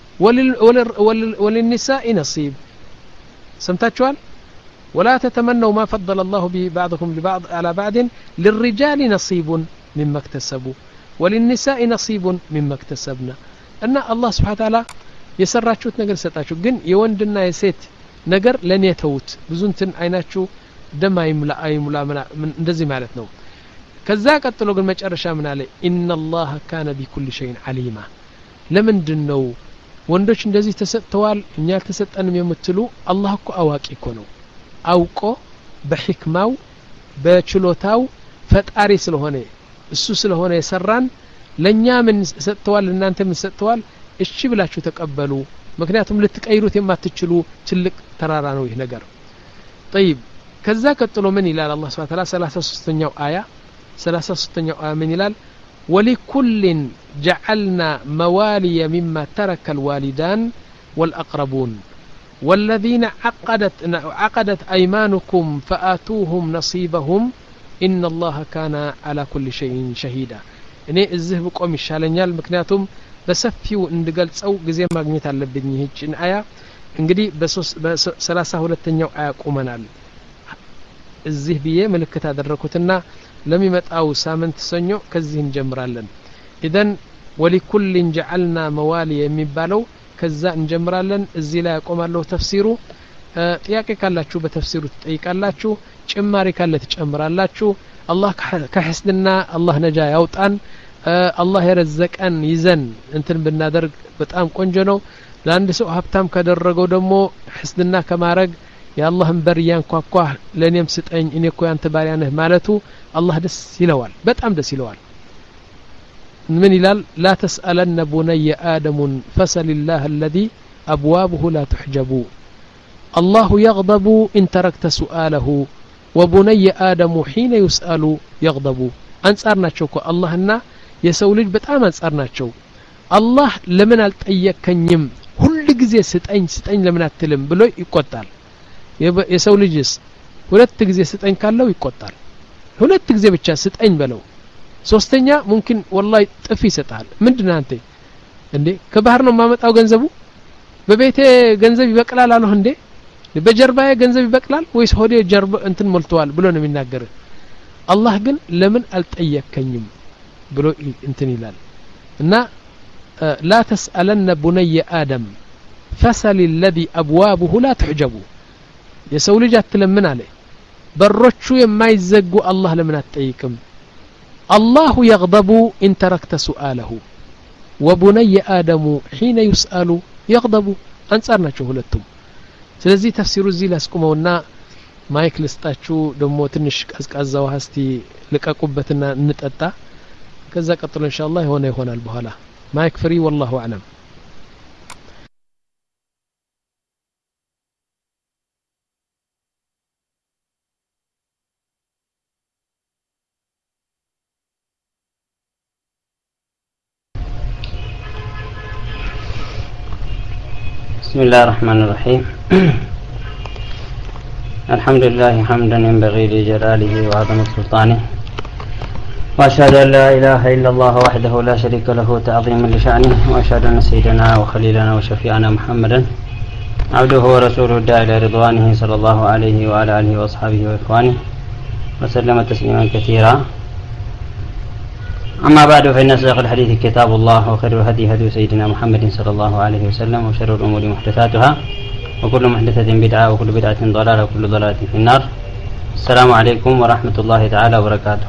وللنساء نصيب سمعتوا ولا تتمنوا ما فضل الله به بعضكم لبعض على بعض للرجال نصيب مما اكتسبوا وللنساء نصيب مما اكتسبنا ان الله سبحانه وتعالى የሰራችሁት ነገር ሰጣችሁ ግን የወንድና የሴት ነገር ለኔ ተውት ብዙ እንትን አይናችሁ ደም አይሙላ አይሙላ እንደዚህ ማለት ነው ከዛ ቀጥሎ ግን መጨረሻ ምን አለ ان الله كان بكل شيء عليما ለምንድነው ወንዶች እንደዚህ ተሰጥተዋል እኛ ተሰጠንም የምትሉ አላህ እኮ አዋቂ እኮ ነው አውቆ በህክማው በችሎታው ፈጣሪ ስለሆነ እሱ ስለሆነ የሰራን ለኛ ምን ሰጥተዋል እናንተ ምን ሰጥተዋል እሺ ብላችሁ ተቀበሉ ምክንያቱም ልትቀይሩት የማትችሉ ትልቅ ተራራ ነው ይህ ነገር طيب ከዛ ቀጥሎ ምን ይላል አላህ Subhanahu Wa Ta'ala ሰላሳ ሶስተኛው አያ ሰላሳ ሶስተኛው አያ ምን ይላል ولكل جعلنا موالي مما ترك الوالدان والأقربون والذين عقدت عقدت أيمانكم فآتوهم نصيبهم إن الله كان على كل شيء شهيدا እኔ እዚህ ብቆም ይሻለኛል ምክንያቱም በሰፊው እንድገልጸው ጊዜ ማግኘት አለብኝ ይህችን አያ እንግዲህ በሰላሳ ሁለተኛው አያ ቆመናል እዚህ ብዬ ምልክት አደረኩትና ለሚመጣው ሳምንት ሰኞ ከዚህ እንጀምራለን ኢደን ولكل جعلنا موالي የሚባለው ከዛ እንጀምራለን እዚህ ላይ ያቆማለሁ ተፍሲሩ ጥያቄ ካላችሁ በተፍሲሩ ትጠይቃላችሁ ጭማሪ ካለ ትጨምራላችሁ አላህ ከሕስድና አላህ ነጃ ያውጣን አላህ የረዘቀን ይዘን እንትን ብናደርግ በጣም ቆንጆ ነው ለአንድ ሰው ሀብታም ካደረገው ደግሞ ሕስድና ከማረግ የአላህን በር ያንኳኳ ለኔም ስጠኝ እኔ እኮ ያንተ ባሪያ ነህ ማለቱ አላህ ደስ ይለዋል በጣም ደስ ይለዋል من ይላል لا تسألن بني آدم فسل الله الذي أبوابه لا تحجب الله يغضب إن تركت سؤاله وبني آدم حين يسأل يغضب أنصارناچو كو اللهنا የሰው ልጅ በጣም አንጻርናቸው አላህ ለምን አልጠየከኝም ሁሉ ጊዜ ስጠኝ ስጠኝ ለምን አትልም ብሎ ይቆጣል የሰው ልጅስ ሁለት ጊዜ ስጠኝ ካለው ይቆጣል ሁለት ጊዜ ብቻ ስጠኝ በለው ሶስተኛ ممكن والله ጥፍ ይሰጣል ምንድነው አንተ እንዴ ከባህር ነው ማመጣው ገንዘቡ በቤቴ ገንዘብ ይበቅላል አለው እንዴ በጀርባዬ ገንዘብ ይበቅላል ወይስ ሆዴ ጀርባ እንትን ሞልቷል ብሎ ነው የሚናገር አላህ ግን ለምን አልጠየከኝም ብሎ እንትን ይላል እና لا تسألن بني آدم فسل الذي أبوابه لا تحجب የሰው ልጅ አትለምን አለ በሮቹ የማይዘጉ አላህ ለምን አትጠይቅም الله يغضب إن تركت سؤاله وبني آدم حين يسأل يغضب أنصارنا ሁለቱም ስለዚህ ተፍሲሩ እዚህ ላስቆመውና ማይክ ልስጣችሁ ደሞ ትንሽ ቀዝቃዛው ሀስቲ ልቀቁበትና እንጠጣ ከዛ ቀጥሎ ኢንሻአላህ ይሆነ ይሆናል በኋላ ማይክ ፍሪ والله اعلم بسم الله الرحمن الرحيم الحمد لله حمدا ينبغي لجلاله وعظم سلطانه وأشهد أن لا إله إلا الله وحده لا شريك له تعظيما لشأنه وأشهد أن سيدنا وخليلنا وشفيعنا محمدا عبده ورسوله الداعي إلى رضوانه صلى الله عليه وعلى آله وأصحابه وإخوانه وسلم تسليما كثيرا. أما بعد فإن أصدق الحديث كتاب الله وخير الهدي هدي سيدنا محمد صلى الله عليه وسلم وشر الأمور محدثاتها وكل محدثة بدعة وكل بدعة ضلالة وكل ضلالة في النار. السلام عليكم ورحمة الله تعالى وبركاته.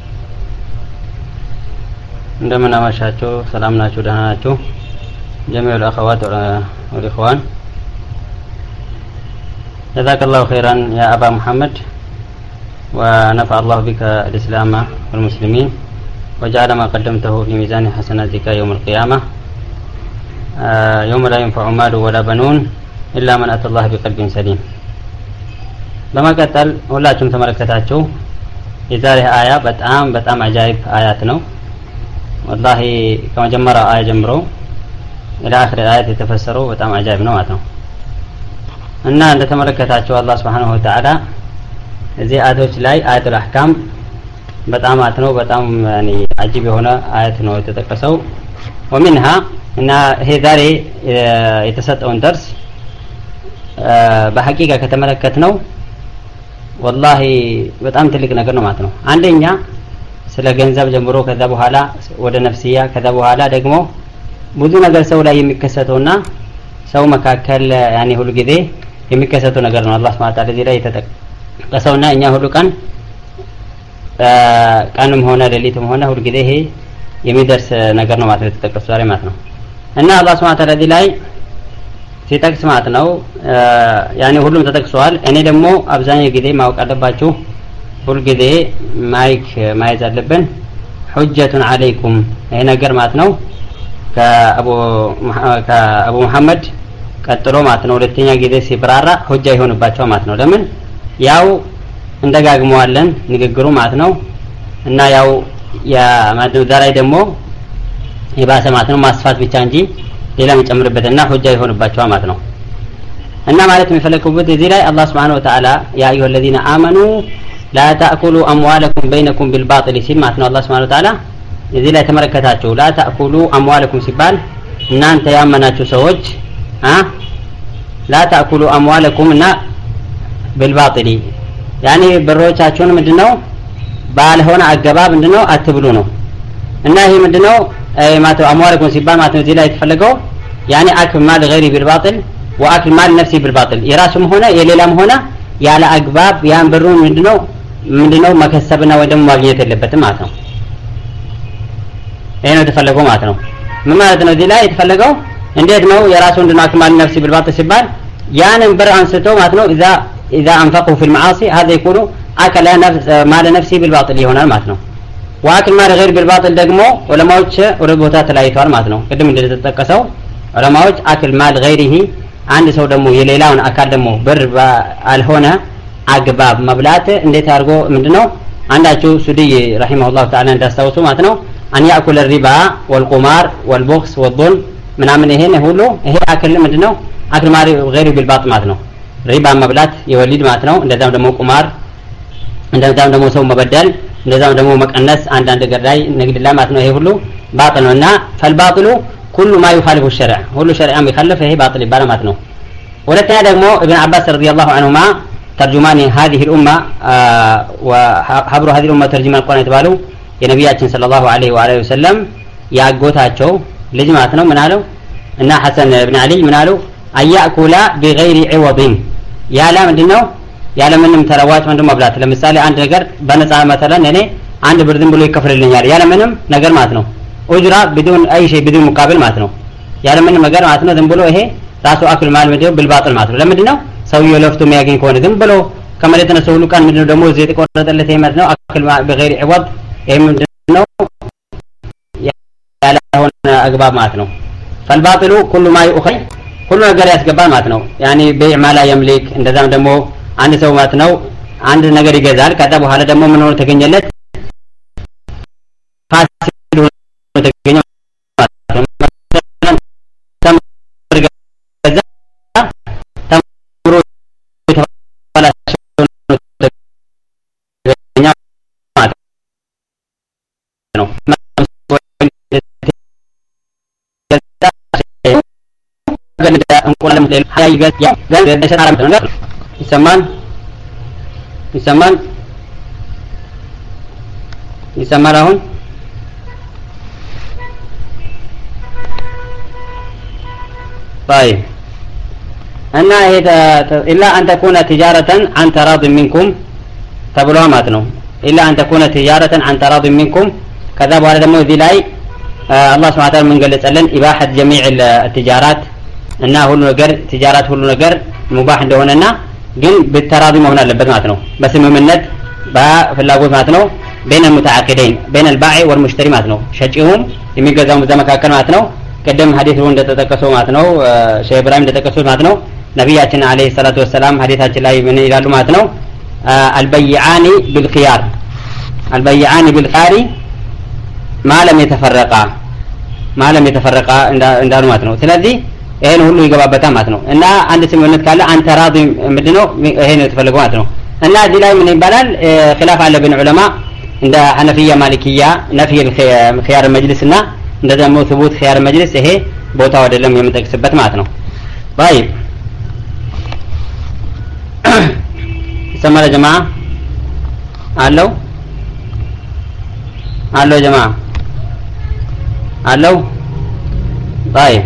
عندما نمشاتو سلامنا شدهناتو جميع الأخوات والإخوان، جزاك الله خيرا يا أبا محمد ونفع الله بك الإسلام والمسلمين وجعل ما قدمته في ميزان حسناتك يوم القيامة يوم لا ينفع مال ولا بنون إلا من أتى الله بقلب سليم. لما قتل ሁላችሁም ተመለከታችሁ የዛሬ አያ በጣም በጣም አጃይብ አያት ነው። والله ከመጀመሪያው አያ ጀምሮ ኢላ አኺር አያት የተፈሰረው በጣም አጃይብ ነው ማለት ነው። እና እንደተመለከታችሁ አላህ Subhanahu Wa Ta'ala እዚህ አያቶች ላይ አያቱል አህካም በጣም አት ነው በጣም ያኒ አጂብ የሆነ አያት ነው የተጠቀሰው። ومنها እና ይሄ ዛሬ የተሰጠውን ደርስ በሐቂቃ ከተመለከትነው والله በጣም ትልቅ ነገር ነው ማለት ነው። አንደኛ ስለ ገንዘብ ጀምሮ ከዛ በኋላ ወደ ነፍስያ ከዛ በኋላ ደግሞ ብዙ ነገር ሰው ላይ የሚከሰተውና ሰው መካከል ያኒ ሁሉ ጊዜ የሚከሰተው ነገር ነው አላህ Subhanahu Wa Ta'ala እዚህ ላይ የተጠቀሰውና እኛ ሁሉ ቀን ቀንም ሆነ ሌሊትም ሆነ ሁሉ ጊዜ ይሄ የሚደርስ ነገር ነው ማለት ነው የተጠቀሰው ዛሬ ማለት ነው። እና አላህ Subhanahu Wa Ta'ala እዚህ ላይ ሲጠቅስ ማለት ነው ያኔ ሁሉም ተጠቅሷል። እኔ ደግሞ አብዛኛው ጊዜ ማወቅ አለባችሁ ሁሉ ጊዜ ማይክ ማይዝ አለብን ሁጀቱን አለይኩም ይሄ ነገር ማለት ነው ከአቡ ከአቡ መሐመድ ቀጥሎ ማለት ነው ሁለተኛ ጊዜ ሲብራራ ሁጃ ይሆንባቸው ማለት ነው። ለምን ያው እንደጋግመዋለን ንግግሩ ማለት ነው። እና ያው ያ ማድረግ ዛሬ ደግሞ የባሰ ማለት ነው ማስፋት ብቻ እንጂ ሌላ መጨመርበትና ሁጃ ይሆንባቸው ማለት ነው። እና ማለት የሚፈልጉት እዚህ ላይ አላህ Subhanahu Wa Ta'ala ያ አዩሀ الذين آمنوا لا تأكلوا أموالكم بينكم بالباطل ሲል ማለት ነው አላህ Subhanahu Wa Ta'ala እዚህ ላይ ተመረከታችሁ لا تأكلوا أموالكم ሲባል እናንተ ያመናችሁ ሰዎች አ لا تأكلوا أموالكم እና بالباطل ያኔ ብሮቻችሁን ምንድነው ባልሆነ አገባብ ምንድነው አትብሉ ነው። እና ይሄ ምንድነው ማለት አሟልኩም ሲባል ማለት ነው እዚህ ላይ የተፈለገው ያኔ አክል ማል غيري بالباطل واكل مال نفسي بالباطل የራሱም ሆነ የሌላም ሆነ ያለ አግባብ ያን ብሩን ምንድነው ምንድነው መከሰብና ወይ ደግሞ ማግኘት የለበትም ማለት ነው። ይሄ ነው የተፈለገው ማለት ነው። ምን ማለት ነው እዚህ ላይ የተፈለገው እንዴት ነው የራሱ ምንድነው አክል ማል نفسي بالباطل ሲባል ያንን ብር አንስቶ ማለት ነው اذا اذا انفقوا في المعاصي هذا يكون اكل نفس مال نفسي بالباطل ይሆናል ማለት ነው። واكل مال غير بالباطل ደግሞ ዑለማዎች ወደ ቦታ ተለያይተዋል ማለት ነው። ቅድም እንደተጠቀሰው ዑለማዎች አክል ማል غيره አንድ ሰው ደግሞ የሌላውን አካል ደግሞ ብር አልሆነ አግባብ መብላት እንዴት አድርጎ ምንድነው አንዳቸው ሱዲ ረሂመሁላህ ተዓላ እንዳስተዋወሱ ማለት ነው አን ያእኩል الربا والقمار والبخس والظلم ምናምን ይሄን ሁሉ ይሄ አክል ምንድነው አክል ማል غير بالباطل ማለት ነው። ሪባ መብላት የወሊድ ማለት ነው። እንደዛም ደግሞ ቁማር እንደዛም ደግሞ ሰው መበደል እንደዛም ደግሞ መቀነስ አንድ አንድ ነገር ላይ ንግድ ላይ ማለት ነው ይሄ ሁሉ ባጥል ነውና فالباطل كل ما يخالف الشرع ሁሉ ሸሪዓ የሚخالف ይሄ ባጥል ይባላል ማለት ነው። ሁለተኛ ደግሞ ابن عباس رضي الله عنهما ترجمان هذه الامه وحبر هذه الامه ترجمان القرآن የተባለው የነብያችን ሰለላሁ ዐለይሂ ወአለይሂ ወሰለም ያጎታቸው ልጅ ማለት ነው ምን አለው እና ሐሰን ኢብኑ አሊ ምን አለው አያኩላ بغير عوض ያለ ምንድነው ያለ ምንም ተለዋጭ ምንድነው መብላት። ለምሳሌ አንድ ነገር በነፃ መተለን እኔ አንድ ብር ዝም ብሎ ይከፍልልኛል ያለ ምንም ነገር ማለት ነው ኡጅራ بدون اي شيء بدون مقابل ማለት ነው ያለ ምንም ነገር ማለት ነው ዝም ብሎ ይሄ ራሱ አክል ማል ምንድነው بالباطل ማለት ነው። ለምንድነው ሰውየው ለፍቶ የሚያገኝ ከሆነ ዝም ብሎ ከመሬት ተነስቶ ሁሉ ቀን ምንድነው ደግሞ እዚህ የተቆረጠለት ይሄ ማለት ነው አክል بغير عوض ይሄ ምንድነው ያለ ሆነ አግባብ ማለት ነው። فالباطل كل ما يؤخذ ሁሉ ነገር ያስገባል ማለት ነው። ያኒ በይዕ ማላ يملك እንደዛም ደግሞ አንድ ሰው ማለት ነው አንድ ነገር ይገዛል ከዛ በኋላ ደግሞ ምን ሆነ ተገኘለት ፋሲል ሆነ ተገኘ ማለት ነው። ولا مثل حي جت يا جت شرع مثلا يسمى يسمى يسمى لهم طيب أن إلا أن تكون تجارة عن تراض منكم تبلوها ماتنو إلا أن تكون تجارة عن تراض منكم كذا وهذا دمو ذي لاي آه الله سبحانه وتعالى من قال لسألن إباحة جميع التجارات أنها هو نجر تجارات هو نجر مباح عندهن جن بالتراضي ما هنا لبد ماتنو بس ممنت في اللاغوت ماتنو بين المتعاقدين بين البائع والمشتري ماتنو شجعهم يميقزهم زمك أكل ماتنو قدم حديث وند تتكسو ماتنو آه شيخ إبراهيم تتكسو ماتنو نبياتنا عليه الصلاة والسلام حديثات الله من إلى ماتنو آه البيعان بالخيار البيعان بالخيار ما لم يتفرقا ما لم يتفرقا عند ماتنو ስለዚህ ይሄን ሁሉ ይገባበታ ማለት ነው እና አንድ ስምምነት ካለ አንተ راضي ምንድነው ይሄን የተፈለገው ማለት ነው እና እዚህ ላይ ምን ይባላል خلاف አለ بين علماء እንደ ሐነፊያ ማሊኪያ ነፍይ الخيار المجلس እና እንደ ደግሞ ثبوت خيار المجلس ይሄ ቦታው አይደለም የምንጠቅስበት ማለት ነው طيب ይሰማል ጀማዓ አለው አለው ጀማዓ አለው طيب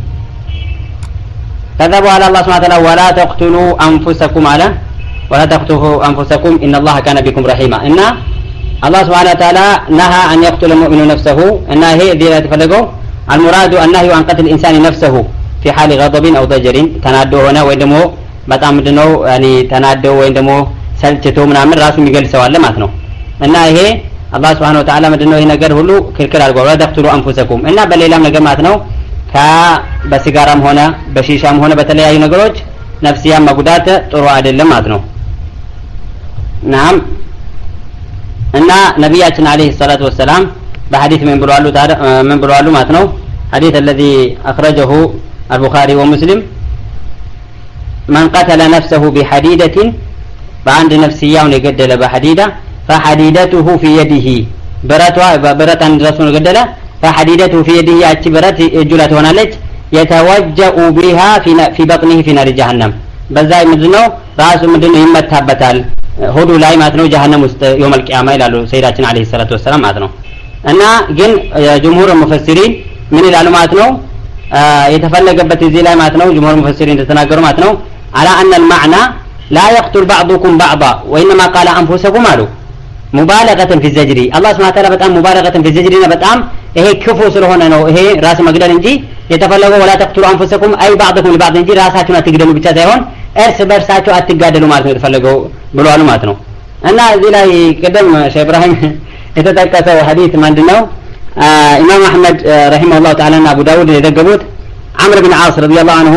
كذا وعلى الله سبحانه وتعالى ولا تقتلوا أنفسكم على ولا تقتلوا أنفسكم إن الله كان بكم رحيما إن الله سبحانه وتعالى نهى أن يقتل المؤمن نفسه إن هي ذي لا تفلقوا المراد النهي عن قتل الإنسان نفسه في حال غضب أو ضجر تنادوا هنا ويندمو بتأم دنو يعني تنادوا ويندمو سلتتو من عمر راسه ميقل سوال لما تنو إن هي الله سبحانه وتعالى مدنو هنا قال هلو كركر أرجو ولا تقتلوا أنفسكم إن بالليلام نجمع ماتنو ከበሲጋራም ሆነ በሺሻም ሆነ በተለያዩ ነገሮች ነፍሲያን መጉዳት ጥሩ አይደለም ማለት ነው ናም እና ነብያችን አለይሂ ሰላቱ ወሰለም በሐዲስ ምን ብለዋል ምን ብለዋል ማለት ነው ሐዲስ الذي اخرجه البخاري ومسلم من قتل نفسه بحديدة በአንድ ነፍሲያውን የገደለ በሐዲዳ فحديدته في يده براتوا برات عند رسول ገደለ فحديدته في يده ያቺ ብረት እጁ ላይ ትሆናለች يتوجأ بها في في بطنه في نار جهنم በዛ ምንድነው ራሱ ምንድነው ይመታበታል ሆዱ ላይ ማለት ነው جهنم ውስጥ يوم القيامه ይላሉ ሰይዳችን አለይሂ ሰላቱ ወሰለም ማለት ነው እና ግን ጀምሁር ሙፈሲሪን ምን ይላሉ ማለት ነው የተፈለገበት እዚህ ላይ ማለት ነው ጀምሁር ሙፈሲሪን እንደተናገሩ ማለት ነው على ان المعنى لا يقتل بعضكم بعضا وانما قال انفسكم አሉ ሙባለገተ في الزجر الله سبحانه وتعالى በጣም ሙባለገተ في الزجر በጣም ይሄ ክፉ ስለሆነ ነው ይሄ ራስ መግደል እንጂ የተፈለገው ولا تقتلوا انفسكم اي بعضكم لبعض እንጂ ራሳችሁን አትግደሉ ብቻ ሳይሆን እርስ በርሳችሁ አትጋደሉ ማለት ነው የተፈለገው ብለዋል ማለት ነው እና እዚህ ላይ ቀደም ሼህ ኢብራሂም የተጠቀሰው ሐዲስ ምንድነው ኢማም አህመድ ረሂመሁላህ ተዓላ እና አቡ ዳውድ የዘገቡት عمرو بن عاص رضي الله عنه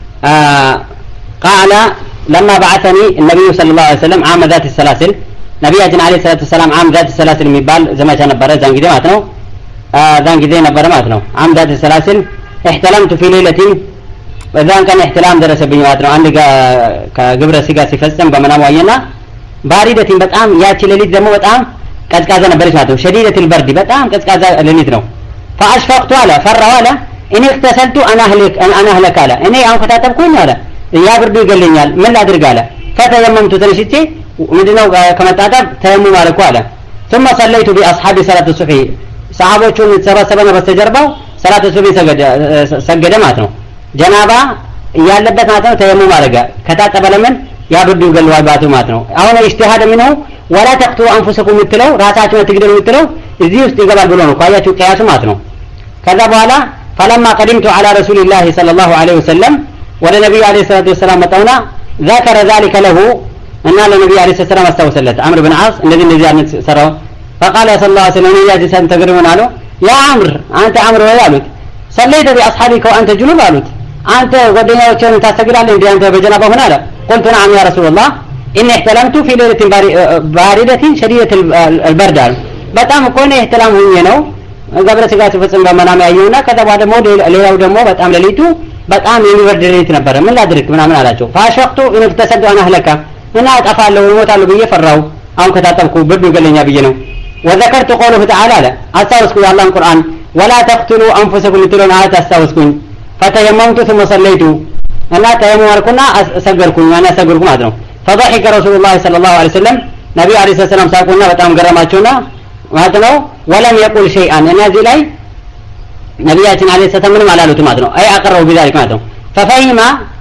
قال لما بعثني النبي صلى الله عليه وسلم عام ذات السلاسل ነብያችን አለይሂ ሰላቱ ሰላም عام ذات السلاسل የሚባል ዘመቻ ነበረ ዛን ጊዜ ማለት ነው ዛን ጊዜ ነበረ ማለት ነው عام ذات السلاسل احتلمت في ليله በዛን ቀን احتلام ደረሰብኝ ማለት ነው አንድ ከግብረ ስጋ ሲፈጸም በመናም ዋየና ባሪደቲን በጣም ያቺ ሌሊት ደግሞ በጣም ቀዝቃዛ ነበረች ማለት ነው شديدة البرد በጣም ቀዝቃዛ ሌሊት ነው فاشفقت على فروا على እኔ እክተሰልቱ انا اهلك انا اهلك على እኔ አሁን ከታጠብኩኝ አለ ያ ብርዱ ይገለኛል ምን ላድርግ አለ فتيممت ተነስቼ ምንድነው ከመታጠብ ተየሙም አልኩ አለ ثم صليت باصحاب صلاه الصبح ሰሃቦቹን ተሰበሰበና በስተጀርባው ሰላት ሱብሂ ሰገደ ሰገደ ማለት ነው ጀናባ ያለበት ማለት ነው ተየሙም አረጋ ከታጠበ ለምን ያብዱ ይገለዋል ባቱ ማለት ነው አሁን ኢጅቲሃድ ምነው ولا تقتلوا انفسكم ምትለው ራሳችሁን ትግደሉ ምትለው እዚህ ውስጥ ይገባል ብሎ ነው ቋያችሁ ቀያሱ ማለት ነው ከዛ በኋላ فلما قدمت على رسول الله صلى الله عليه وسلم ወደ ነብዩ አለይሂ ሰላቱ ወሰለም መጣውና ذكر ذلك له እና ለነብዩ አለይሂ ሰላም አስተዋወሰለት አምር ብን ዓስ እንደዚህ እንደዚህ አይነት ሰራው فقال صلى الله عليه وسلم يا جسم تقربون አለው يا عمرو انت عمرو ያሉት صليت باصحابك وانت جنوب አሉት አንተ ጓደኛዎችን ታሰግዳለህ እንዴ አንተ በጀናባ ሆነ አለ قلت نعم يا رسول الله اني احتلمت في ليله بارده شديده البرد በጣም እኮ ነው احتلام ሆኜ ነው ገብረ ስጋ ሲፈጽም በመናም ያየውና ከዛ በኋላ ደግሞ ሌላው ደግሞ በጣም ሌሊቱ በጣም የሚበርድ ሌሊት ነበር ምን ላድርግ ምናምን አላቸው فاشقت ان اكتسبت انا اهلك እና አጠፋለሁ እሞታለሁ ብዬ ፈራው አሁን ከታጠብኩ ብርዱ ይገለኛ ብዬ ነው وذكرت قوله تعالى لا استوسكوا الله القرآن ولا تقتلوا انفسكم لتلون آيات استوسكوا فتيممت ثم صليت እና ተየሙም አልኩና ሰገድኩኝ ማና ሰገድኩ ማለት ነው فضحك رسول الله صلى الله عليه وسلم ነብዩ አለይሂ ሰላም ሳቁና በጣም ገረማቸውና ማለት ነው ولم يقل شيئا እና እዚህ ላይ ነብያችን አለይሂ ሰላም ምንም አላሉትም ማለት ነው አይ አቀረው بذلك ማለት ነው ففهم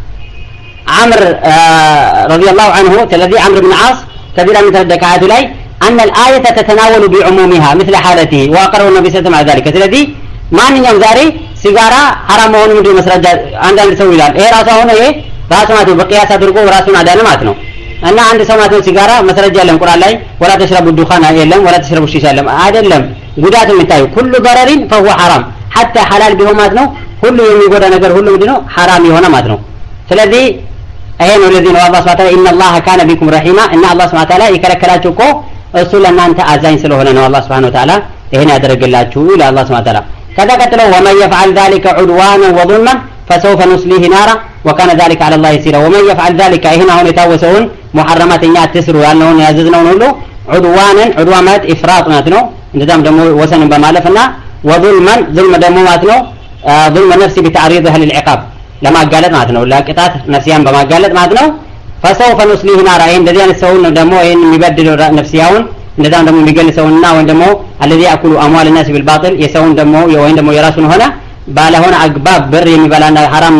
عمرو رضي الله عنه الذي عمرو بن عاص كبيرا من تدكعات ላይ أن الآية تتناول بعمومها مثل حالته وأقره النبي صلى الله عليه وسلم على ذلك ስለዚህ ማንኛውም ዛሬ ሲጋራ حرام መሆኑን ምንድነው መስረጃ አንዳንድ ሰው ይላል ይሄ ራሱ ሆነ ይሄ ራሱ ማለት በቂያስ አድርጎ ራሱን አዳነ ማለት ነው እና አንድ ሰው ማለት ሲጋራ መስረጃ የለም ቁርአን ላይ ولا تشربوا الدخان የለም ولا تشربوا الشيشة የለም አይደለም ጉዳቱ የሚታየው كل ضرر فهو حرام حتى حلال ቢሆን ማለት ነው ሁሉ የሚጎዳ ነገር ሁሉ ምንድነው حرام የሆነ ማለት ነው ስለዚህ ይሄ ነው ለዚህ ነው አላህ Subhanahu Wa Ta'ala إن الله كان بكم رحيما እና አላህ Subhanahu Wa Ta'ala ይከለከላችሁ እኮ እሱ ለእናንተ አዛኝ ስለሆነ ነው አላህ Subhanahu Wa Ta'ala ይሄን ያደረገላችሁ ይላል አላህ Subhanahu Wa Ta'ala ከዛ ቀጥሎ ومن يفعل ذلك عدوانا وظلما فسوف نصليه نارا وكان ذلك على الله يسيرا ومن يفعل ذلك هنا هون يتوسون محرمات እኛ ትስሩ ያልነውን ያዘዝነውን ሁሉ عدوانا عدوان ማለት ኢፍራጥ ማለት ነው እንደዛም ደግሞ ወሰንን በማለፍና وظلما ظلم ደግሞ ማለት ነው ظلم نفسي بتعريضها للعقاب ለማጋለጥ ማለት ነው ለቅጣት ነፍሲያን በማጋለጥ ማለት ነው فسوف نصليه نارا እንደዚህ አይነት ሰው ደግሞ ይሄን የሚበድለው ነፍሲያውን እንደዛም ደግሞ የሚገልጸውና ወይም ደግሞ الذي ياكل اموال الناس بالباطل የሰውን ደግሞ ወይም ደግሞ የራሱን ሆነ ባለሆነ አግባብ ብር የሚበላና حرام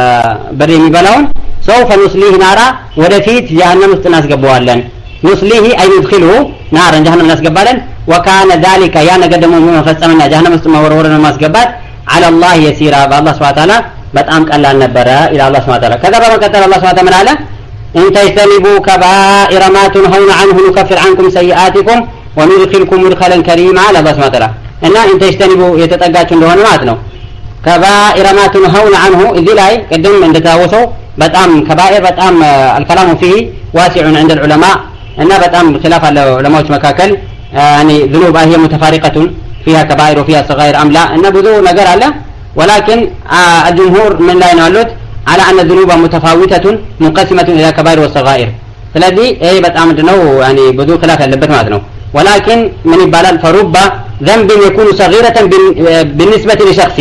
ብር የሚበላውን سوف نصليه نارا ወደፊት جهنم ውስጥ እናስገባዋለን نصليه اي ندخله نارا جهنم እናስገባለን وكان ذلك ያ ነገር ደግሞ መፈጸምና جهنم ውስጥ መወርወርን ማስገባት على الله يسيرا بالله سبحانه وتعالى በጣም ቀላል ነበረ ኢላ አላህ Subhanahu Wa Ta'ala ከዛ በመቀጠል አላህ Subhanahu Wa Ta'ala ምን አለ إن تجتنبوا كبائر ما تنهون عنه نكفر عنكم سيئاتكم وندخلكم مدخلا كريما على الله سبحانه وتعالى إن إن تجتنبوا يتطغاچ እንደሆነ ማለት ነው كبائر ما تنهون عنه እዚህ ላይ ቅድም እንደታወሰው በጣም ከባኢር በጣም الكلام فيه واسع عند العلماء እና በጣም خلاف አለ ዑለማዎች መካከል يعني ذنوب هي متفارقة فيها كبائر وفيها صغائر أم لا እና ብዙ ነገር አለ ولكن الجمهور من لا ينالوت على أن الذنوب متفاوتة منقسمة إلى كبائر والصغائر الذي أي بتعمد نو يعني بدون خلاف اللبت معنا ولكن من البلال فرب ذنب يكون صغيرة بالنسبة لشخص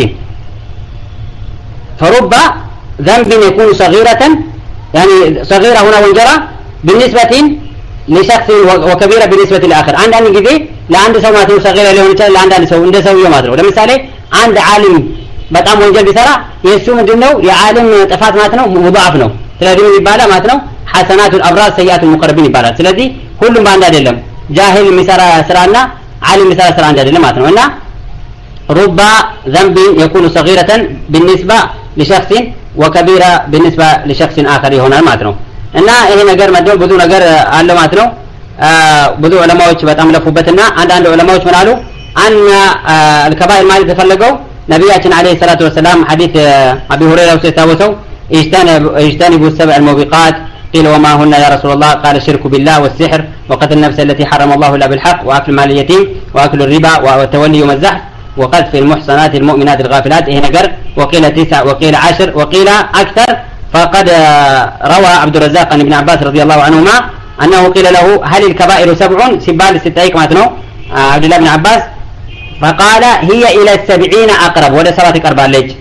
فرب ذنب يكون صغيرة يعني صغيرة هنا وانجرة بالنسبة لشخص وكبيرة بالنسبة لآخر عند أن يجي لا عند سوماته صغيرة له لا عند أن سو عند سويه ما أدري لمثال عند عالم በጣም ወንጀል ቢሰራ የሱ ምንድነው የዓለም ጥፋት ማለት ነው ሙዳፍ ነው ስለዚህ ይባላል ማለት ነው ሐሰናቱል አብራር ሰይያቱል ሙቀረቢን ይባላል ስለዚህ ሁሉም ባንድ አይደለም ጃሂል የሚሰራ ስራና ዓሊም የሚሰራ ስራ አንድ አይደለም ማለት ነው እና رب ذنب يكون صغيرة بالنسبة لشخص وكبيرة بالنسبة لشخص آخر ይሆናል ማለት ነው እና ይሄ ነገር መደው ብዙ ነገር አለ ማለት ነው ብዙ ዑለማዎች በጣም ለፉበትና አንድ አንድ ዑለማዎች ምን አሉ አን الكبائر ማለት ተፈለገው نبينا عليه الصلاة والسلام حديث أبي هريرة وسيتاوسوا اجتنبوا السبع الموبقات قيل وما هن يا رسول الله قال الشرك بالله والسحر وقتل النفس التي حرم الله إلا بالحق وأكل مال اليتيم وأكل الربا والتولي يوم الزحف وقذف المحصنات المؤمنات الغافلات هنا قر وقيل تسع وقيل عشر وقيل أكثر فقد روى عبد الرزاق عن ابن عباس رضي الله عنهما أنه قيل له هل الكبائر سبع سبال ستايك ماتنو عبد الله بن عباس فقال هي إلى السبعين أقرب ولا سبعة أقرب عليك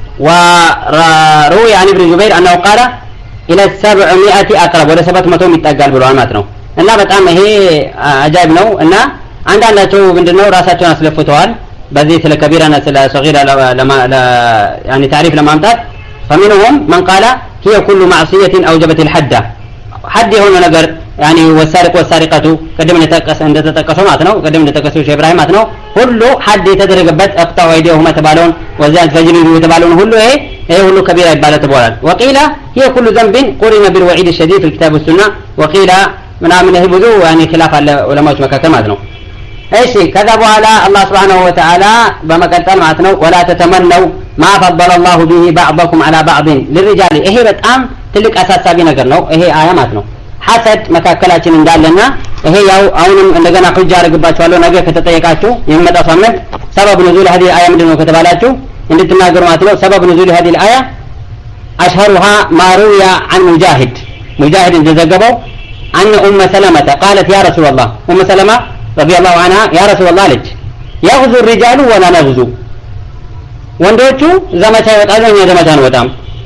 وروي عن ابن جبير أنه قال إلى السبعمائة أقرب ولا سبعة متوم يتقال بالعلماتنا إنه بتعمل هي عجائب نو إنه عندنا تو بندنو راساتنا سلفتوال بذيث الكبيرة نسل صغيرة لما يعني تعريف لما أمتات فمنهم من قال هي كل معصية أوجبت الحد حد هنا نقر يعني والسارق والسارقة قدم نتقص عند تتقصوا ماتنو قدم نتقصوا شيء إبراهيم ماتنو كله حد يتدرجبت اقطعوا أيديهما تبالون وزاد فجروا تبالون كله إيه إيه كله كبيرة يبالة تبالون وقيل هي كل ذنب قرن بالوعيد الشديد في الكتاب والسنة وقيل من عمله البذو يعني خلاف العلماء مكة ماتنو ايش كذبوا على الله سبحانه وتعالى بما قتل ماتنو ولا تتمنوا ما فضل الله به بعضكم على بعض للرجال إيه بتأم تلك أساس سابين قرنو إيه آية ماتنو حسد መካከላችን እንዳለና ይሄ ያው አሁንም እንደገና ሁጃ አረግባችኋለሁ ነገ ከተጠየቃችሁ የሚመጣው ሳምንት ሰበብ نزول هذه الآية ምንድነው ከተባላችሁ እንድትናገሩ ማለት ነው ሰበብ نزول هذه الآية أشهرها ما روي عن مجاهد مجاهد እንደዘገበው أن أم سلمة قالت يا رسول الله أم سلمة رضي الله عنها يا رسول الله لج يغزو الرجال ولا نغزو ወንዶቹ ዘመቻ ይወጣሉ እኛ ዘመቻ አንወጣም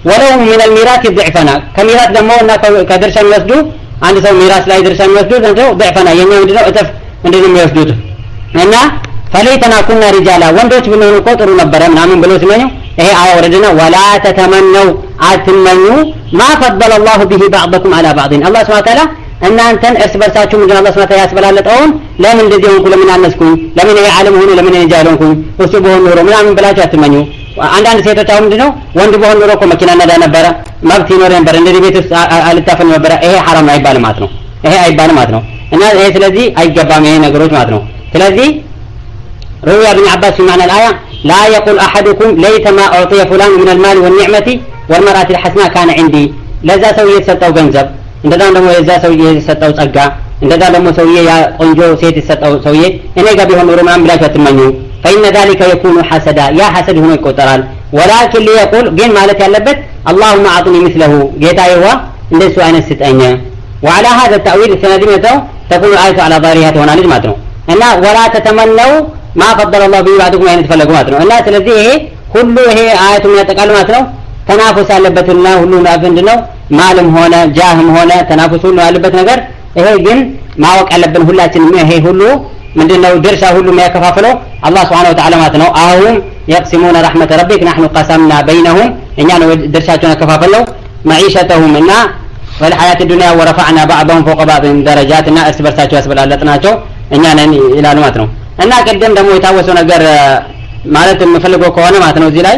ولو من الميراث ضعفنا كميراث دمونا كدرشا يوسدو عند سو ميراث لا يدرشا يوسدو زنتو ضعفنا ينيو مدنو اتف እንደዚህ የሚወስዱት እና فليتنا كنا رجالا ወንዶች ብንሆን እኮ ጥሩ ነበር ምናምን ብሎ ሲመኙ ይሄ አያ ወረደና ولا تتمنوا አትመኙ ما فضل الله به بعضكم على بعض الله سبحانه وتعالى እናንተን እርስ በርሳችሁ ምንድነው አላህ Subhanahu Wa Ta'ala ያስበላለጠውን ለምን እንደዚህ ሆንኩ ለምን አነስኩኝ ለምን ይሄ ዓለም ሆኖ ለምን እኔ ጃል ሆንኩኝ እሱ በሆነ ኖሮ ምናምን ብላችሁ አትመኙ አንዳንድ ሴቶች አሁን ምንድነው ወንድ በሆነ ኖሮ እኮ መኪና ነዳ ነበር መብት ይኖር ነበር እንደዚህ ቤት ውስጥ አልታፈን ነበር ይሄ حرام አይባልም ማለት ነው ይሄ አይባልም ማለት ነው እና ይሄ ስለዚህ አይገባም ይሄ ነገሮች ማለት ነው ስለዚህ روي ابن عباس في معنى الآية لا يقول أحدكم ليت ما أعطي فلان من المال والنعمة والمرأة الحسناء كان عندي لذا سوية ستو جنزب እንደዛ ደግሞ የዛ ሰውዬ የሰጠው ጸጋ እንደዛ ደግሞ ሰውዬ ያ ቆንጆ ሴት የሰጠው ሰውዬ እኔ ጋር ቢሆን ኖሮ ምናምን ብላችሁ አትመኙ فإن ذلك يكون حسدا يا حسد ሆኖ ይቆጠራል ولكن ليقول ግን ማለት ያለበት اللهم اعطني مثله ጌታዬ ዋ እንደሱ አይነት ስጠኝ وعلى هذا التأويل سندمته تكون الآية على ظاهرها ትሆናለች ማለት ነው እና ولا تتمنوا ما فضل الله به بعضكم يعني ተፈልጉ ማለት ነው እና ስለዚህ ይሄ ሁሉ ይሄ አያቱ የሚያጠቃልል ማለት ነው ተናፉስ ያለበትና ሁሉ ምንድነው ማልም ሆነ ጃህም ሆነ ተናፉስ ሁሉ ያለበት ነገር ይሄ ግን ማወቅ ያለብን ሁላችንም ይሄ ሁሉ ምንድነው ድርሻ ሁሉ የሚያከፋፍለው አላህ Subhanahu Wa Ta'ala ማለት ነው አሁን يقسمون رحمة ربك نحن قسمنا بينهم እኛ ነው ድርሻቸውን ያከፋፈለው معيشتهم እና والحياة الدنيا ورفعنا بعضهم فوق بعض درجات እና እርስ በርሳቸው ያስበላለጥናቸው እኛ ነን ይላሉ ማለት ነው እና ቀደም ደግሞ የታወሰው ነገር ማለት የምፈልገው ከሆነ ማለት ነው እዚህ ላይ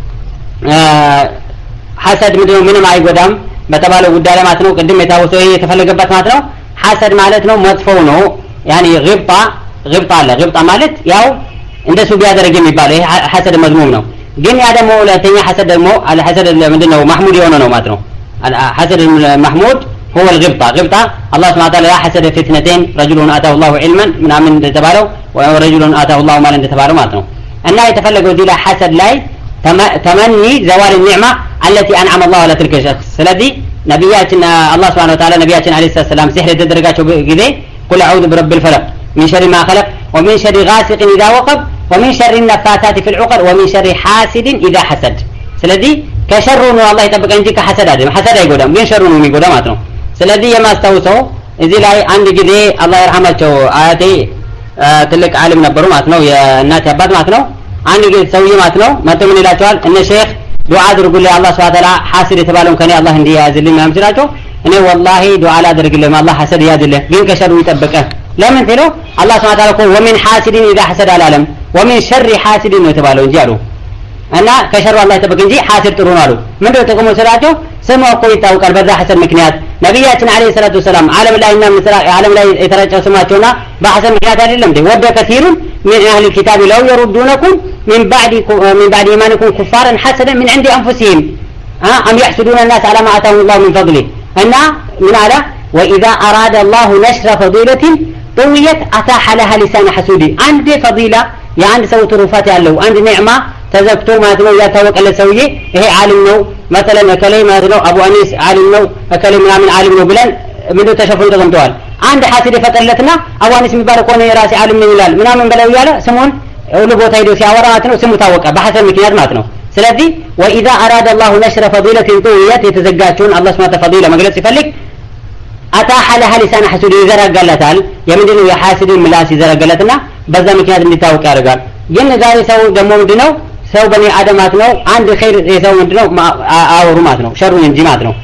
ሐሰድ ምንድነው ምንም አይጎዳም በተባለው ጉዳይ ላይ ማለት ነው ቅድም የታወሰው ይሄ የተፈለገበት ማለት ነው ሐሰድ ማለት ነው መጥፎው ነው يعني غبطة غبطة አለ غبطة ማለት ያው እንደሱ ቢያደርግ የሚባለው ይሄ ሐሰድ መዝሙም ነው ግን ያ ደግሞ ሁለተኛ ሐሰድ ደግሞ አለ ሐሰድ ምንድነው ማህሙድ የሆነ ነው ማለት ነው ሐሰድ ማህሙድ هو الغبطة غبطة الله سبحانه وتعالى لا حسد في اثنتين رجل آتاه الله علما من من تبارو ورجل آتاه الله مالا تبارو ማለት ነው እና የተፈለገው ዲላ ሐሰድ ላይ تمني زوال النعمة التي أنعم الله على تلك الشخص ስለዚህ ነብያችን الله سبحانه وتعالى ነብያችን عليه الصلاة والسلام ሲህር የተደረጋቸው ጊዜ قل أعوذ برب الفلق من شر ما خلق ومن شر غاسق إذا وقب ومن شر النفاثات في العقد ومن شر حاسد إذا حسد ስለዚህ ከሸሩ ነው አላህ ይጠብቀን እንጂ ከሐሰድ አይደለም ሐሰድ አይጎዳም ግን ሸሩ ነው የሚጎዳ ማለት ነው ስለዚህ የማስተውሰው እዚህ ላይ አንድ ጊዜ አላህ ይርሐማቸው አያቴ ትልቅ ዓለም ነበሩ ማለት ነው የእናት አባት ማለት ነው አንድ ጊዜ ሰውዬ ማለት ነው መጥቶ ምን ይላቸዋል እነ ሼክ ዱዓ አድርጉልኝ አላህ Subhanahu Wa Ta'ala ሐሰድ የተባለውን ከኔ አላህ እንዲያዝልኝ ምናምን ሲላቸው እኔ والله ዱዓ አላደርግልህም አላህ ሐሰድ ያዝልህ ግን ከሸሩ ይጠብቀህ ለምን ትሎ አላህ Subhanahu Wa Ta'ala እኮ ومن حاسد اذا حسد አላለም ومن شر حاسد ነው የተባለው እንጂ አሉ እና ከሸሩ አላህ ይጠብቅ እንጂ ሐሰድ ጥሩ ነው አሉ ምንድነው ጥቅሙ ስላቸው ስሙ እኮ ይታወቃል በዛ ሐሰድ ምክንያት ነብያችን አለይሂ ሰላቱ ሰላም ዓለም ላይ እና ዓለም ላይ የተረጨው ስማቸውና በሐሰድ ምክንያት አይደለም እንዴ ወደ ከثيرون من اهل الكتاب لو يردونكم من بعد من بعد ايمانكم كفارا حسدا من عند انفسهم ام يحسدون الناس على ما اتاهم الله من فضله ان من على واذا اراد الله نشر فضيله طويت اتاح لها لسان حسود عند فضيله يعني سو تروفات ያለው አንድ ኒዕማ ተዘክቶ ማለት ነው ያታወቀለ ሰውዬ ይሄ ዓለም ነው مثلا ከላይ ማለት ነው አቡ አኒስ ዓለም ነው ከላይ ምናምን ዓለም ነው ብለን ምንድነው ተሸፍኖ ተቀምጠዋል አንድ ሐሰድ የፈጠለትና አቡ አኒስ የሚባል ከሆነ የራሴ ዓለም ነው ይላል ምናምን በለው ያለ ስሙን ሁሉ ቦታ ሄዶ ሲያወራ ማለት ነው ስሙ ታወቀ በሐሰድ ምክንያት ማለት ነው ስለዚህ واذا اراد الله نشر فضيله طويت የተዘጋቸውን አላህ Subhanahu Wa Ta'ala فضيله መግለጽ ይፈልግ اتاح لها لسان حسود ይዘረጋላታል የምንድነው የሐሰድን ምላስ ይዘረጋላትና በዛ ምክንያት እንዲታወቅ ያደርጋል ግን ዛሬ ሰው ደግሞ ምንድነው ሰው በኔ አደማት ነው አንድ ኸይር የሰው ምንድነው አወሩ ማለት ነው ሸሩን እንጂ ማለት ነው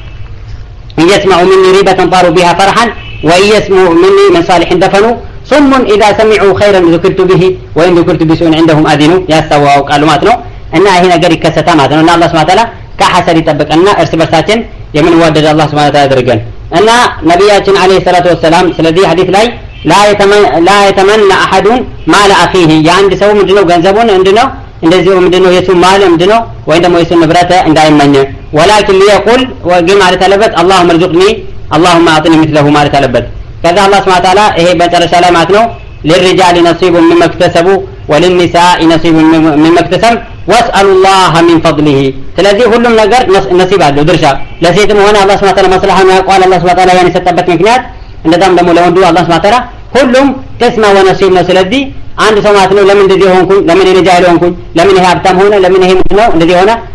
يسمع مني ريبة طاروا بها فرحا ويسمع مني من صالح دفنوا ثم اذا سمعوا خيرا ذكرت به وان ذكرت بسوء عندهم اذنوا يستووا قالوا ማለት ነው እና ይሄ ነገር ይከሰታ ማለት ነው እና አላህ Subhanahu Wa Ta'ala ከሐሰድ ይጠብቀና እርስ በርሳችን የምንዋደድ አላህ Subhanahu Wa Ta'ala ያድርገን እና ነብያችን አለይሂ ሰላቱ ወሰለም ስለዚህ ሐዲስ ላይ لا يتمنى لا يتمنى احد مال اخيه የአንድ ሰው ምንድነው ገንዘቡን እንድነው እንደዚህ ምንድነው የሱ ማል ምንድነው ወይ ደግሞ የሱ ንብረት እንዳይመኝ ولكن ليقول وجمع على تلبت اللهم ارزقني اللهم اعطني مثله ما تلبت كذا الله سبحانه وتعالى ይሄ በጨረሻ ላይ ማለት ነው للرجال نصيب مما اكتسبوا وللنساء نصيب مما اكتسبن واسالوا الله من فضله ስለዚህ ሁሉም ነገር ነሲብ አለው ድርሻ ለሴትም ሆነ አላህ Subhanahu Wa Ta'ala መስላሃን ያቋል አላህ Subhanahu Wa Ta'ala ያን ሰጠበት ምክንያት እንደዛም ደግሞ ለወንዱ አላህ Subhanahu Wa Ta'ala ሁሉም ቅስማ ወነሲብ ነው ስለዚህ አንድ ሰው ማለት ነው ለምን እንደዚህ ሆንኩኝ ለምን እኔ ጃሂል ሆንኩኝ ለምን ይሄ ሀብታም ሆነ ለምን ይሄ ምንድነው እንደዚህ ሆነ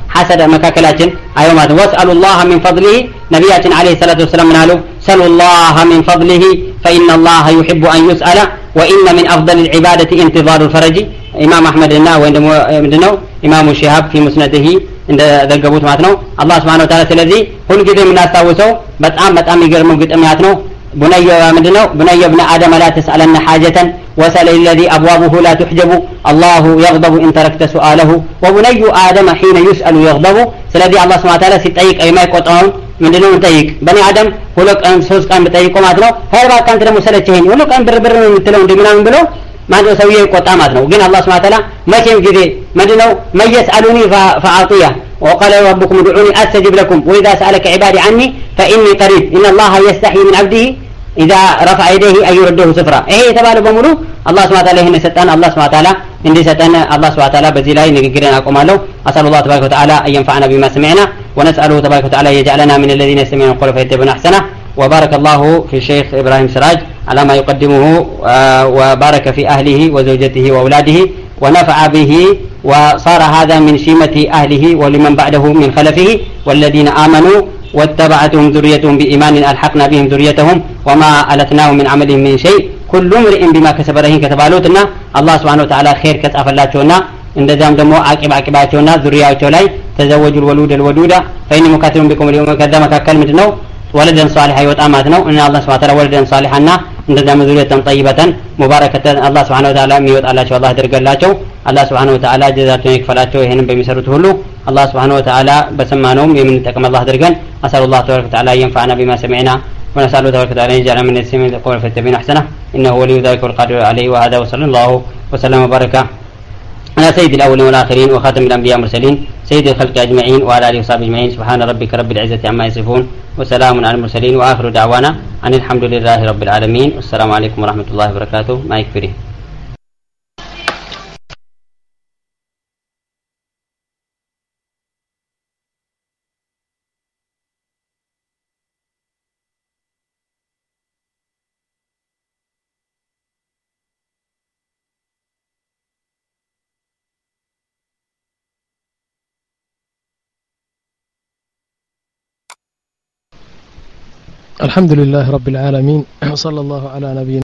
حسد مكاكلاتين أيومات واسألوا الله من فضله نبياتنا عليه الصلاة والسلام قالوا سلوا الله من فضله فإن الله يحب أن يسأل وإن من أفضل العبادة انتظار الفرج إمام أحمد لنا وعندنا إمام الشهاب في مسنده عند ذقبوت ماتنو الله سبحانه وتعالى الذي كل جزء من أستوسه بتأم بتأم يقرم قد أمياتنو بني مدنو بني ابن آدم لا تسألن حاجة وسأل الذي أبوابه لا تحجب الله يغضب إن تركت سؤاله وبني آدم حين يسأل يغضب سلذي الله سبحانه وتعالى ستأيك أي ما يقطعون من دونه تأيك بني آدم هلوك أن سوز كان بتأيكم ماتنو هربا كان ترى مسألتين هلوك أن بربر من تلون دمنا من بلو ما عنده سويه قطع ماتنو وقين الله سبحانه وتعالى ما شيء جدي مدنو من يسألني فأعطيه وقال ربكم ادعوني أستجب لكم وإذا سألك عبادي عني فإني قريب إن الله يستحي من عبده إذا رفع يديه أن يرده صفرا إيه تبالو بمولو الله سبحانه وتعالى هنا ستان الله سبحانه وتعالى إندي ستان الله سبحانه وتعالى بزيلاي نقرنا أقوم له أسأل الله تبارك وتعالى أن ينفعنا بما سمعنا ونسأله تبارك وتعالى يجعلنا من الذين يستمعون القول فيتبعون أحسنه وبارك الله في الشيخ إبراهيم سراج على ما يقدمه وبارك في أهله وزوجته وأولاده ونفع به وصار هذا من شيمة أهله ولمن بعده من خلفه والذين آمنوا واتبعتهم ذريتهم بإيمان ألحقنا بهم ذريتهم وما ألتناهم من عملهم من شيء كل امرئ بما كسب رهين كتبالوتنا الله سبحانه وتعالى خير كتعف الله تونا إن دام دمو عاقب عاقباتنا ذرياتنا لاي تزوجوا الولود الودود فإني مكاتب بكم اليوم كذا كلمة نو ولدا صالحا يوتاماتنا إن الله سبحانه وتعالى ولدا صالحا إن دام ذرية طيبة مباركة الله سبحانه وتعالى ميوت الله شو الله درج الله شو الله سبحانه وتعالى جزاتهم يكفلاቸው ይሄንን በሚሰሩት ሁሉ الله سبحانه وتعالى በሰማነውም የምንጠቀም الله አድርገን أسأل الله تبارك وتعالى ينفعنا بما سمعنا ونسأل الله تبارك وتعالى يجعلنا من السميع القول فيتبعون أحسنه إنه ولي ذلك والقادر عليه وهذا وصلى الله وسلم وبارك على سيد الأولين والآخرين وخاتم الأنبياء والمرسلين سيد الخلق أجمعين وعلى آله وصحبه أجمعين سبحان ربك رب العزة عما يصفون وسلام على المرسلين وآخر دعوانا أن الحمد لله رب العالمين والسلام عليكم ورحمة الله وبركاته ما يكفري الحمد لله رب العالمين وصلى الله على نبينا